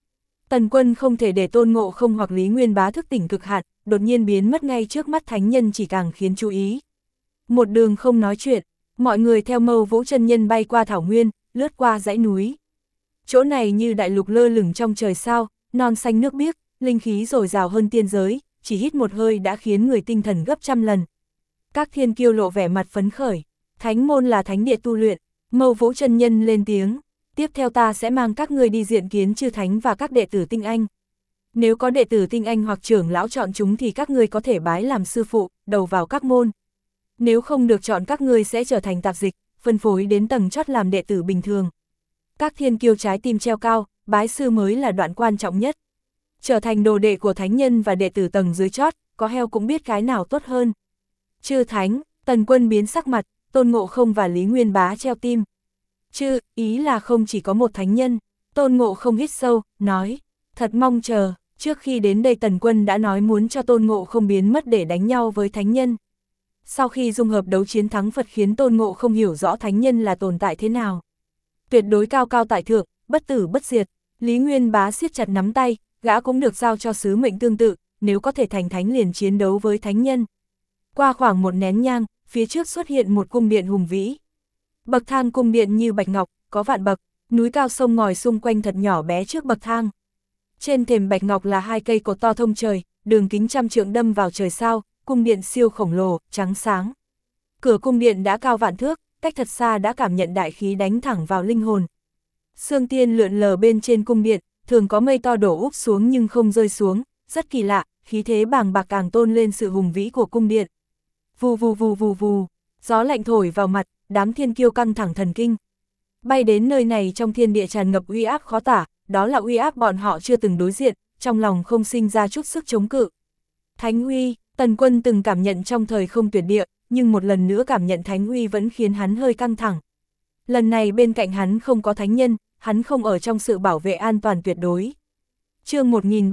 Tần Quân không thể để Tôn Ngộ Không hoặc Lý Nguyên Bá thức tỉnh cực hạn, đột nhiên biến mất ngay trước mắt thánh nhân chỉ càng khiến chú ý. Một đường không nói chuyện, mọi người theo Mâu Vũ chân nhân bay qua thảo nguyên, lướt qua dãy núi. Chỗ này như đại lục lơ lửng trong trời sao, non xanh nước biếc, linh khí dồi dào hơn tiên giới, chỉ hít một hơi đã khiến người tinh thần gấp trăm lần. Các thiên kiêu lộ vẻ mặt phấn khởi, thánh môn là thánh địa tu luyện, Mâu Vũ chân nhân lên tiếng, tiếp theo ta sẽ mang các ngươi đi diện kiến chư thánh và các đệ tử tinh anh. Nếu có đệ tử tinh anh hoặc trưởng lão chọn chúng thì các ngươi có thể bái làm sư phụ, đầu vào các môn. Nếu không được chọn các ngươi sẽ trở thành tạp dịch, phân phối đến tầng chót làm đệ tử bình thường. Các thiên kiêu trái tim treo cao, bái sư mới là đoạn quan trọng nhất. Trở thành đồ đệ của thánh nhân và đệ tử tầng dưới chót, có heo cũng biết cái nào tốt hơn. Chư thánh, Tần Quân biến sắc mặt, Tôn Ngộ Không và Lý Nguyên Bá treo tim. Chư, ý là không chỉ có một thánh nhân. Tôn Ngộ Không hít sâu, nói, thật mong chờ. Trước khi đến đây Tần Quân đã nói muốn cho Tôn Ngộ Không biến mất để đánh nhau với thánh nhân. Sau khi dung hợp đấu chiến thắng Phật khiến Tôn Ngộ Không hiểu rõ thánh nhân là tồn tại thế nào. Tuyệt đối cao cao tại thượng, bất tử bất diệt. Lý Nguyên Bá siết chặt nắm tay, gã cũng được giao cho sứ mệnh tương tự, nếu có thể thành thánh liền chiến đấu với thánh nhân. Qua khoảng một nén nhang, phía trước xuất hiện một cung điện hùng vĩ. Bậc thang cung điện như bạch ngọc, có vạn bậc, núi cao sông ngòi xung quanh thật nhỏ bé trước bậc thang. Trên thềm bạch ngọc là hai cây cột to thông trời, đường kính trăm trượng đâm vào trời sao, cung điện siêu khổng lồ, trắng sáng. Cửa cung điện đã cao vạn thước, cách thật xa đã cảm nhận đại khí đánh thẳng vào linh hồn. Sương tiên lượn lờ bên trên cung điện, thường có mây to đổ úp xuống nhưng không rơi xuống, rất kỳ lạ, khí thế bàng bạc càng tôn lên sự hùng vĩ của cung điện. Vù vù vù vù vù, gió lạnh thổi vào mặt, đám thiên kiêu căng thẳng thần kinh. Bay đến nơi này trong thiên địa tràn ngập uy áp khó tả, đó là uy áp bọn họ chưa từng đối diện, trong lòng không sinh ra chút sức chống cự. Thánh uy, Tần Quân từng cảm nhận trong thời không tuyệt địa, nhưng một lần nữa cảm nhận thánh uy vẫn khiến hắn hơi căng thẳng. Lần này bên cạnh hắn không có thánh nhân, hắn không ở trong sự bảo vệ an toàn tuyệt đối. Chương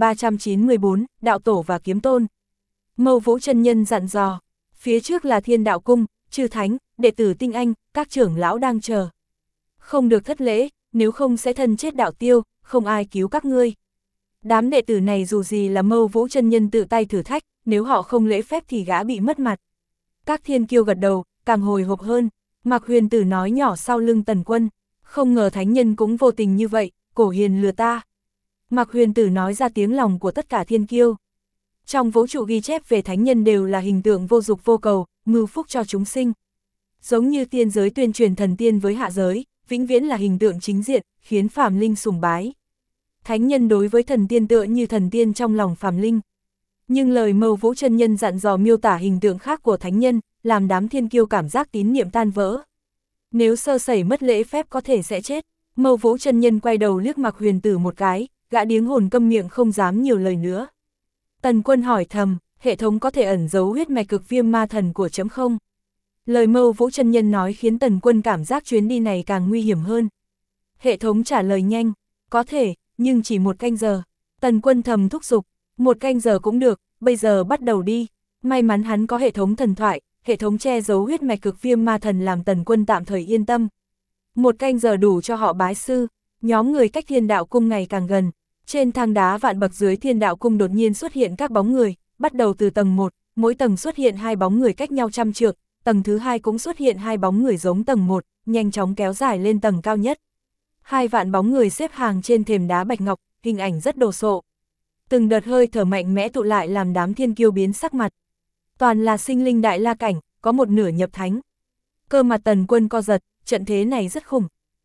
1394, Đạo Tổ và Kiếm Tôn. Mâu Vũ chân nhân dặn dò, phía trước là Thiên Đạo Cung, chư thánh, đệ tử tinh anh, các trưởng lão đang chờ. Không được thất lễ, nếu không sẽ thân chết đạo tiêu, không ai cứu các ngươi. Đám đệ tử này dù gì là Mâu Vũ chân nhân tự tay thử thách, nếu họ không lễ phép thì gã bị mất mặt. Các thiên kiêu gật đầu, càng hồi hộp hơn. Mạc Huyền Tử nói nhỏ sau lưng Tần Quân, không ngờ thánh nhân cũng vô tình như vậy, Cổ Hiền lừa ta. Mạc Huyền Tử nói ra tiếng lòng của tất cả thiên kiêu. Trong vũ trụ ghi chép về thánh nhân đều là hình tượng vô dục vô cầu, mưu phúc cho chúng sinh. Giống như tiên giới tuyên truyền thần tiên với hạ giới, vĩnh viễn là hình tượng chính diện, khiến phàm linh sùng bái. Thánh nhân đối với thần tiên tựa như thần tiên trong lòng phàm linh. Nhưng lời Mâu Vũ chân nhân dặn dò miêu tả hình tượng khác của thánh nhân, làm đám thiên kiêu cảm giác tín niệm tan vỡ. Nếu sơ sẩy mất lễ phép có thể sẽ chết. Mâu Vũ chân nhân quay đầu liếc Mạc Huyền Tử một cái, gã điếng hồn câm miệng không dám nhiều lời nữa. Tần Quân hỏi thầm, hệ thống có thể ẩn giấu huyết mạch cực viêm ma thần của chấm không? Lời Mâu Vũ chân nhân nói khiến Tần Quân cảm giác chuyến đi này càng nguy hiểm hơn. Hệ thống trả lời nhanh, có thể, nhưng chỉ 1 canh giờ. Tần Quân thầm thúc giục, 1 canh giờ cũng được, bây giờ bắt đầu đi. May mắn hắn có hệ thống thần thoại, hệ thống che giấu huyết mạch cực viêm ma thần làm Tần Quân tạm thời yên tâm. 1 canh giờ đủ cho họ bái sư, nhóm người cách Thiên Đạo Cung ngày càng gần. Trên thang đá vạn bậc dưới Thiên Đạo Cung đột nhiên xuất hiện các bóng người, bắt đầu từ tầng 1, mỗi tầng xuất hiện 2 bóng người cách nhau trăm trượng, tầng thứ 2 cũng xuất hiện 2 bóng người giống tầng 1, nhanh chóng kéo dài lên tầng cao nhất. 2 vạn bóng người xếp hàng trên thềm đá bạch ngọc, hình ảnh rất đồ sộ. Từng đợt hơi thở mạnh mẽ tụ lại làm đám thiên kiêu biến sắc mặt. Toàn là sinh linh đại la cảnh, có một nửa nhập thánh. Cơ mặt Tần Quân co giật, trận thế này rất khủng.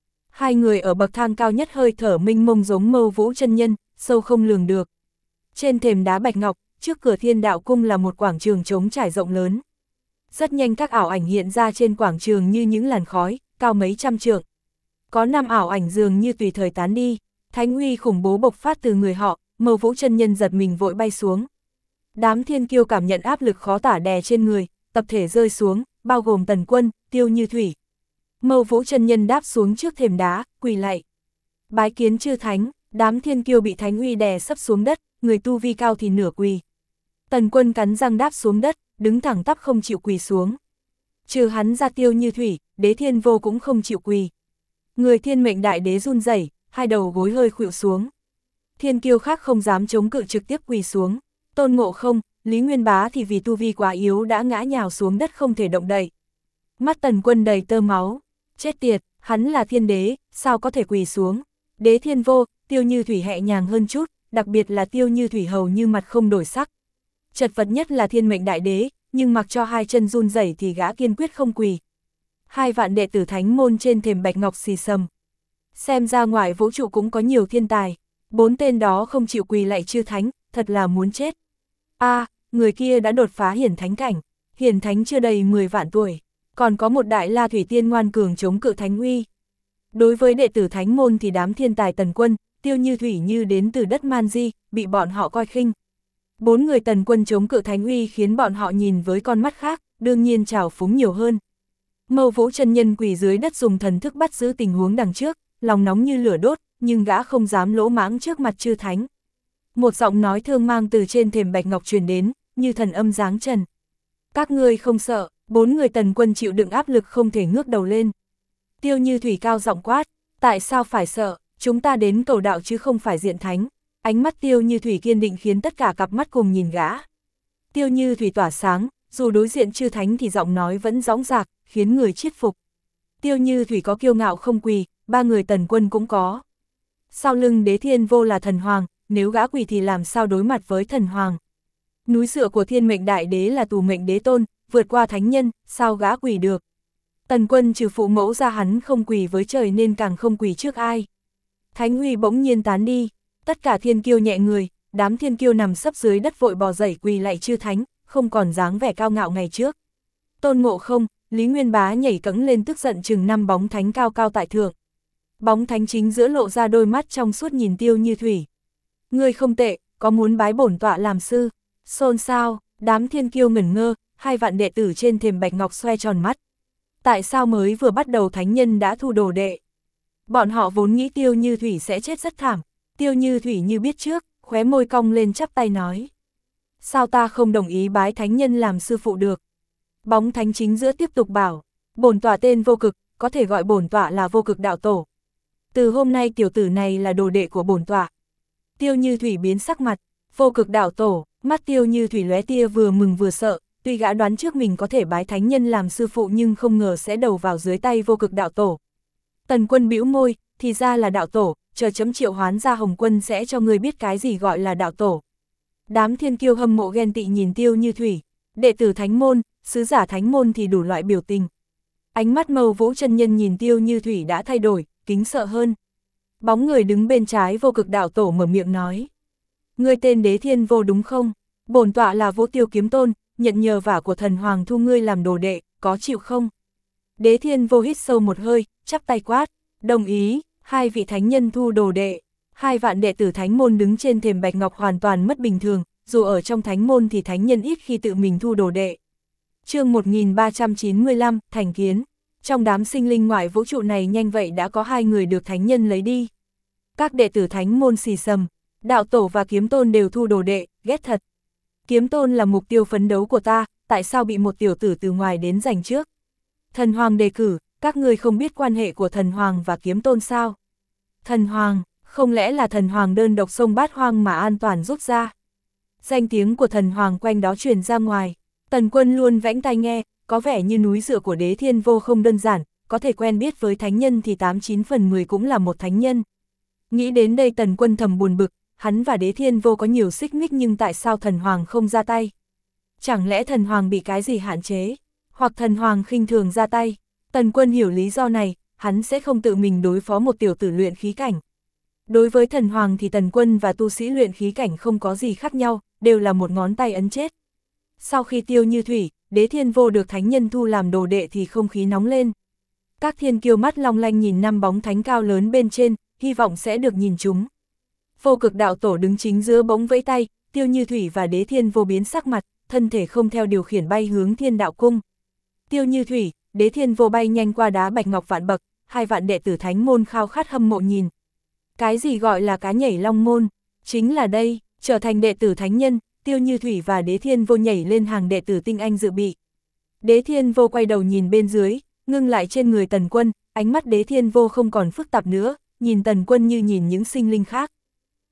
2 người ở bậc thang cao nhất hơi thở mênh mông giống Mâu Vũ chân nhân, sâu không lường được. Trên thềm đá bạch ngọc, trước cửa Thiên Đạo Cung là một quảng trường trống trải rộng lớn. Rất nhanh các ảo ảnh hiện ra trên quảng trường như những làn khói, cao mấy trăm trượng. Có 5 ảo ảnh dường như tùy thời tán đi, thánh uy khủng bố bộc phát từ người họ, Mâu Vũ chân nhân giật mình vội bay xuống. Đám thiên kiêu cảm nhận áp lực khó tả đè trên người, tập thể rơi xuống, bao gồm Tần Quân, Tiêu Như Thủy. Mâu Vũ chân nhân đáp xuống trước thềm đá, quỳ lạy. Bái kiến chư thánh, đám thiên kiêu bị thánh uy đè sấp xuống đất, người tu vi cao thì nửa quỳ. Tần Quân cắn răng đáp xuống đất, đứng thẳng tắp không chịu quỳ xuống. Trừ hắn ra Tiêu Như Thủy, Đế Thiên Vô cũng không chịu quỳ. Người Thiên Mệnh Đại Đế run rẩy, 2 đầu gối hơi khuỵu xuống. Thiên kiêu khác không dám chống cự trực tiếp quỳ xuống, Tôn Ngộ Không, Lý Nguyên Bá thì vì tu vi quá yếu đã ngã nhào xuống đất không thể động đậy. Mắt Tần Quân đầy tơ máu, chết tiệt, hắn là thiên đế, sao có thể quỳ xuống. Đế Thiên Vô, Tiêu Như Thủy nhẹ nhàng hơn chút, đặc biệt là Tiêu Như Thủy hầu như mặt không đổi sắc. Chật vật nhất là Thiên Mệnh Đại Đế, nhưng mặc cho hai chân run rẩy thì gã kiên quyết không quỳ. 2 vạn đệ tử thánh môn trên thềm bạch ngọc xì xầm. Xem ra ngoài vũ trụ cũng có nhiều thiên tài, 4 tên đó không chịu quỳ lạy chư thánh, thật là muốn chết. Người kia đã đột phá hiển thánh cảnh, hiển thánh chưa đầy 10 vạn tuổi, còn có một đại la thủy tiên ngoan cường chống cự thánh uy. Đối với đệ tử thánh môn thì đám thiên tài Tần Quân, Tiêu Như Thủy như đến từ đất Man Di, bị bọn họ coi khinh. 4 người Tần Quân chống cự thánh uy khiến bọn họ nhìn với con mắt khác, đương nhiên trào phúng nhiều hơn. Mâu Vũ chân nhân quỳ dưới đất dùng thần thức bắt giữ tình huống đằng trước, lòng nóng như lửa đốt, nhưng gã không dám lỗ mãng trước mặt chư thánh. Một giọng nói thương mang từ trên thềm bạch ngọc truyền đến, như thần âm giáng trần. Các ngươi không sợ, 4 người Tần Quân chịu đựng áp lực không thể ngước đầu lên. Tiêu Như Thủy cao giọng quát, tại sao phải sợ, chúng ta đến cầu đạo chứ không phải diện thánh. Ánh mắt Tiêu Như Thủy kiên định khiến tất cả cặp mắt cùng nhìn gã. Tiêu Như Thủy tỏa sáng, dù đối diện chư thánh thì giọng nói vẫn dõng dạc, khiến người chiết phục. Tiêu Như Thủy có kiêu ngạo không quỳ, 3 người Tần Quân cũng có. Sau lưng Đế Thiên Vô là thần hoàng, nếu gã quỳ thì làm sao đối mặt với thần hoàng. Núi dựa của Thiên Mệnh Đại Đế là Tù Mệnh Đế Tôn, vượt qua thánh nhân, sao gã quỳ được. Tần Quân trừ phụ mẫu ra hắn không quỳ với trời nên càng không quỳ trước ai. Thánh uy bỗng nhiên tán đi, tất cả thiên kiêu nhẹ người, đám thiên kiêu nằm sấp dưới đất vội bò dậy quỳ lạy chư thánh, không còn dáng vẻ cao ngạo ngày trước. Tôn Ngộ Không, Lý Nguyên Bá nhảy cẫng lên tức giận chừng 5 bóng thánh cao cao tại thượng. Bóng thánh chính giữa lộ ra đôi mắt trong suốt nhìn Tiêu Như Thủy. Ngươi không tệ, có muốn bái bổn tọa làm sư? Xôn xao, đám thiên kiêu ngẩn ngơ, 2 vạn đệ tử trên thềm bạch ngọc xoe tròn mắt. Tại sao mới vừa bắt đầu thánh nhân đã thu đồ đệ? Bọn họ vốn nghĩ Tiêu Như Thủy sẽ chết rất thảm. Tiêu Như Thủy như biết trước, khóe môi cong lên chắp tay nói. Sao ta không đồng ý bái thánh nhân làm sư phụ được? Bóng thánh chính giữa tiếp tục bảo, bổn tọa tên Vô Cực, có thể gọi bổn tọa là Vô Cực đạo tổ. Từ hôm nay tiểu tử này là đồ đệ của bổn tọa. Tiêu Như Thủy biến sắc mặt, Vô Cực đạo tổ, mắt Tiêu Như Thủy lóe tia vừa mừng vừa sợ, tuy gã đoán trước mình có thể bái thánh nhân làm sư phụ nhưng không ngờ sẽ đầu vào dưới tay Vô Cực đạo tổ. Tần Quân bĩu môi, thì ra là đạo tổ, chờ chấm triệu hoán ra Hồng Quân sẽ cho ngươi biết cái gì gọi là đạo tổ. Đám thiên kiêu hâm mộ ghen tị nhìn Tiêu Như Thủy, đệ tử thánh môn, sứ giả thánh môn thì đủ loại biểu tình. Ánh mắt Mâu Vũ chân nhân nhìn Tiêu Như Thủy đã thay đổi, kính sợ hơn. Bóng người đứng bên trái Vô Cực đạo tổ mở miệng nói. Ngươi tên Đế Thiên Vô đúng không? Bổn tọa là Vô Tiêu Kiếm Tôn, nhận nhờ vả của thần hoàng thu ngươi làm đồ đệ, có chịu không? Đế Thiên Vô hít sâu một hơi, chắp tay quát, đồng ý. 2 vị thánh nhân thu đồ đệ. 2 vạn đệ tử thánh môn đứng trên thềm bạch ngọc hoàn toàn mất bình thường, dù ở trong thánh môn thì thánh nhân ít khi tự mình thu đồ đệ. Chương 1395, thành kiến. Trong đám sinh linh ngoại vũ trụ này nhanh vậy đã có 2 người được thánh nhân lấy đi. Các đệ tử thánh môn xì xầm, đạo tổ và kiếm tôn đều thu đồ đệ, ghét thật. Kiếm tôn là mục tiêu phấn đấu của ta, tại sao bị một tiểu tử từ ngoài đến giành trước? Thần hoàng đề cử, các ngươi không biết quan hệ của thần hoàng và kiếm tôn sao? Thần hoàng, không lẽ là thần hoàng đơn độc sông Bát Hoang mà an toàn rút ra? Danh tiếng của thần hoàng quanh đó truyền ra ngoài, Tần Quân luôn vãnh tai nghe, có vẻ như núi dựa của Đế Thiên Vô không đơn giản, có thể quen biết với thánh nhân thì 89 phần 10 cũng là một thánh nhân. Nghĩ đến đây Tần Quân thầm buồn bực, hắn và Đế Thiên Vô có nhiều xích mích nhưng tại sao thần hoàng không ra tay? Chẳng lẽ thần hoàng bị cái gì hạn chế? Hoặc thần hoàng khinh thường ra tay? Tần Quân hiểu lý do này, hắn sẽ không tự mình đối phó một tiểu tử luyện khí cảnh. Đối với thần hoàng thì Tần Quân và tu sĩ luyện khí cảnh không có gì khác nhau, đều là một ngón tay ấn chết. Sau khi Tiêu Như Thủy, Đế Thiên Vô được thánh nhân thu làm đồ đệ thì không khí nóng lên. Các thiên kiêu mắt long lanh nhìn 5 bóng thánh cao lớn bên trên, hy vọng sẽ được nhìn chúng. Vô Cực đạo tổ đứng chính giữa bỗng vẫy tay, Tiêu Như Thủy và Đế Thiên Vô biến sắc mặt, thân thể không theo điều khiển bay hướng Thiên Đạo Cung. Tiêu Như Thủy, Đế Thiên Vô bay nhanh qua đá bạch ngọc vạn bậc, 2 vạn đệ tử thánh môn khao khát hâm mộ nhìn. Cái gì gọi là cá nhảy long môn? Chính là đây, trở thành đệ tử thánh nhân, Tiêu Như Thủy và Đế Thiên Vô nhảy lên hàng đệ tử tinh anh dự bị. Đế Thiên Vô quay đầu nhìn bên dưới, ngưng lại trên người Tần Quân, ánh mắt Đế Thiên Vô không còn phức tạp nữa, nhìn Tần Quân như nhìn những sinh linh khác.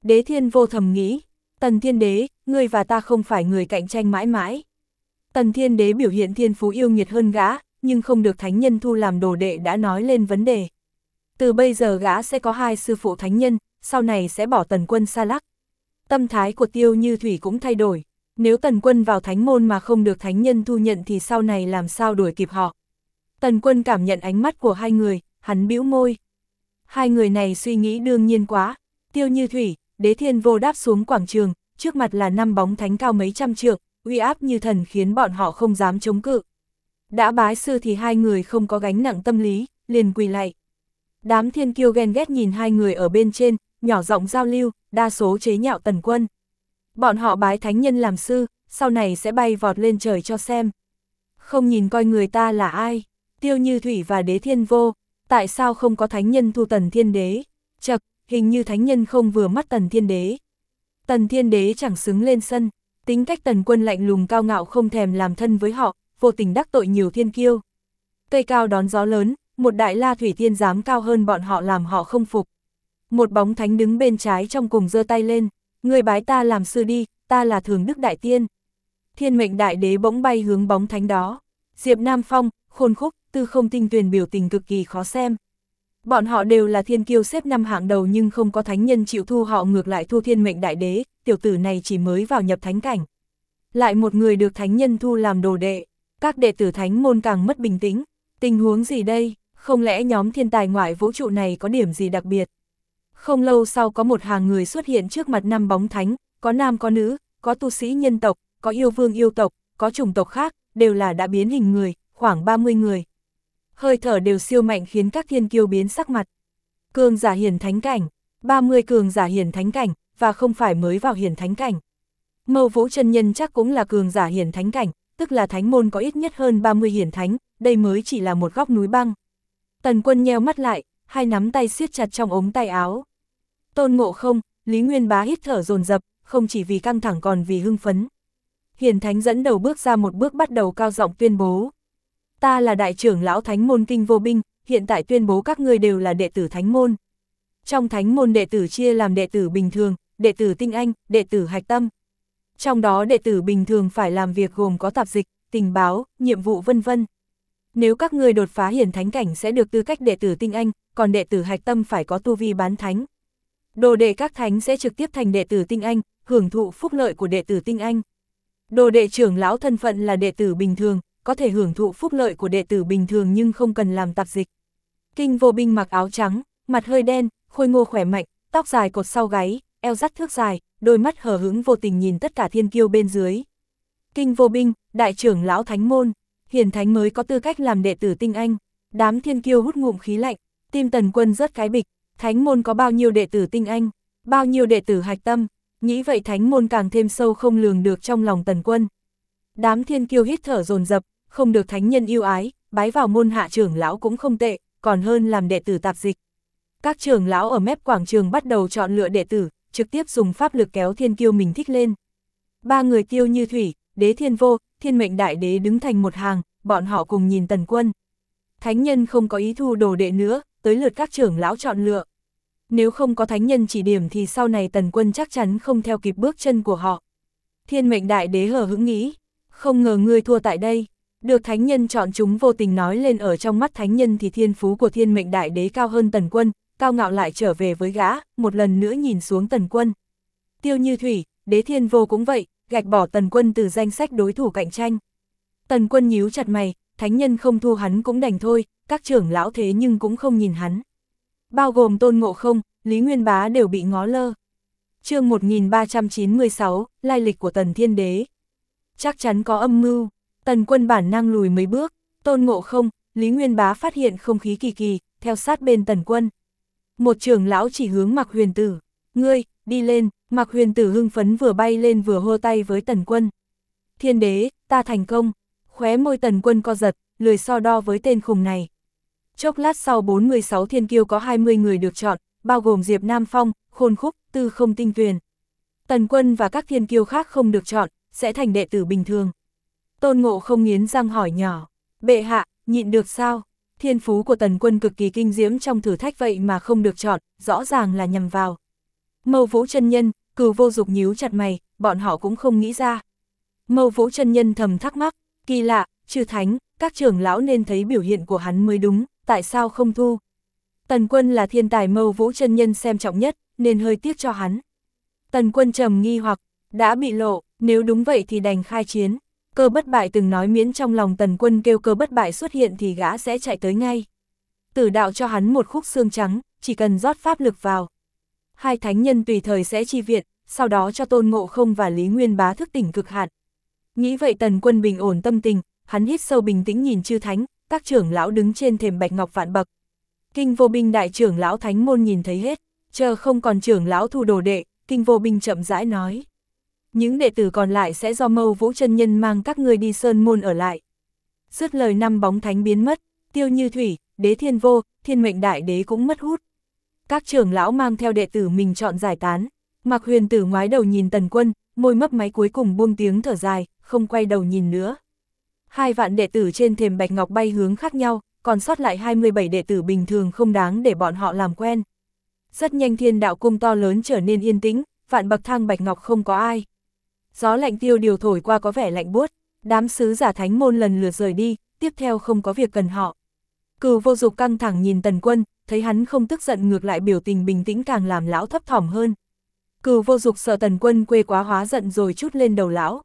Đế Thiên Vô thầm nghĩ, Tần Thiên Đế, ngươi và ta không phải người cạnh tranh mãi mãi. Tần Thiên Đế biểu hiện thiên phú yêu nghiệt hơn gã, nhưng không được thánh nhân thu làm đồ đệ đã nói lên vấn đề. Từ bây giờ gã sẽ có 2 sư phụ thánh nhân, sau này sẽ bỏ Tần Quân xa lắc. Tâm thái của Tiêu Như Thủy cũng thay đổi, nếu Tần Quân vào thánh môn mà không được thánh nhân thu nhận thì sau này làm sao đuổi kịp họ. Tần Quân cảm nhận ánh mắt của hai người, hắn bĩu môi. Hai người này suy nghĩ đương nhiên quá. Tiêu Như Thủy, Đế Thiên Vô đáp xuống quảng trường, trước mặt là 5 bóng thánh cao mấy trăm trượng, uy áp như thần khiến bọn họ không dám chống cự. Đã bái sư thì hai người không có gánh nặng tâm lý, liền quỳ lạy. Đám thiên kiêu ghen ghét nhìn hai người ở bên trên, nhỏ giọng giao lưu, đa số chế nhạo Tần Quân. Bọn họ bái thánh nhân làm sư, sau này sẽ bay vọt lên trời cho xem. Không nhìn coi người ta là ai, Tiêu Như Thủy và Đế Thiên Vô, tại sao không có thánh nhân thu Tần Thiên Đế? Chậc, hình như thánh nhân không vừa mắt Tần Thiên Đế. Tần Thiên Đế chẳng xứng lên sân, tính cách Tần Quân lạnh lùng cao ngạo không thèm làm thân với họ, vô tình đắc tội nhiều thiên kiêu. Cây cao đón gió lớn, một đại la thủy tiên dám cao hơn bọn họ làm họ không phục. Một bóng thánh đứng bên trái trong cùng giơ tay lên, người bái ta làm sư đi, ta là Thường Đức Đại Tiên. Thiên Mệnh Đại Đế bỗng bay hướng bóng thánh đó. Diệp Nam Phong, Khôn Khúc, Tư Không Tinh Tuyền biểu tình cực kỳ khó xem. Bọn họ đều là thiên kiêu xếp 5 hạng đầu nhưng không có thánh nhân chịu thu họ ngược lại thu Thiên Mệnh Đại Đế, tiểu tử này chỉ mới vào nhập thánh cảnh. Lại một người được thánh nhân thu làm đồ đệ, các đệ tử thánh môn càng mất bình tĩnh. Tình huống gì đây, không lẽ nhóm thiên tài ngoại vũ trụ này có điểm gì đặc biệt? Không lâu sau có một hàng người xuất hiện trước mặt 5 bóng thánh, có nam có nữ, có tu sĩ nhân tộc, có yêu vương yêu tộc, có chủng tộc khác, đều là đã biến hình người, khoảng 30 người. Hơi thở đều siêu mạnh khiến các thiên kiêu biến sắc mặt. Cường giả hiển thánh cảnh, 30 cường giả hiển thánh cảnh, và không phải mới vào hiển thánh cảnh. Mâu Vũ chân nhân chắc cũng là cường giả hiển thánh cảnh, tức là thánh môn có ít nhất hơn 30 hiển thánh, đây mới chỉ là một góc núi băng. Tần Quân nheo mắt lại, hai nắm tay siết chặt trong ống tay áo. Tôn Ngộ Không, Lý Nguyên Bá hít thở dồn dập, không chỉ vì căng thẳng còn vì hưng phấn. Hiển thánh dẫn đầu bước ra một bước bắt đầu cao giọng tuyên bố. Ta là đại trưởng lão thánh môn Kinh Vô Binh, hiện tại tuyên bố các ngươi đều là đệ tử thánh môn. Trong thánh môn đệ tử chia làm đệ tử bình thường, đệ tử tinh anh, đệ tử hạch tâm. Trong đó đệ tử bình thường phải làm việc gồm có tạp dịch, tình báo, nhiệm vụ vân vân. Nếu các ngươi đột phá hiển thánh cảnh sẽ được tư cách đệ tử tinh anh, còn đệ tử hạch tâm phải có tu vi bán thánh. Đồ đệ các thánh sẽ trực tiếp thành đệ tử tinh anh, hưởng thụ phúc lợi của đệ tử tinh anh. Đồ đệ trưởng lão thân phận là đệ tử bình thường, có thể hưởng thụ phúc lợi của đệ tử bình thường nhưng không cần làm tạp dịch. Kinh Vô Binh mặc áo trắng, mặt hơi đen, khôi ngô khỏe mạnh, tóc dài cột sau gáy, eo dắt thước dài, đôi mắt hờ hững vô tình nhìn tất cả thiên kiêu bên dưới. Kinh Vô Binh, đại trưởng lão thánh môn, hiển thánh mới có tư cách làm đệ tử tinh anh. Đám thiên kiêu hút ngụm khí lạnh, tim Tần Quân rớt cái bịch, thánh môn có bao nhiêu đệ tử tinh anh, bao nhiêu đệ tử hạch tâm, nghĩ vậy thánh môn càng thêm sâu không lường được trong lòng Tần Quân. Đám thiên kiêu hít thở dồn dập, không được thánh nhân yêu ái, bái vào môn hạ trưởng lão cũng không tệ, còn hơn làm đệ tử tạp dịch. Các trưởng lão ở mép quảng trường bắt đầu chọn lựa đệ tử, trực tiếp dùng pháp lực kéo thiên kiêu mình thích lên. 3 người Tiêu Như Thủy, Đế Thiên Vô, Thiên Mệnh Đại Đế đứng thành một hàng, bọn họ cùng nhìn Tần Quân. Thánh nhân không có ý thu đồ đệ nữa, tới lượt các trưởng lão chọn lựa. Nếu không có thánh nhân chỉ điểm thì sau này Tần Quân chắc chắn không theo kịp bước chân của họ. Thiên Mệnh Đại Đế hờ hững nghĩ, không ngờ ngươi thua tại đây. Được thánh nhân chọn chúng vô tình nói lên ở trong mắt thánh nhân thì thiên phú của Thiên Mệnh Đại Đế cao hơn Tần Quân, cao ngạo lại trở về với gã, một lần nữa nhìn xuống Tần Quân. Tiêu Như Thủy, Đế Thiên Vô cũng vậy, gạch bỏ Tần Quân từ danh sách đối thủ cạnh tranh. Tần Quân nhíu chặt mày, thánh nhân không thu hắn cũng đành thôi, các trưởng lão thế nhưng cũng không nhìn hắn. Bao gồm Tôn Ngộ Không, Lý Nguyên Bá đều bị ngó lơ. Chương 1396, lai lịch của Tần Thiên Đế. Chắc chắn có âm mưu. Tần Quân bản năng lùi mấy bước, Tôn Ngộ Không, Lý Nguyên Bá phát hiện không khí kỳ kỳ, theo sát bên Tần Quân. Một trưởng lão chỉ hướng Mạc Huyền Tử, ngươi, đi lên. Mạc Huyền Tử hưng phấn vừa bay lên vừa hô tay với Tần Quân. Thiên Đế, ta thành công. Khóe môi Tần Quân co giật, lười so đo với tên khùng này. Chốc lát sau 46 thiên kiêu có 20 người được chọn, bao gồm Diệp Nam Phong, Khôn Khúc, Tư Không Tinh Tuyền. Tần Quân và các thiên kiêu khác không được chọn, sẽ thành đệ tử bình thường. Tôn Ngộ Không nghiến răng hỏi nhỏ, bệ hạ, nhịn được sao? Thiên phú của Tần Quân cực kỳ kinh diễm trong thử thách vậy mà không được chọn, rõ ràng là nhằm vào. Mâu Vũ chân nhân, Cửu Vô Dục nhíu chặt mày, bọn họ cũng không nghĩ ra. Mâu Vũ chân nhân thầm thắc mắc, kỳ lạ, Chư Thánh, các trưởng lão nên thấy biểu hiện của hắn mới đúng, tại sao không thu? Tần Quân là thiên tài Mâu Vũ chân nhân xem trọng nhất, nên hơi tiếc cho hắn. Tần Quân trầm nghi hoặc, đã bị lộ, nếu đúng vậy thì đành khai chiến. Cơ Bất Bại từng nói miễn trong lòng Tần Quân kêu Cơ Bất Bại xuất hiện thì gã sẽ chạy tới ngay. Tử đạo cho hắn một khúc xương trắng, chỉ cần rót pháp lực vào. Hai thánh nhân tùy thời sẽ chi viện, sau đó cho Tôn Ngộ Không và Lý Nguyên Bá thức tỉnh cực hạn. Nghĩ vậy Tần Quân bình ổn tâm tình, hắn hít sâu bình tĩnh nhìn chư thánh, các trưởng lão đứng trên thềm bạch ngọc vạn bậc. Kinh Vô Binh đại trưởng lão thánh môn nhìn thấy hết, chờ không còn trưởng lão thu đồ đệ, Kinh Vô Binh chậm rãi nói. Những đệ tử còn lại sẽ do Mâu Vũ chân nhân mang các ngươi đi sơn môn ở lại. Dứt lời năm bóng thánh biến mất, Tiêu Như Thủy, Đế Thiên Vô, Thiên Mệnh Đại Đế cũng mất hút. Các trưởng lão mang theo đệ tử mình chọn giải tán. Mạc Huyền Tử ngoái đầu nhìn Tần Quân, môi mấp máy cuối cùng buông tiếng thở dài, không quay đầu nhìn nữa. 2 vạn đệ tử trên thềm bạch ngọc bay hướng khác nhau, còn sót lại 27 đệ tử bình thường không đáng để bọn họ làm quen. Rất nhanh Thiên Đạo Cung to lớn trở nên yên tĩnh, vạn bậc thang bạch ngọc không có ai. Gió lạnh tiêu điều thổi qua có vẻ lạnh buốt, đám sứ giả thánh môn lần lượt rời đi, tiếp theo không có việc cần họ. Cửu Vô Dục căng thẳng nhìn Tần Quân, thấy hắn không tức giận ngược lại biểu tình bình tĩnh càng làm lão thấp thỏm hơn. Cửu Vô Dục sợ Tần Quân quê quá hóa giận rồi trút lên đầu lão.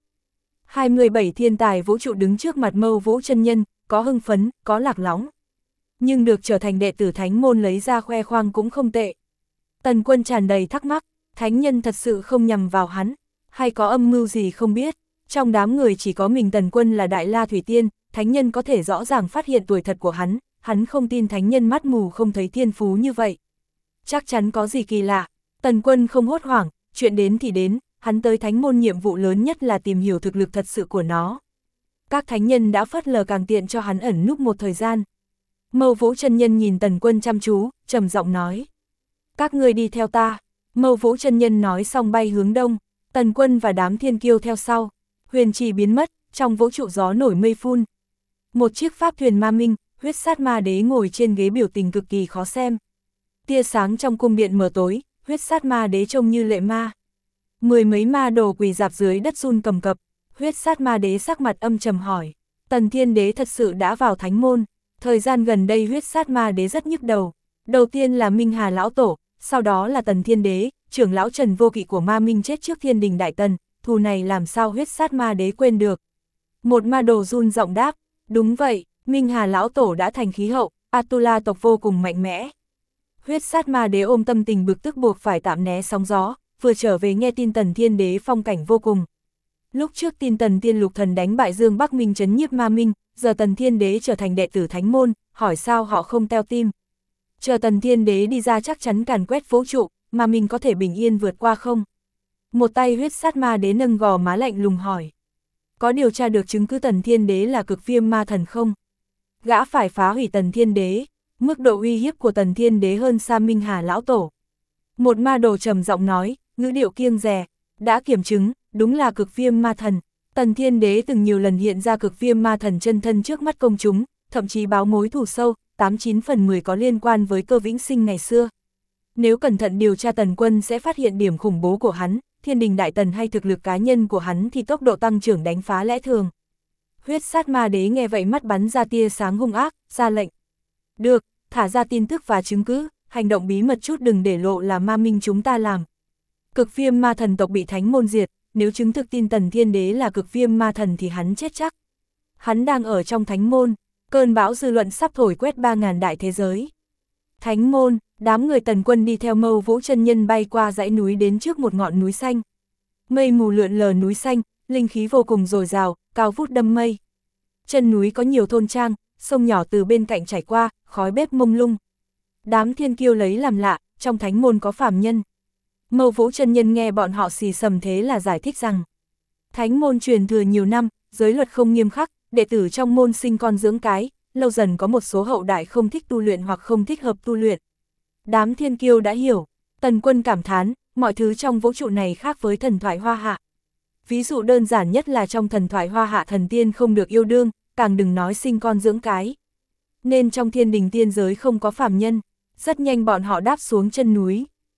27 thiên tài vũ trụ đứng trước mặt Mâu Vũ chân nhân, có hưng phấn, có lạc lõng. Nhưng được trở thành đệ tử thánh môn lấy ra khoe khoang cũng không tệ. Tần Quân tràn đầy thắc mắc, thánh nhân thật sự không nhằm vào hắn, hay có âm mưu gì không biết. Trong đám người chỉ có mình Tần Quân là Đại La Thủy Tiên, thánh nhân có thể rõ ràng phát hiện tuổi thật của hắn không tin thánh nhân mắt mù không thấy thiên phú như vậy. Chắc chắn có gì kỳ lạ. Tần Quân không hốt hoảng, chuyện đến thì đến, hắn tới thánh môn nhiệm vụ lớn nhất là tìm hiểu thực lực thật sự của nó. Các thánh nhân đã phớt lờ càng tiện cho hắn ẩn núp một thời gian. Mâu Vũ chân nhân nhìn Tần Quân chăm chú, trầm giọng nói. Các ngươi đi theo ta. Mâu Vũ chân nhân nói xong bay hướng đông, Tần Quân và đám thiên kiêu theo sau. Huyền trì biến mất, trong vũ trụ gió nổi mây phun. Một chiếc pháp thuyền ma minh, Huyết Sát Ma Đế ngồi trên ghế biểu tình cực kỳ khó xem. Tia sáng trong cung điện mờ tối, Huyết Sát Ma Đế trông như lệ ma. 10 mấy ma đồ quỳ dạp dưới đất run cầm cập. Huyết Sát Ma Đế sắc mặt âm trầm hỏi, Tần Thiên Đế thật sự đã vào thánh môn. Thời gian gần đây Huyết Sát Ma Đế rất nhức đầu. Đầu tiên là Minh Hà Lão Tổ, sau đó là Tần Thiên Đế, trưởng lão Trần Vô Kỵ của Ma Minh chết trước Thiên Đình Đại Tần, thù này làm sao Huyết Sát Ma Đế quên được. Một ma đồ run giọng đáp, đúng vậy, Minh Hà Lão Tổ đã thành khí hậu, Atula tộc vô cùng mạnh mẽ. Huyết Sát Ma Đế ôm tâm tình bực tức buộc phải tạm né sóng gió, vừa trở về nghe tin Tần Thiên Đế phong cảnh vô cùng. Lúc trước tin Tần Tiên Lục Thần đánh bại Dương Bắc Minh trấn nhiếp Ma Minh, giờ Tần Thiên Đế trở thành đệ tử thánh môn, hỏi sao họ không teo tim. Chờ Tần Thiên Đế đi ra chắc chắn càn quét vũ trụ, Ma Minh có thể bình yên vượt qua không? Một tay Huyết Sát Ma Đế nâng gò má lạnh lùng hỏi. Có điều tra được chứng cứ Tần Thiên Đế là cực viêm ma thần không? Gã phải phá hủy Tần Thiên Đế, mức độ uy hiếp của Tần Thiên Đế hơn xa Minh Hà Lão Tổ. Một ma đồ trầm giọng nói, ngữ điệu kiêng dè, đã kiểm chứng, đúng là cực viêm ma thần. Tần Thiên Đế từng nhiều lần hiện ra cực viêm ma thần chân thân trước mắt công chúng, thậm chí báo mối thù sâu, 89 phần 10 có liên quan với Cơ Vĩnh Sinh ngày xưa. Nếu cẩn thận điều tra Tần Quân sẽ phát hiện điểm khủng bố của hắn, Thiên Đình Đại Tần hay thực lực cá nhân của hắn thì tốc độ tăng trưởng đánh phá lẽ thường. Huyết Sát Ma Đế nghe vậy mắt bắn ra tia sáng hung ác, ra lệnh. Được, thả ra tin tức và chứng cứ, hành động bí mật chút đừng để lộ là Ma Minh chúng ta làm. Cực viêm ma thần tộc bị thánh môn diệt, nếu chứng thực tin Tần Thiên Đế là cực viêm ma thần thì hắn chết chắc. Hắn đang ở trong thánh môn, cơn bão dư luận sắp thổi quét 3.000 đại thế giới. Thánh môn, đám người Tần Quân đi theo Mâu Vũ chân nhân bay qua dãy núi đến trước một ngọn núi xanh. Mây mù lượn lờ núi xanh, linh khí vô cùng dồi dào, cao vút đâm mây. Chân núi có nhiều thôn trang, sông nhỏ từ bên cạnh chảy qua, khói bếp mông lung. Đám thiên kiêu lấy làm lạ, trong thánh môn có phàm nhân. Mâu Vũ chân nhân nghe bọn họ xì xầm thế là giải thích rằng, thánh môn truyền thừa nhiều năm, giới luật không nghiêm khắc, đệ tử trong môn sinh con dưỡng cái, lâu dần có một số hậu đại không thích tu luyện hoặc không thích hợp tu luyện. Đám thiên kiêu đã hiểu, Tần Quân cảm thán, mọi thứ trong vũ trụ này khác với thần thoại Hoa Hạ. Ví dụ đơn giản nhất là trong thần thoại Hoa Hạ thần tiên không được yêu đương, càng đừng nói sinh con dưỡng cái. Nên trong Thiên Đình tiên giới không có phàm nhân, rất nhanh bọn họ đáp xuống chân núi.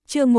Chương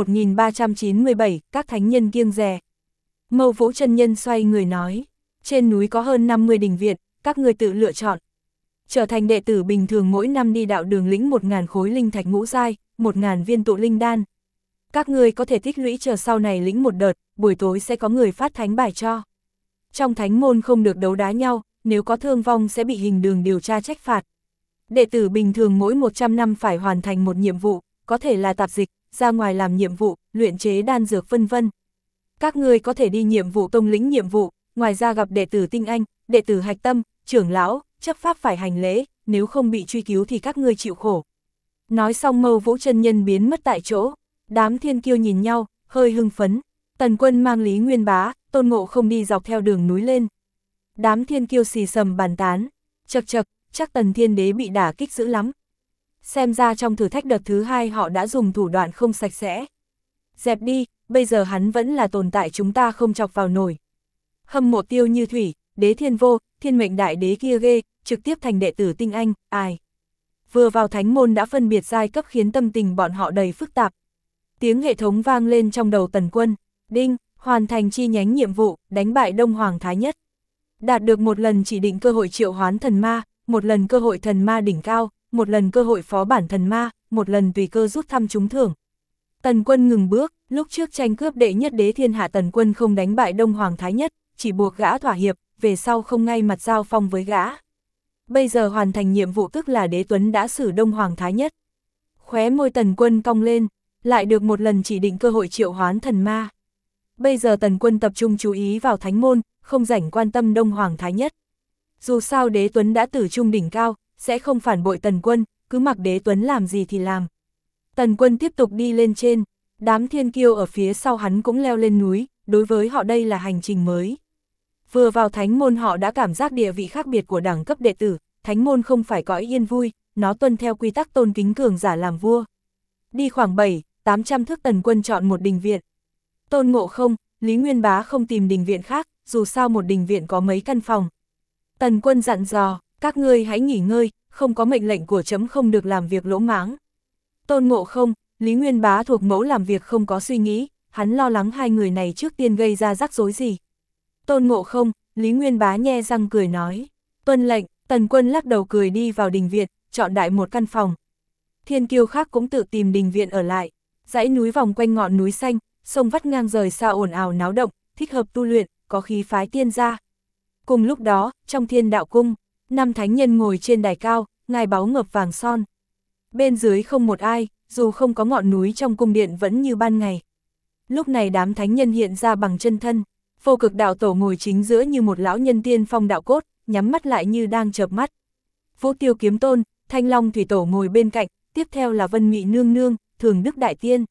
1397, các thánh nhân kiêng dè. Mâu Vũ chân nhân xoay người nói, trên núi có hơn 50 đình viện, các người tự lựa chọn. Trở thành đệ tử bình thường mỗi năm đi đạo đường lĩnh 1000 khối linh thạch ngũ giai, 1000 viên tụ linh đan. Các người có thể tích lũy chờ sau này lĩnh một đợt, buổi tối sẽ có người phát thánh bài cho. Trong thánh môn không được đấu đá nhau, nếu có thương vong sẽ bị hình đường điều tra trách phạt. Đệ tử bình thường mỗi 100 năm phải hoàn thành một nhiệm vụ, có thể là tạp dịch, ra ngoài làm nhiệm vụ, luyện chế đan dược vân vân. Các người có thể đi nhiệm vụ tông lĩnh nhiệm vụ, ngoài ra gặp đệ tử tinh anh, đệ tử hạch tâm, trưởng lão, chấp pháp phải hành lễ, nếu không bị truy cứu thì các ngươi chịu khổ. Nói xong Mâu Vũ chân nhân biến mất tại chỗ, đám thiên kiêu nhìn nhau, hơi hưng phấn. Tần Quân mang Lý Nguyên Bá, Tôn Ngộ không đi dọc theo đường núi lên. Đám thiên kiêu xì xầm bàn tán, chậc chậc, chắc Tần Thiên Đế bị đả kích dữ lắm. Xem ra trong thử thách đợt thứ 2 họ đã dùng thủ đoạn không sạch sẽ. Dẹp đi, bây giờ hắn vẫn là tồn tại chúng ta không chọc vào nổi. Hâm mộ Tiêu Như Thủy, Đế Thiên Vô, Thiên Mệnh Đại Đế kia ghê, trực tiếp thành đệ tử tinh anh, ai. Vừa vào thánh môn đã phân biệt giai cấp khiến tâm tình bọn họ đầy phức tạp. Tiếng hệ thống vang lên trong đầu Tần Quân, đinh, hoàn thành chi nhánh nhiệm vụ, đánh bại Đông Hoàng Thái Nhất. Đạt được một lần chỉ định cơ hội triệu hoán thần ma, một lần cơ hội thần ma đỉnh cao, một lần cơ hội phó bản thần ma, một lần tùy cơ rút thăm trúng thưởng. Tần Quân ngừng bước, lúc trước tranh cướp đệ nhất đế thiên hạ Tần Quân không đánh bại Đông Hoàng Thái Nhất, chỉ buộc gã thỏa hiệp, về sau không ngay mặt giao phong với gã. Bây giờ hoàn thành nhiệm vụ tức là Đế Tuấn đã xử Đông Hoàng Thái Nhất. Khóe môi Tần Quân cong lên, lại được một lần chỉ định cơ hội triệu hoán thần ma. Bây giờ Tần Quân tập trung chú ý vào thánh môn, không rảnh quan tâm Đông Hoàng Thái Nhất. Dù sao Đế Tuấn đã tử trung đỉnh cao, sẽ không phản bội Tần Quân, cứ mặc Đế Tuấn làm gì thì làm. Tần Quân tiếp tục đi lên trên, đám thiên kiêu ở phía sau hắn cũng leo lên núi, đối với họ đây là hành trình mới. Vừa vào thánh môn họ đã cảm giác địa vị khác biệt của đẳng cấp đệ tử, thánh môn không phải cõi yên vui, nó tuân theo quy tắc tôn kính cường giả làm vua. Đi khoảng 700-800 thước Tần Quân chọn một đình viện. Tôn Ngộ Không, Lý Nguyên Bá không tìm đình viện khác, dù sao một đình viện có mấy căn phòng. Tần Quân dặn dò, các ngươi hãy nghỉ ngơi, không có mệnh lệnh của chấm không được làm việc lỗ mãng. Tôn Ngộ Không, Lý Nguyên Bá thuộc mẫu làm việc không có suy nghĩ, hắn lo lắng hai người này trước tiên gây ra rắc rối gì. Tôn Ngộ Không, Lý Nguyên Bá nhe răng cười nói, tuân lệnh. Tần Quân lắc đầu cười đi vào đình viện, chọn đại một căn phòng. Thiên kiêu khác cũng tự tìm đình viện ở lại, dãy núi vòng quanh ngọn núi xanh, sông vắt ngang rời xa ồn ào náo động, thích hợp tu luyện, có khí phái tiên gia. Cùng lúc đó, trong Thiên Đạo Cung, 5 thánh nhân ngồi trên đài cao, ngai báu ngập vàng son. Bên dưới không một ai, dù không có ngọn núi trong cung điện vẫn như ban ngày. Lúc này đám thánh nhân hiện ra bằng chân thân, Vô Cực Đạo Tổ ngồi chính giữa như một lão nhân tiên phong đạo cốt, nhắm mắt lại như đang chợp mắt. Vũ Tiêu Kiếm Tôn, Thanh Long Thủy Tổ ngồi bên cạnh, tiếp theo là Vân Mị Nương Nương, Thường Đức Đại Tiên.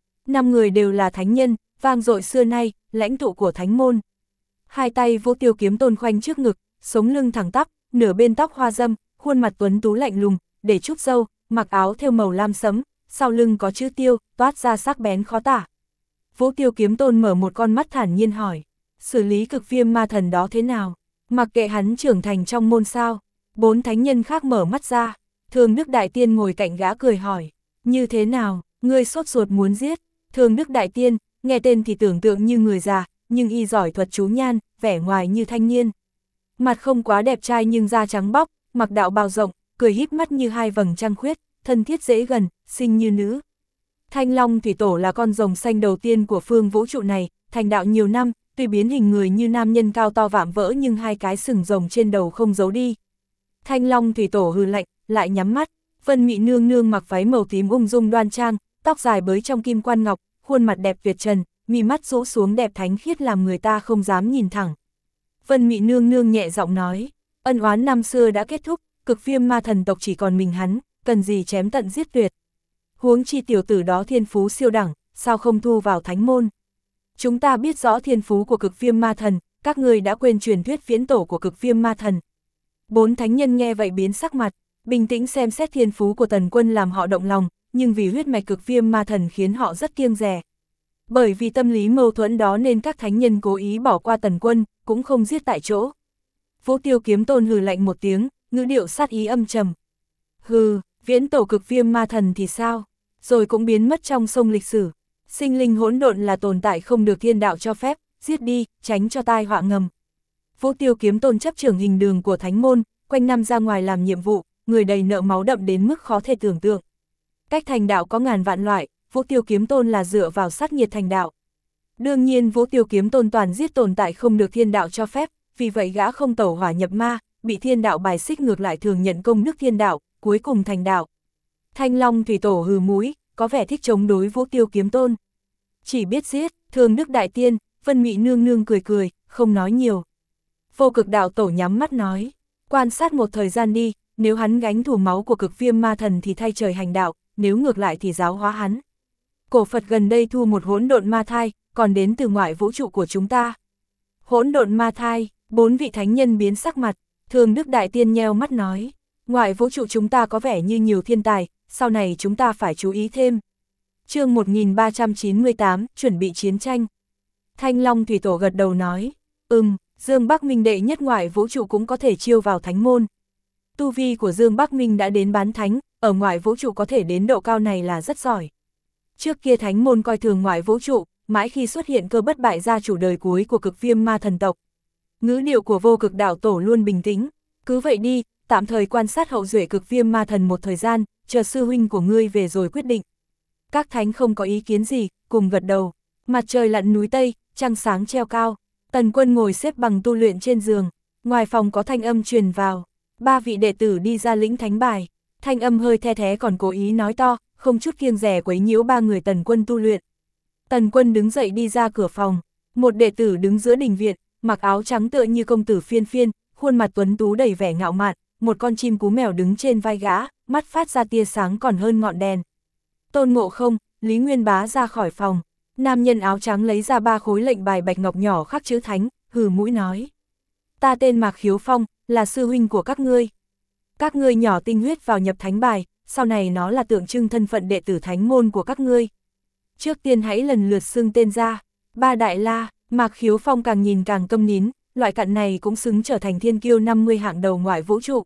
5 người đều là thánh nhân, vang dội xưa nay, lãnh tụ của thánh môn. Hai tay Vũ Tiêu Kiếm Tôn khoanh trước ngực, sống lưng thẳng tắp, nửa bên tóc hoa dâm, khuôn mặt tuấn tú lạnh lùng, để trúc râu, mặc áo thêu màu lam sẫm, sau lưng có chữ Tiêu, toát ra sắc bén khó tả. Vũ Tiêu Kiếm Tôn mở một con mắt thản nhiên hỏi, xử lý Cực Viêm Ma Thần đó thế nào? Mặc kệ hắn trưởng thành trong môn sao? 4 thánh nhân khác mở mắt ra, Thường Đức Đại Tiên ngồi cạnh gã cười hỏi, như thế nào, ngươi sốt ruột muốn giết? Thường Đức Đại Tiên, nghe tên thì tưởng tượng như người già, nhưng y giỏi thuật chú nhan, vẻ ngoài như thanh niên. Mặt không quá đẹp trai nhưng da trắng bóc, mặc đạo bào rộng, cười híp mắt như hai vầng trăng khuyết, thân thiết dễ gần, xinh như nữ. Thanh Long Thủy Tổ là con rồng xanh đầu tiên của phương vũ trụ này, thành đạo nhiều năm, tuy biến hình người như nam nhân cao to vạm vỡ nhưng hai cái sừng rồng trên đầu không giấu đi. Thanh Long Thủy Tổ hừ lạnh, lại nhắm mắt. Vân Mị Nương Nương mặc váy màu tím ung dung đoan trang, tóc dài bới trong kim quan ngọc, khuôn mặt đẹp tuyệt trần, mi mắt rũ xuống đẹp thánh khiết làm người ta không dám nhìn thẳng. Vân Mị Nương Nương nhẹ giọng nói, ân oán năm xưa đã kết thúc, Cực Viêm Ma Thần tộc chỉ còn mình hắn, cần gì chém tận giết tuyệt. Huống chi tiểu tử đó thiên phú siêu đẳng, sao không thu vào thánh môn? Chúng ta biết rõ thiên phú của Cực Viêm Ma Thần, các người đã quên truyền thuyết viễn tổ của Cực Viêm Ma Thần. 4 thánh nhân nghe vậy biến sắc mặt, bình tĩnh xem xét thiên phú của Tần Quân làm họ động lòng, nhưng vì huyết mạch Cực Viêm Ma Thần khiến họ rất kiêng dè. Bởi vì tâm lý mâu thuẫn đó nên các thánh nhân cố ý bỏ qua Tần Quân, cũng không giết tại chỗ. Vũ Tiêu Kiếm Tôn hừ lạnh một tiếng, ngữ điệu sát ý âm trầm. Hừ, viễn tổ Cực Viêm Ma Thần thì sao? Rồi cũng biến mất trong sông lịch sử. Sinh linh hỗn độn là tồn tại không được thiên đạo cho phép, giết đi, tránh cho tai họa ngầm. Vũ Tiêu Kiếm Tôn chấp trưởng hình đường của thánh môn, quanh năm ra ngoài làm nhiệm vụ, người đầy nợ máu đậm đến mức khó thể tưởng tượng. Cách thành đạo có ngàn vạn loại, Vũ Tiêu Kiếm Tôn là dựa vào sát nhiệt thành đạo. Đương nhiên Vũ Tiêu Kiếm Tôn toàn giết tồn tại không được thiên đạo cho phép, vì vậy gã không tẩu hỏa nhập ma, bị thiên đạo bài xích ngược lại thường nhận công đức thiên đạo, cuối cùng thành đạo. Thanh Long Thủy Tổ hừ mũi, có vẻ thích chống đối Vũ Tiêu Kiếm Tôn. Chỉ biết giết, Thương Đức Đại Tiên, Vân Mị Nương Nương cười cười, không nói nhiều. Vô Cực Đạo Tổ nhắm mắt nói, quan sát một thời gian đi, nếu hắn gánh thủ máu của Cực Viêm Ma Thần thì thay trời hành đạo, nếu ngược lại thì giáo hóa hắn. Cổ Phật gần đây thu một hỗn độn ma thai, còn đến từ ngoại vũ trụ của chúng ta. Hỗn độn ma thai, 4 vị thánh nhân biến sắc mặt, Thương Đức Đại Tiên nheo mắt nói, ngoại vũ trụ chúng ta có vẻ như nhiều thiên tài, sau này chúng ta phải chú ý thêm. Chương 1398, chuẩn bị chiến tranh. Thanh Long Thủy Tổ gật đầu nói, Dương Bắc Minh đệ nhất ngoại vũ trụ cũng có thể chiêu vào thánh môn. Tu vi của Dương Bắc Minh đã đến bán thánh, ở ngoại vũ trụ có thể đến độ cao này là rất giỏi. Trước kia thánh môn coi thường ngoại vũ trụ, mãi khi xuất hiện Cơ Bất Bại gia chủ đời cuối của Cực Viêm Ma Thần tộc. Ngữ điệu của Vô Cực Đạo Tổ luôn bình tĩnh, cứ vậy đi, tạm thời quan sát hậu duệ Cực Viêm Ma Thần một thời gian, chờ sư huynh của ngươi về rồi quyết định. Các thánh không có ý kiến gì, cùng gật đầu. Mặt trời lặn núi Tây, trăng sáng treo cao. Tần Quân ngồi xếp bằng tu luyện trên giường, ngoài phòng có thanh âm truyền vào. 3 vị đệ tử đi ra lĩnh thánh bài. Thanh âm hơi the thé còn cố ý nói to, không chút kiêng dè quấy nhiễu 3 người Tần Quân tu luyện. Tần Quân đứng dậy đi ra cửa phòng. Một đệ tử đứng giữa đình viện, mặc áo trắng tựa như công tử phiên phiên, khuôn mặt tuấn tú đầy vẻ ngạo mạn. Một con chim cú mèo đứng trên vai gã, mắt phát ra tia sáng còn hơn ngọn đèn. Tôn Ngộ Không, Lý Nguyên Bá ra khỏi phòng. Nam nhân áo trắng lấy ra 3 khối lệnh bài bạch ngọc nhỏ khắc chữ thánh, hừ mũi nói. Ta tên Mạc Khiếu Phong, là sư huynh của các ngươi. Các ngươi nhỏ tinh huyết vào nhập thánh bài, sau này nó là tượng trưng thân phận đệ tử thánh môn của các ngươi. Trước tiên hãy lần lượt xưng tên ra. 3 đại la, Mạc Khiếu Phong càng nhìn càng câm nín, loại cặn này cũng xứng trở thành thiên kiêu 50 hạng đầu ngoại vũ trụ.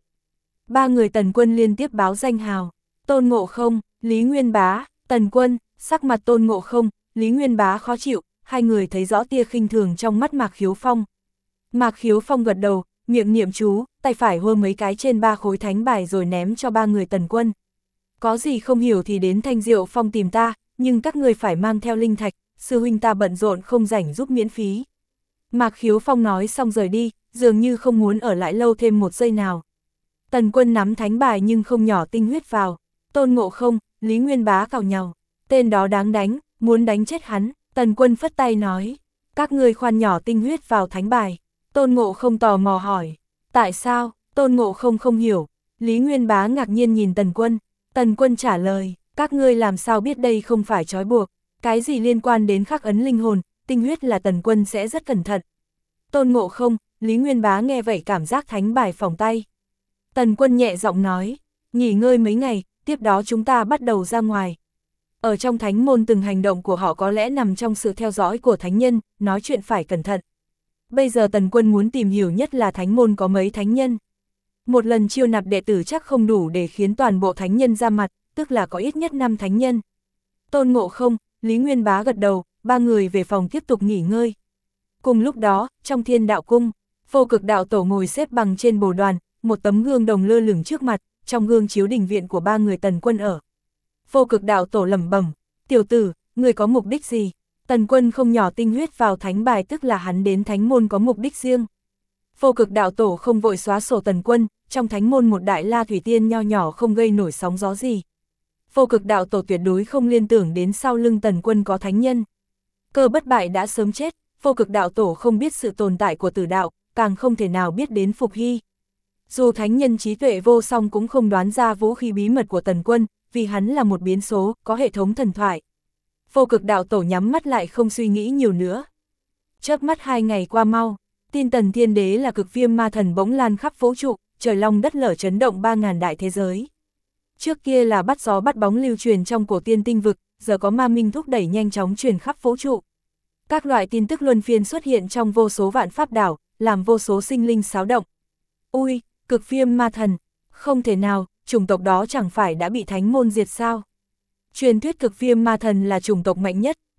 3 người Tần Quân liên tiếp báo danh hào. Tôn Ngộ Không, Lý Nguyên Bá, Tần Quân, sắc mặt Tôn Ngộ Không, Lý Nguyên Bá khó chịu, hai người thấy rõ tia khinh thường trong mắt Mạc Khiếu Phong. Mạc Khiếu Phong gật đầu, miệng niệm chú, tay phải hô mấy cái trên 3 khối thánh bài rồi ném cho 3 người Tần Quân. Có gì không hiểu thì đến Thanh Diệu Phong tìm ta, nhưng các người phải mang theo linh thạch, sư huynh ta bận rộn không rảnh giúp miễn phí. Mạc Khiếu Phong nói xong rời đi, dường như không muốn ở lại lâu thêm một giây nào. Tần Quân nắm thánh bài nhưng không nhỏ tinh huyết vào. Tôn Ngộ Không, Lý Nguyên Bá cào nhàu. Tên đó đáng đánh, muốn đánh chết hắn. Tần Quân phất tay nói, các ngươi khoan nhỏ tinh huyết vào thánh bài. Tôn Ngộ Không tò mò hỏi, tại sao? Tôn Ngộ Không không hiểu. Lý Nguyên Bá ngạc nhiên nhìn Tần Quân. Tần Quân trả lời, các ngươi làm sao biết đây không phải trói buộc, cái gì liên quan đến khắc ấn linh hồn, tinh huyết là Tần Quân sẽ rất cẩn thận. Tôn Ngộ Không, Lý Nguyên Bá nghe vậy cảm giác thánh bài phỏng tay. Tần Quân nhẹ giọng nói, nghỉ ngơi mấy ngày, tiếp đó chúng ta bắt đầu ra ngoài. Ở trong thánh môn từng hành động của họ có lẽ nằm trong sự theo dõi của thánh nhân, nói chuyện phải cẩn thận. Bây giờ Tần Quân muốn tìm hiểu nhất là thánh môn có mấy thánh nhân. Một lần chiêu nạp đệ tử chắc không đủ để khiến toàn bộ thánh nhân ra mặt, tức là có ít nhất 5 thánh nhân. Tôn Ngộ Không, Lý Nguyên Bá gật đầu, 3 người về phòng tiếp tục nghỉ ngơi. Cùng lúc đó, trong Thiên Đạo Cung, Vô Cực Đạo Tổ ngồi xếp bằng trên bồ đoàn, một tấm gương đồng lơ lửng trước mặt, trong gương chiếu đình viện của 3 người Tần Quân ở. Vô Cực Đạo Tổ lẩm bẩm, tiểu tử, người có mục đích gì? Tần Quân không nhỏ tinh huyết vào thánh bài tức là hắn đến thánh môn có mục đích riêng. Vô Cực Đạo Tổ không vội xóa sổ Tần Quân, trong thánh môn một đại la thủy tiên nho nhỏ không gây nổi sóng gió gì. Vô Cực Đạo Tổ tuyệt đối không liên tưởng đến sau lưng Tần Quân có thánh nhân. Cơ Bất Bại đã sớm chết, Vô Cực Đạo Tổ không biết sự tồn tại của Tử Đạo, càng không thể nào biết đến Phục Hy. Dù thánh nhân trí tuệ vô song cũng không đoán ra vũ khí bí mật của Tần Quân, vì hắn là một biến số, có hệ thống thần thoại. Vô Cực Đạo Tổ nhắm mắt lại không suy nghĩ nhiều nữa. Chớp mắt 2 ngày qua mau, tin Tần Thiên Đế là Cực Viêm Ma Thần bỗng lan khắp vũ trụ, trời long đất lở chấn động 3000 đại thế giới. Trước kia là bắt gió bắt bóng lưu truyền trong cổ tiên tinh vực, giờ có ma minh thúc đẩy nhanh chóng truyền khắp vũ trụ. Các loại tin tức luân phiên xuất hiện trong vô số vạn pháp đảo, làm vô số sinh linh xáo động. Ui, Cực Viêm Ma Thần, không thể nào, chủng tộc đó chẳng phải đã bị thánh môn diệt sao? Truyền thuyết Cực Viêm Ma Thần là chủng tộc mạnh nhất,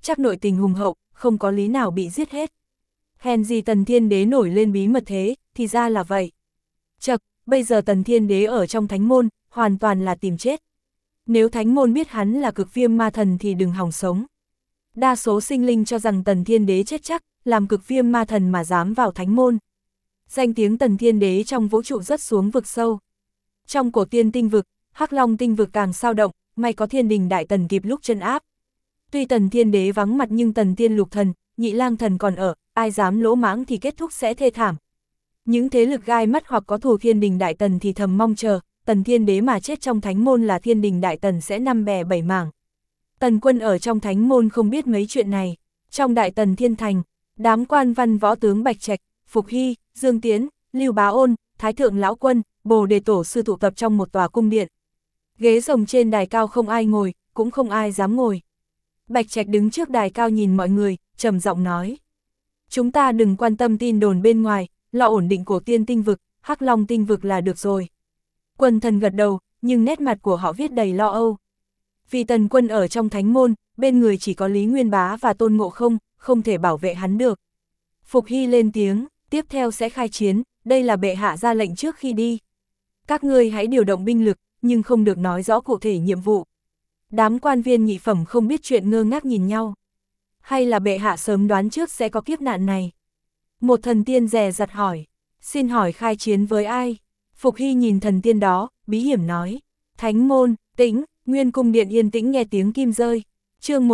chắc nội tình hùng hậu, không có lý nào bị giết hết. Hèn gì Tần Thiên Đế nổi lên bí mật thế, thì ra là vậy. Chậc, bây giờ Tần Thiên Đế ở trong thánh môn, hoàn toàn là tìm chết. Nếu thánh môn biết hắn là cực viêm ma thần thì đừng hòng sống. Đa số sinh linh cho rằng Tần Thiên Đế chết chắc, làm cực viêm ma thần mà dám vào thánh môn. Danh tiếng Tần Thiên Đế trong vũ trụ rất xuống vực sâu. Trong cổ tiên tinh vực, Hắc Long tinh vực càng sao động, may có Thiên Đình Đại Tần kịp lúc chân áp. Tuy Tần Thiên Đế vắng mặt nhưng Tần Tiên Lục Thần, Nhị Lang Thần còn ở, ai dám lỗ mãng thì kết thúc sẽ thê thảm. Những thế lực gai mắt hoặc có thù Thiên Đình Đại Tần thì thầm mong chờ, Tần Thiên Đế mà chết trong thánh môn là Thiên Đình Đại Tần sẽ năm bè bảy mảng. Tần Quân ở trong thánh môn không biết mấy chuyện này. Trong Đại Tần Thiên Thành, đám quan văn võ tướng Bạch Trạch, Phục Hy, Dương Tiến, Lưu Bá Ôn, Thái Thượng Lão Quân, Bồ Đề Tổ Sư tụ tập trong một tòa cung điện. Ghế rồng trên đài cao không ai ngồi, cũng không ai dám ngồi. Bạch Trạch đứng trước đài cao nhìn mọi người, trầm giọng nói. Chúng ta đừng quan tâm tin đồn bên ngoài, lo ổn định cổ tiên tinh vực, Hắc Long tinh vực là được rồi. Quần thần gật đầu, nhưng nét mặt của họ viết đầy lo âu. Vì Tần Quân ở trong thánh môn, bên người chỉ có Lý Nguyên Bá và Tôn Ngộ Không, không thể bảo vệ hắn được. Phục Hy lên tiếng, tiếp theo sẽ khai chiến, đây là bệ hạ ra lệnh trước khi đi. Các ngươi hãy điều động binh lực, nhưng không được nói rõ cụ thể nhiệm vụ. Đám quan viên nhị phẩm không biết chuyện ngơ ngác nhìn nhau. Hay là bệ hạ sớm đoán trước sẽ có kiếp nạn này? Một thần tiên dè dặt hỏi, xin hỏi khai chiến với ai? Phục Hy nhìn thần tiên đó, bí hiểm nói, thánh môn, tĩnh, nguyên cung điện yên tĩnh nghe tiếng kim rơi. Chương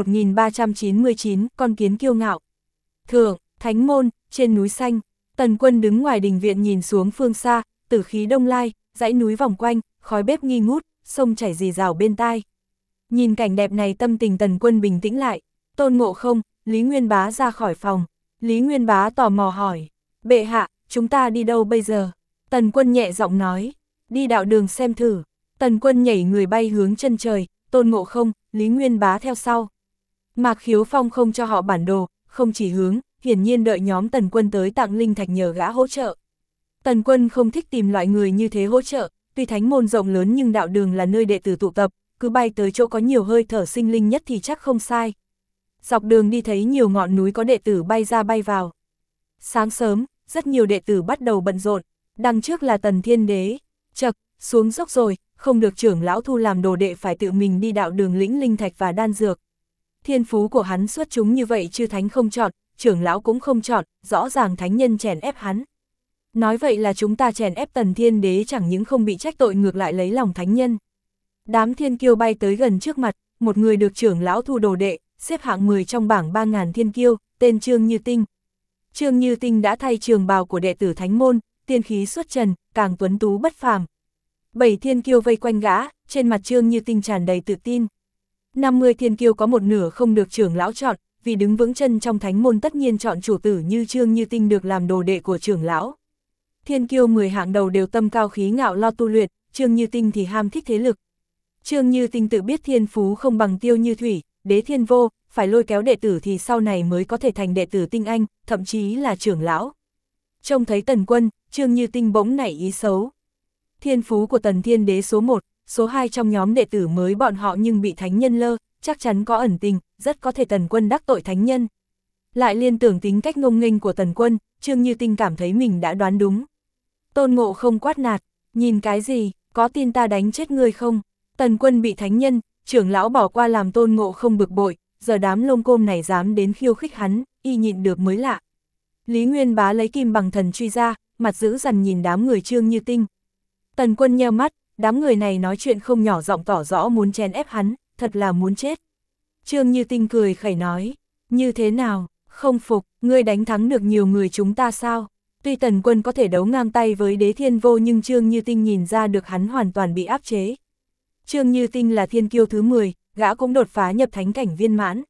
1399, con kiến kiêu ngạo. Thượng, thánh môn, trên núi xanh, Tần Quân đứng ngoài đình viện nhìn xuống phương xa, tử khí đông lai, dãy núi vòng quanh, khói bếp nghi ngút, sông chảy rì rào bên tai. Nhìn cảnh đẹp này tâm tình Tần Quân bình tĩnh lại. Tôn Ngộ Không, Lý Nguyên Bá ra khỏi phòng. Lý Nguyên Bá tò mò hỏi, bệ hạ, chúng ta đi đâu bây giờ? Tần Quân nhẹ giọng nói, đi đạo đường xem thử. Tần Quân nhảy người bay hướng chân trời, Tôn Ngộ Không, Lý Nguyên Bá theo sau. Mạc Khiếu Phong không cho họ bản đồ, không chỉ hướng, hiển nhiên đợi nhóm Tần Quân tới tặng linh thạch nhờ gã hỗ trợ. Tần Quân không thích tìm loại người như thế hỗ trợ, tuy thánh môn rộng lớn nhưng đạo đường là nơi đệ tử tụ tập, cứ bay tới chỗ có nhiều hơi thở sinh linh nhất thì chắc không sai. Dọc đường đi thấy nhiều ngọn núi có đệ tử bay ra bay vào. Sáng sớm, rất nhiều đệ tử bắt đầu bận rộn, đằng trước là Tần Thiên Đế. Chậc, xuống dốc rồi, không được trưởng lão thu làm đồ đệ phải tự mình đi đạo đường lĩnh linh thạch và đan dược. Thiên phú của hắn xuất chúng như vậy chư thánh không chọn, trưởng lão cũng không chọn, rõ ràng thánh nhân chèn ép hắn. Nói vậy là chúng ta chèn ép Tần Thiên Đế chẳng những không bị trách tội ngược lại lấy lòng thánh nhân. Đám thiên kiêu bay tới gần trước mặt, một người được trưởng lão thu đồ đệ, xếp hạng 10 trong bảng 3.000 thiên kiêu, tên Trương Như Tinh. Trương Như Tinh đã thay trường bào của đệ tử thánh môn, tiên khí xuất trần, càng tuấn tú bất phàm. 7 thiên kiêu vây quanh gã, trên mặt Trương Như Tinh tràn đầy tự tin. 50 thiên kiêu có một nửa không được trưởng lão chọn, vì đứng vững chân trong thánh môn tất nhiên chọn chủ tử như Trương Như Tinh được làm đồ đệ của trưởng lão. Thiên kiêu 10 hạng đầu đều tâm cao khí ngạo lo tu luyện, Trương Như Tinh thì ham thích thế lực. Trương Như Tinh tự biết thiên phú không bằng Tiêu Như Thủy, Đế Thiên Vô, phải lôi kéo đệ tử thì sau này mới có thể thành đệ tử tinh anh, thậm chí là trưởng lão. Trông thấy Tần Quân, Trương Như Tinh bỗng nảy ý xấu. Thiên phú của Tần Thiên Đế số 1, số 2 trong nhóm đệ tử mới bọn họ nhưng bị thánh nhân lơ, chắc chắn có ẩn tình, rất có thể Tần Quân đắc tội thánh nhân. Lại liên tưởng tính cách ngông nghênh của Tần Quân, Trương Như Tinh cảm thấy mình đã đoán đúng. Tôn Ngộ Không quát nạt, nhìn cái gì, có tin ta đánh chết ngươi không? Tần Quân bị thánh nhân, trưởng lão bỏ qua làm Tôn Ngộ Không bực bội, giờ đám lông côm này dám đến khiêu khích hắn, y nhịn được mới lạ. Lý Nguyên Bá lấy kim bằng thần truy ra, mặt dữ dằn nhìn đám người Trương Như Tinh. Tần Quân nheo mắt, đám người này nói chuyện không nhỏ giọng tỏ rõ muốn chèn ép hắn, thật là muốn chết. Trương Như Tinh cười khẩy nói, như thế nào, không phục, ngươi đánh thắng được nhiều người chúng ta sao? Tuy Tần Quân có thể đấu ngang tay với Đế Thiên Vô nhưng Trương Như Tinh nhìn ra được hắn hoàn toàn bị áp chế. Trương Như Tinh là thiên kiêu thứ 10, gã cũng đột phá nhập thánh cảnh viên mãn.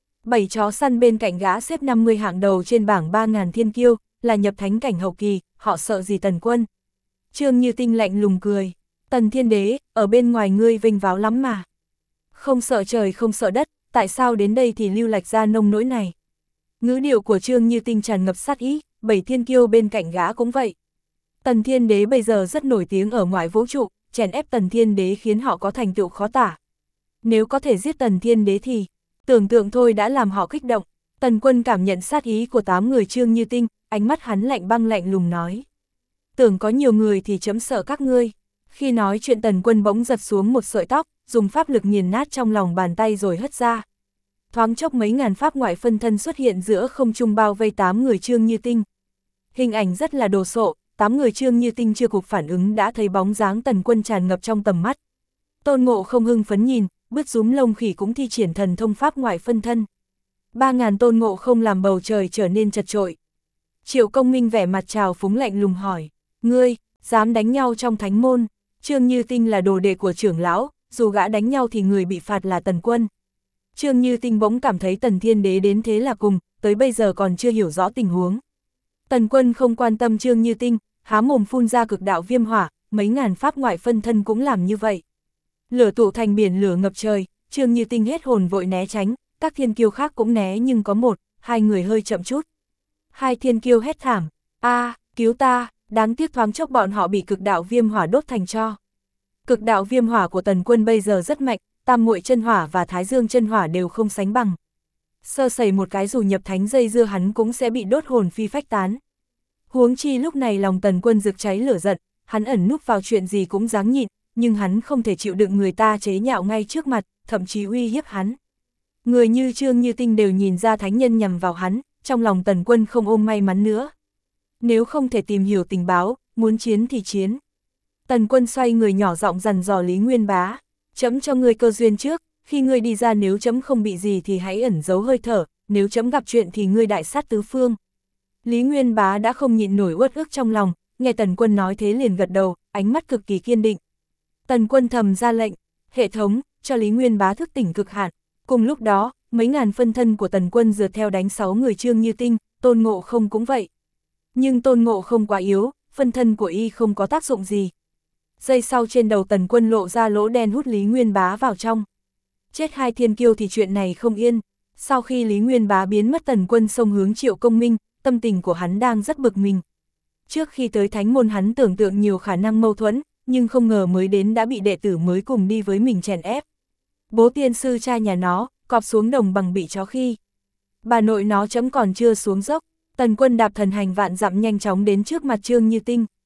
7 chó săn bên cạnh gã xếp 50 hạng đầu trên bảng 3.000 thiên kiêu, là nhập thánh cảnh hậu kỳ, họ sợ gì Tần Quân? Trương Như Tinh lạnh lùng cười, Tần Thiên Đế, ở bên ngoài ngươi vênh váo lắm mà. Không sợ trời không sợ đất, tại sao đến đây thì lưu lạch ra nông nỗi này? Ngữ điệu của Trương Như Tinh tràn ngập sát ý, 7 thiên kiêu bên cạnh gã cũng vậy. Tần Thiên Đế bây giờ rất nổi tiếng ở ngoại vũ trụ, chèn ép Tần Thiên Đế khiến họ có thành tựu khó tả. Nếu có thể giết Tần Thiên Đế thì, Tưởng tượng thôi đã làm họ kích động. Tần Quân cảm nhận sát ý của 8 người Trương Như Tinh, ánh mắt hắn lạnh băng lạnh lùng nói. Tưởng có nhiều người thì chấm sợ các ngươi. Khi nói chuyện Tần Quân bỗng giật xuống một sợi tóc, dùng pháp lực nghiền nát trong lòng bàn tay rồi hất ra. Thoáng chốc mấy ngàn pháp ngoại phân thân xuất hiện giữa không trung bao vây 8 người Trương Như Tinh. Hình ảnh rất là đồ sộ, 8 người Trương Như Tinh chưa kịp phản ứng đã thấy bóng dáng Tần Quân tràn ngập trong tầm mắt. Tôn Ngộ không hưng phấn nhìn, bứt rúm lông khỉ cũng thi triển thần thông pháp ngoại phân thân. 3.000 Tôn Ngộ không làm bầu trời trở nên chật trội. Triệu Công Minh vẻ mặt trào phúng lạnh lùng hỏi, ngươi, dám đánh nhau trong thánh môn? Trương Như Tinh là đồ đệ của trưởng lão, dù gã đánh nhau thì người bị phạt là Tần Quân. Trương Như Tinh bỗng cảm thấy Tần Thiên Đế đến thế là cùng, tới bây giờ còn chưa hiểu rõ tình huống. Tần Quân không quan tâm Trương Như Tinh, há mồm phun ra cực đạo viêm hỏa, mấy ngàn pháp ngoại phân thân cũng làm như vậy. Lửa tụ thành biển lửa ngập trời, Trương Như Tinh hết hồn vội né tránh, các thiên kiêu khác cũng né nhưng có một, hai người hơi chậm chút. Hai thiên kiêu hét thảm, cứu ta, đáng tiếc thoáng chốc bọn họ bị cực đạo viêm hỏa đốt thành tro. Cực đạo viêm hỏa của Tần Quân bây giờ rất mạnh, Tam Muội chân hỏa và Thái Dương chân hỏa đều không sánh bằng. Sơ sẩy một cái dù nhập thánh dây dưa hắn cũng sẽ bị đốt hồn phi phách tán. Huống chi lúc này lòng Tần Quân rực cháy lửa giận, hắn ẩn núp vào chuyện gì cũng dáng nhịn, nhưng hắn không thể chịu đựng người ta chế nhạo ngay trước mặt, thậm chí uy hiếp hắn. Người như Trương Như Tinh đều nhìn ra thánh nhân nhằm vào hắn, trong lòng Tần Quân không ôm may mắn nữa. Nếu không thể tìm hiểu tình báo, muốn chiến thì chiến. Tần Quân xoay người nhỏ giọng dằn dò Lý Nguyên Bá, chấm cho ngươi cơ duyên trước, khi ngươi đi ra nếu chấm không bị gì thì hãy ẩn giấu hơi thở, nếu chấm gặp chuyện thì ngươi đại sát tứ phương. Lý Nguyên Bá đã không nhịn nổi uất ức trong lòng, nghe Tần Quân nói thế liền gật đầu, ánh mắt cực kỳ kiên định. Tần Quân thầm ra lệnh, hệ thống, cho Lý Nguyên Bá thức tỉnh cực hạn. Cùng lúc đó, mấy ngàn phân thân của Tần Quân rượt theo đánh 6 người Trương Như Tinh, Tôn Ngộ không cũng vậy. Nhưng Tôn Ngộ không quá yếu, phân thân của y không có tác dụng gì. Giây sau trên đầu Tần Quân lộ ra lỗ đen hút Lý Nguyên Bá vào trong. Chết hai thiên kiêu thì chuyện này không yên. Sau khi Lý Nguyên Bá biến mất Tần Quân xông hướng Triệu Công Minh, tâm tình của hắn đang rất bực mình. Trước khi tới thánh môn hắn tưởng tượng nhiều khả năng mâu thuẫn, nhưng không ngờ mới đến đã bị đệ tử mới cùng đi với mình chèn ép. Bố tiên sư cha nhà nó, cọp xuống đồng bằng bị chó khi. Bà nội nó chấm còn chưa xuống dốc. Tần Quân đạp thần hành vạn dặm nhanh chóng đến trước mặt Trương Như Tinh.